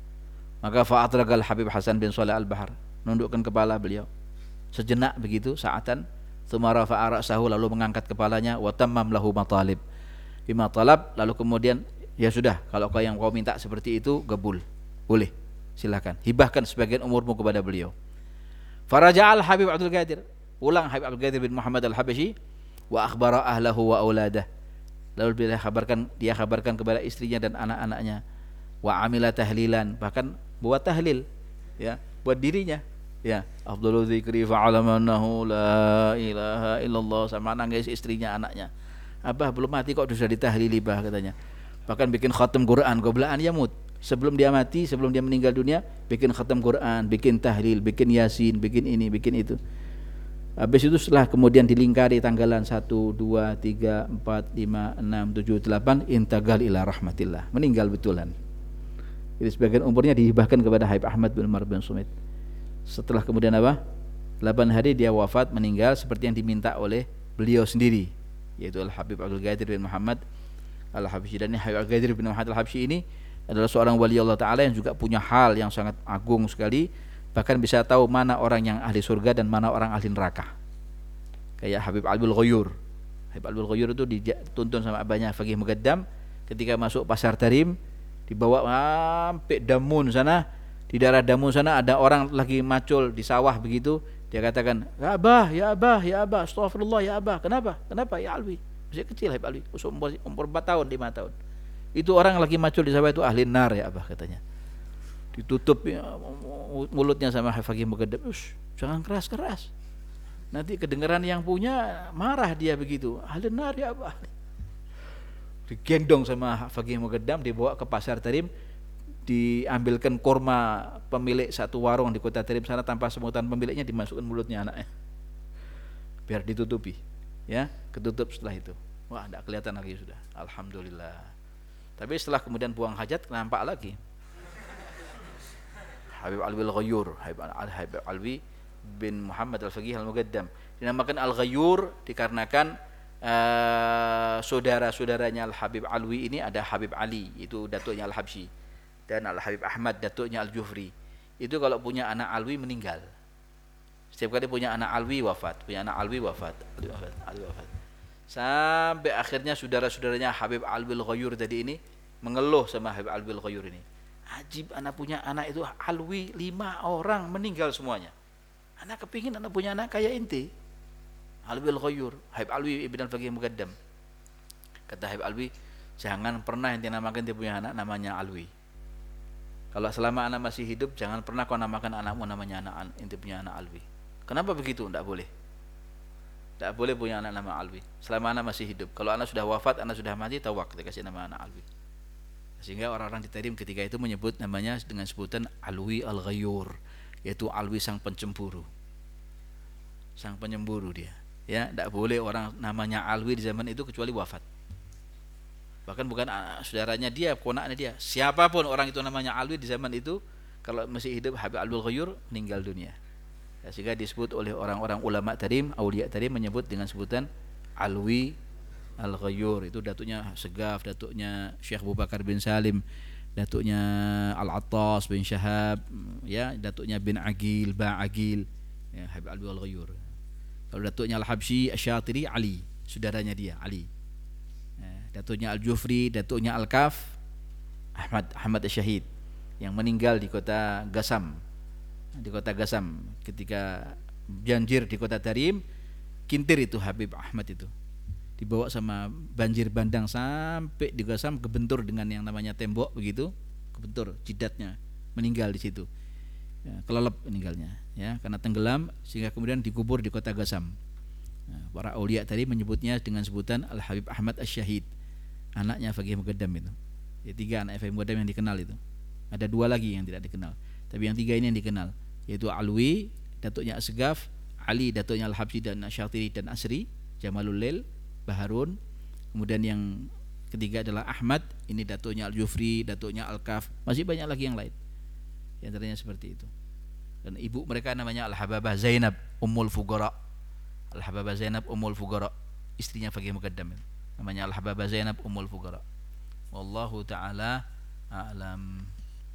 Maka fa'atragal Habib Hasan bin Saleh Al-Bahar, nundukkan kepala beliau sejenak begitu, saatan, tsumma rafa'a ra'sahu, lalu mengangkat kepalanya, wa tammam lahu matalib bima talab, lalu kemudian, ya sudah, kalau kau yang kau minta seperti itu, gabul, boleh, silakan hibahkan sebagian umurmu kepada beliau. Faraja'al Habib Abdul Qadir, pulang Habib Abdul Qadir bin Muhammad Al-Habsyi, wa akhbara ahlahu wa auladah, lalu dia kabarkan dia kabarkan kepada istrinya dan anak-anaknya, wa amila tahlilan, bahkan buat tahlil ya buat dirinya ya, afdhalu dzikri fa'alama annahu la ilaha illallah, sama nangis istrinya, anaknya. Abah belum mati kok sudah ditahlili bah, katanya. Bahkan bikin khatam Quran qabla an yamut, sebelum dia mati, sebelum dia meninggal dunia, bikin khatam Quran, bikin tahlil, bikin yasin, bikin ini, bikin itu. Habis itu setelah kemudian dilingkari tanggalan satu, dua, tiga, empat, lima, enam, tujuh, delapan, intagal ila rahmatillah, meninggal betulan. Jadi sebagian umurnya dihibahkan kepada Habib Ahmad bin Umar bin Sumaid. Setelah kemudian apa? delapan hari dia wafat, meninggal seperti yang diminta oleh beliau sendiri, yaitu Al-Habib Abdul Qadir bin Muhammad Al-Habsyi. Dan Habib Abdul Qadir bin Muhammad Al-Habsyi ini adalah seorang wali Allah Ta'ala yang juga punya hal yang sangat agung sekali, bahkan bisa tahu mana orang yang ahli surga dan mana orang ahli neraka. Kayak Habib Albul Ghuyur. Habib Albul Ghuyur itu dituntun sama abahnya Faqih Muqaddam, ketika masuk pasar Tarim, dibawa sampai Damun sana. Di daerah Damun sana ada orang lagi macul di sawah begitu, Dia katakan, ya Abah, ya Abah, ya Abah, astagfirullah ya Abah. Kenapa? Kenapa ya Alwi? Masih kecil Habib Alwi, umur, umur empat tahun, lima tahun. Itu orang lagi macul di sawah itu ahli nar ya Abah katanya. Ditutup ya, mulutnya sama Fakih Mugaddam. Ush, jangan keras-keras. Nanti kedengaran yang punya marah dia begitu. Ahli nar ya Abah. Digendong sama Fakih Mugaddam, dibawa ke pasar Tarim, diambilkan kurma pemilik satu warung di kota Tarim sana tanpa sebutan pemiliknya, dimasukkan mulutnya anaknya biar ditutupi, ya, ketutup setelah itu. Wah, tidak kelihatan lagi sudah. Alhamdulillah. Tapi setelah kemudian buang hajat nampak lagi Habib Alwi Al-Ghayyur, Habib Alwi bin Muhammad Al-Faqih Al-Mugaddam. Dinamakan Al-Ghayyur dikarenakan uh, saudara-saudaranya Al-Habib Alwi ini ada Habib Ali, itu datuknya Al-Habsyi, dan Al-Habib Ahmad datuknya Al-Jufri. Itu kalau punya anak Alwi meninggal. Setiap kali punya anak Alwi wafat, punya anak Alwi wafat, Alwi wafat, Alwi wafat. Sampai akhirnya saudara-saudaranya Habib Alwi Al-Ghayyur tadi ini mengeluh sama Habib Alwi Al-Ghayyur ini. Ajib, anak punya anak itu Alwi lima orang meninggal semuanya. Anak kepingin anak punya anak kayak inti. Alwi Al-Ghayyur, Habib Alwi Ibn Al-Faqih Mugaddam. Kata Habib Alwi, jangan pernah ente namakan dia punya anak namanya Alwi. Kalau selama anak masih hidup, jangan pernah kau namakan anakmu namanya anak inti punya anak Alwi. Kenapa begitu? Tidak boleh. Tidak boleh punya anak nama Alwi selama anak masih hidup. Kalau anak sudah wafat, anak sudah mati, tawak dikasih nama anak Alwi. Sehingga orang-orang di Tarim ketika itu menyebut namanya dengan sebutan Alwi Al-Ghayyur, yaitu Alwi sang pencemburu. Sang penyemburu dia. Ya, tidak boleh orang namanya Alwi di zaman itu kecuali wafat. Bahkan bukan saudaranya dia, ponaknya dia. Siapapun orang itu namanya Alwi di zaman itu, kalau masih hidup Habib Alwi Al-Ghayyur meninggal dunia. Ya, sehingga disebut oleh orang-orang ulama Tarim, aulia Tarim menyebut dengan sebutan Alwi Al-Ghayyur. Itu datuknya Segaf, datuknya Syekh Abu Bakar bin Salim, datuknya Al-Attas bin Syahab, ya, datuknya bin Agil, Ba Agil, ya, Habib Alwi Al-Ghayyur. Kalau datuknya Al-Habsyi Asy-Syatiri, Ali, saudaranya dia, Ali. Datuknya Al-Jufri, datuknya Al-Kaf, Ahmad Ahmad Asy-Syahid yang meninggal di kota Gasam. Di kota Gasam ketika banjir di kota Tarim, kintir itu Habib Ahmad itu. Dibawa sama banjir bandang sampai di Gasam, kebentur dengan yang namanya tembok begitu, kebentur jidatnya, meninggal di situ. Ya, kelelep meninggalnya, ya, karena tenggelam sehingga kemudian dikubur di kota Gasam. Nah, para aulia tadi menyebutnya dengan sebutan Al-Habib Ahmad Asy-Syahid, anaknya Faqih Mugaddam itu. Ya, tiga anak Faqih Mugaddam yang dikenal itu. Ada dua lagi yang tidak dikenal, tapi yang tiga ini yang dikenal, yaitu Alwi, datuknya Asgaf, Ali, datuknya Al-Habsyi dan Asy-Syatiri dan Asri, Jamalul Lail, Baharun. Kemudian yang ketiga adalah Ahmad, ini datuknya Al-Jufri, datuknya Al-Kaf, masih banyak lagi yang lain. Di antaranya seperti itu. Dan ibu mereka namanya Al-Hababah Zainab Ummul Fuqara. Al-Hababah Zainab Ummul Fuqara, istrinya Faqih Mugaddam. Namanya Al-Hababah Zainab Ummul Fuqara. Wallahu taala a'lam.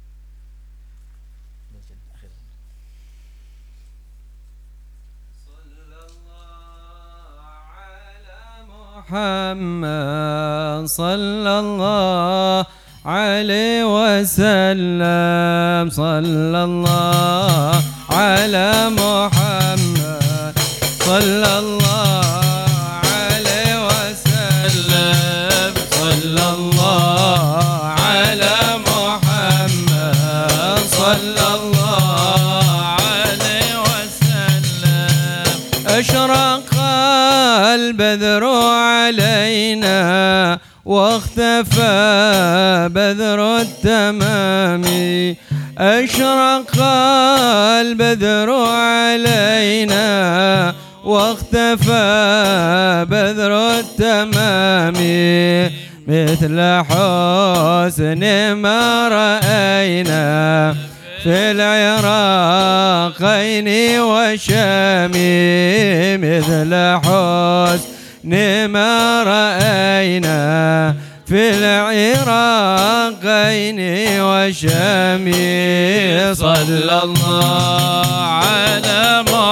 Muhammad sallallahu alaihi wasallam, sallallahu ala Muhammad sallallahu alaihi wasallam, sallallahu ala Muhammad sallallahu alaihi wasallam. Ashraq البدر علينا واختفى بدر التمام، أشرق البدر علينا واختفى بدر التمام، مثل حسن ما رأينا في العراقين والشام، مثل حسن ما رأينا في العراقين والشام. صلى الله على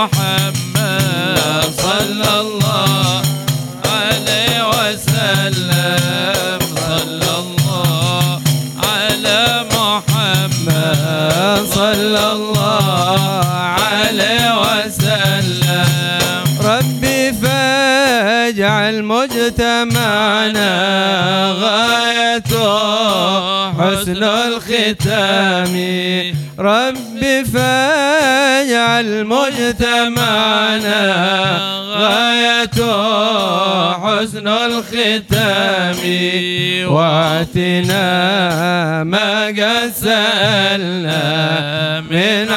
محمد صلى الله عليه وسلم، صلى الله على محمد صلى الله عليه وسلم. اجعل مجتمعنا غايته حسن الختام رب فاجعل مجتمعنا غايته حسن الختام واتنا ما قد سألنا من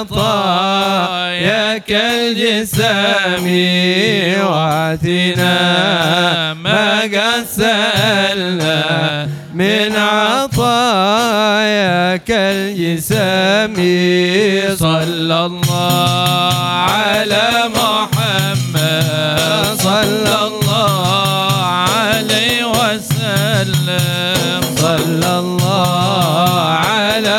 عطاياك الجسام واتنا ما قد سألنا من عطاياك الجسام صلى الله على محمد صلى الله عليه وسلم صلى الله على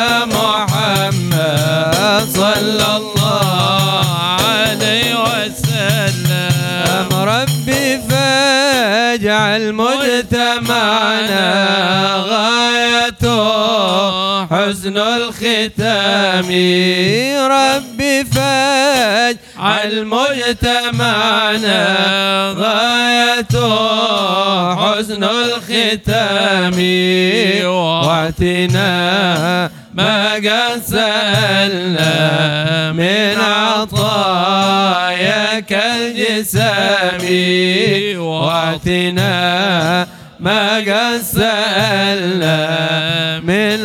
محمد صلى الله عليه وسلم ربي فاجعل مجتمعنا غايته حسن الختام ربي فاجعل مجتمعنا غايته حسن الختام واعتنا ما قد سألنا من عطاياك الجسام واعتنا ما قد سألنا من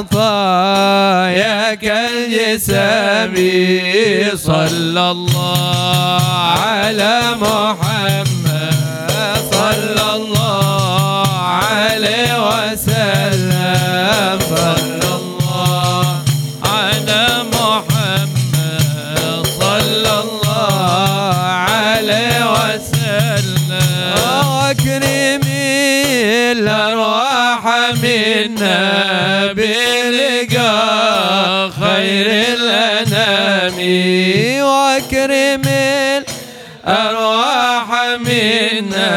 عطاياك الجسام صلى الله على محمد صلى الله عليه وسلم صلى الله على محمد صلى الله عليه وسلم واكرم الأرواح منا بلقاء خير الأنام واكرم الأرواح منا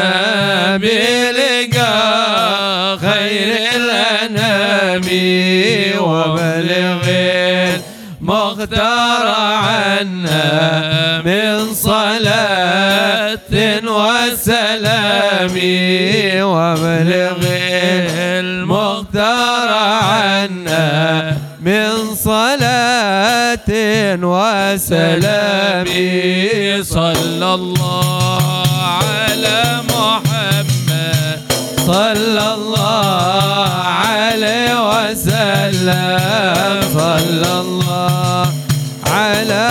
بلقاء خير الأنام وبلغ المختار عنا من صلاة وسلام وبلغ المختار عنا من صلاة وسلام صلى الله على محمد صلى الله عليه وسلم صلى الله على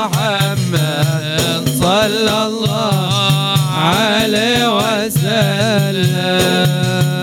محمد صلى الله عليه وسلم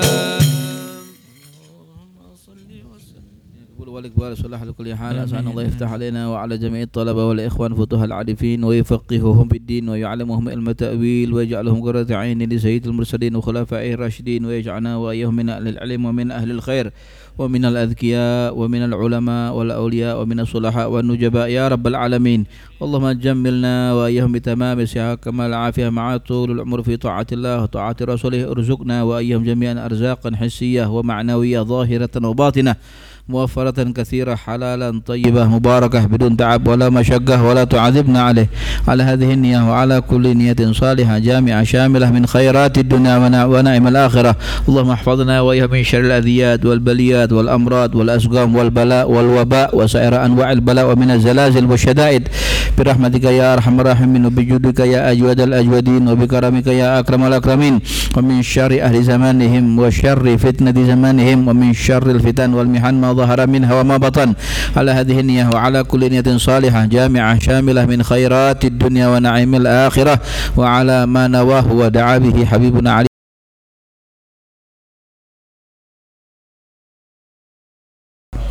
والإقبال صلاح لكل حال أسأل الله يفتح علينا وعلى جميع الطلبة والإخوان فتوح العارفين ويفقههم في الدين ويعلمهم علم التأويل ويجعلهم قرة عين لسيد المرسلين وخلفائه الراشدين ويجعلنا وإياهم من أهل العلم ومن أهل الخير ومن الأذكياء ومن العلماء والأولياء ومن الصلحاء والنجباء يا رب العالمين. اللهم جملنا وإياهم بتمام الصحة كمال العافية مع طول العمر في طاعة الله وطاعة رسوله. ارزقنا وإياهم جميعا أرزاقا حسية ومعنوية ظاهرة وباطنة موفرة كثيرة حلالا طيبة مباركة بدون تعب ولا مشقة ولا تعذبنا عليه على هذه النية وعلى كل نية صالحة جامعة شاملة من خيرات الدنيا ونعم الآخرة. اللهم احفظنا وإياهم من شر الأذيات والبليات والأمراض والأسقام والبلاء والوباء وسائر أنواع البلاء ومن الزلازل والشدائد برحمتك يا أرحم الراحمين وبجودك يا أجود الأجودين وبكرمك يا أكرم الأكرمين ومن شر أهل زمانهم وشر فتنة زمانهم ومن شر الفتن والمحن ما ظهر منها وما بطن على هذه النية وعلى كل نية صالحة جامعة شاملة من خيرات الدنيا ونعيم الآخرة وعلى ما نواه ودعا به حبيبنا علي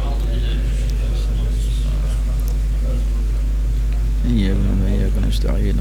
إياك نستعين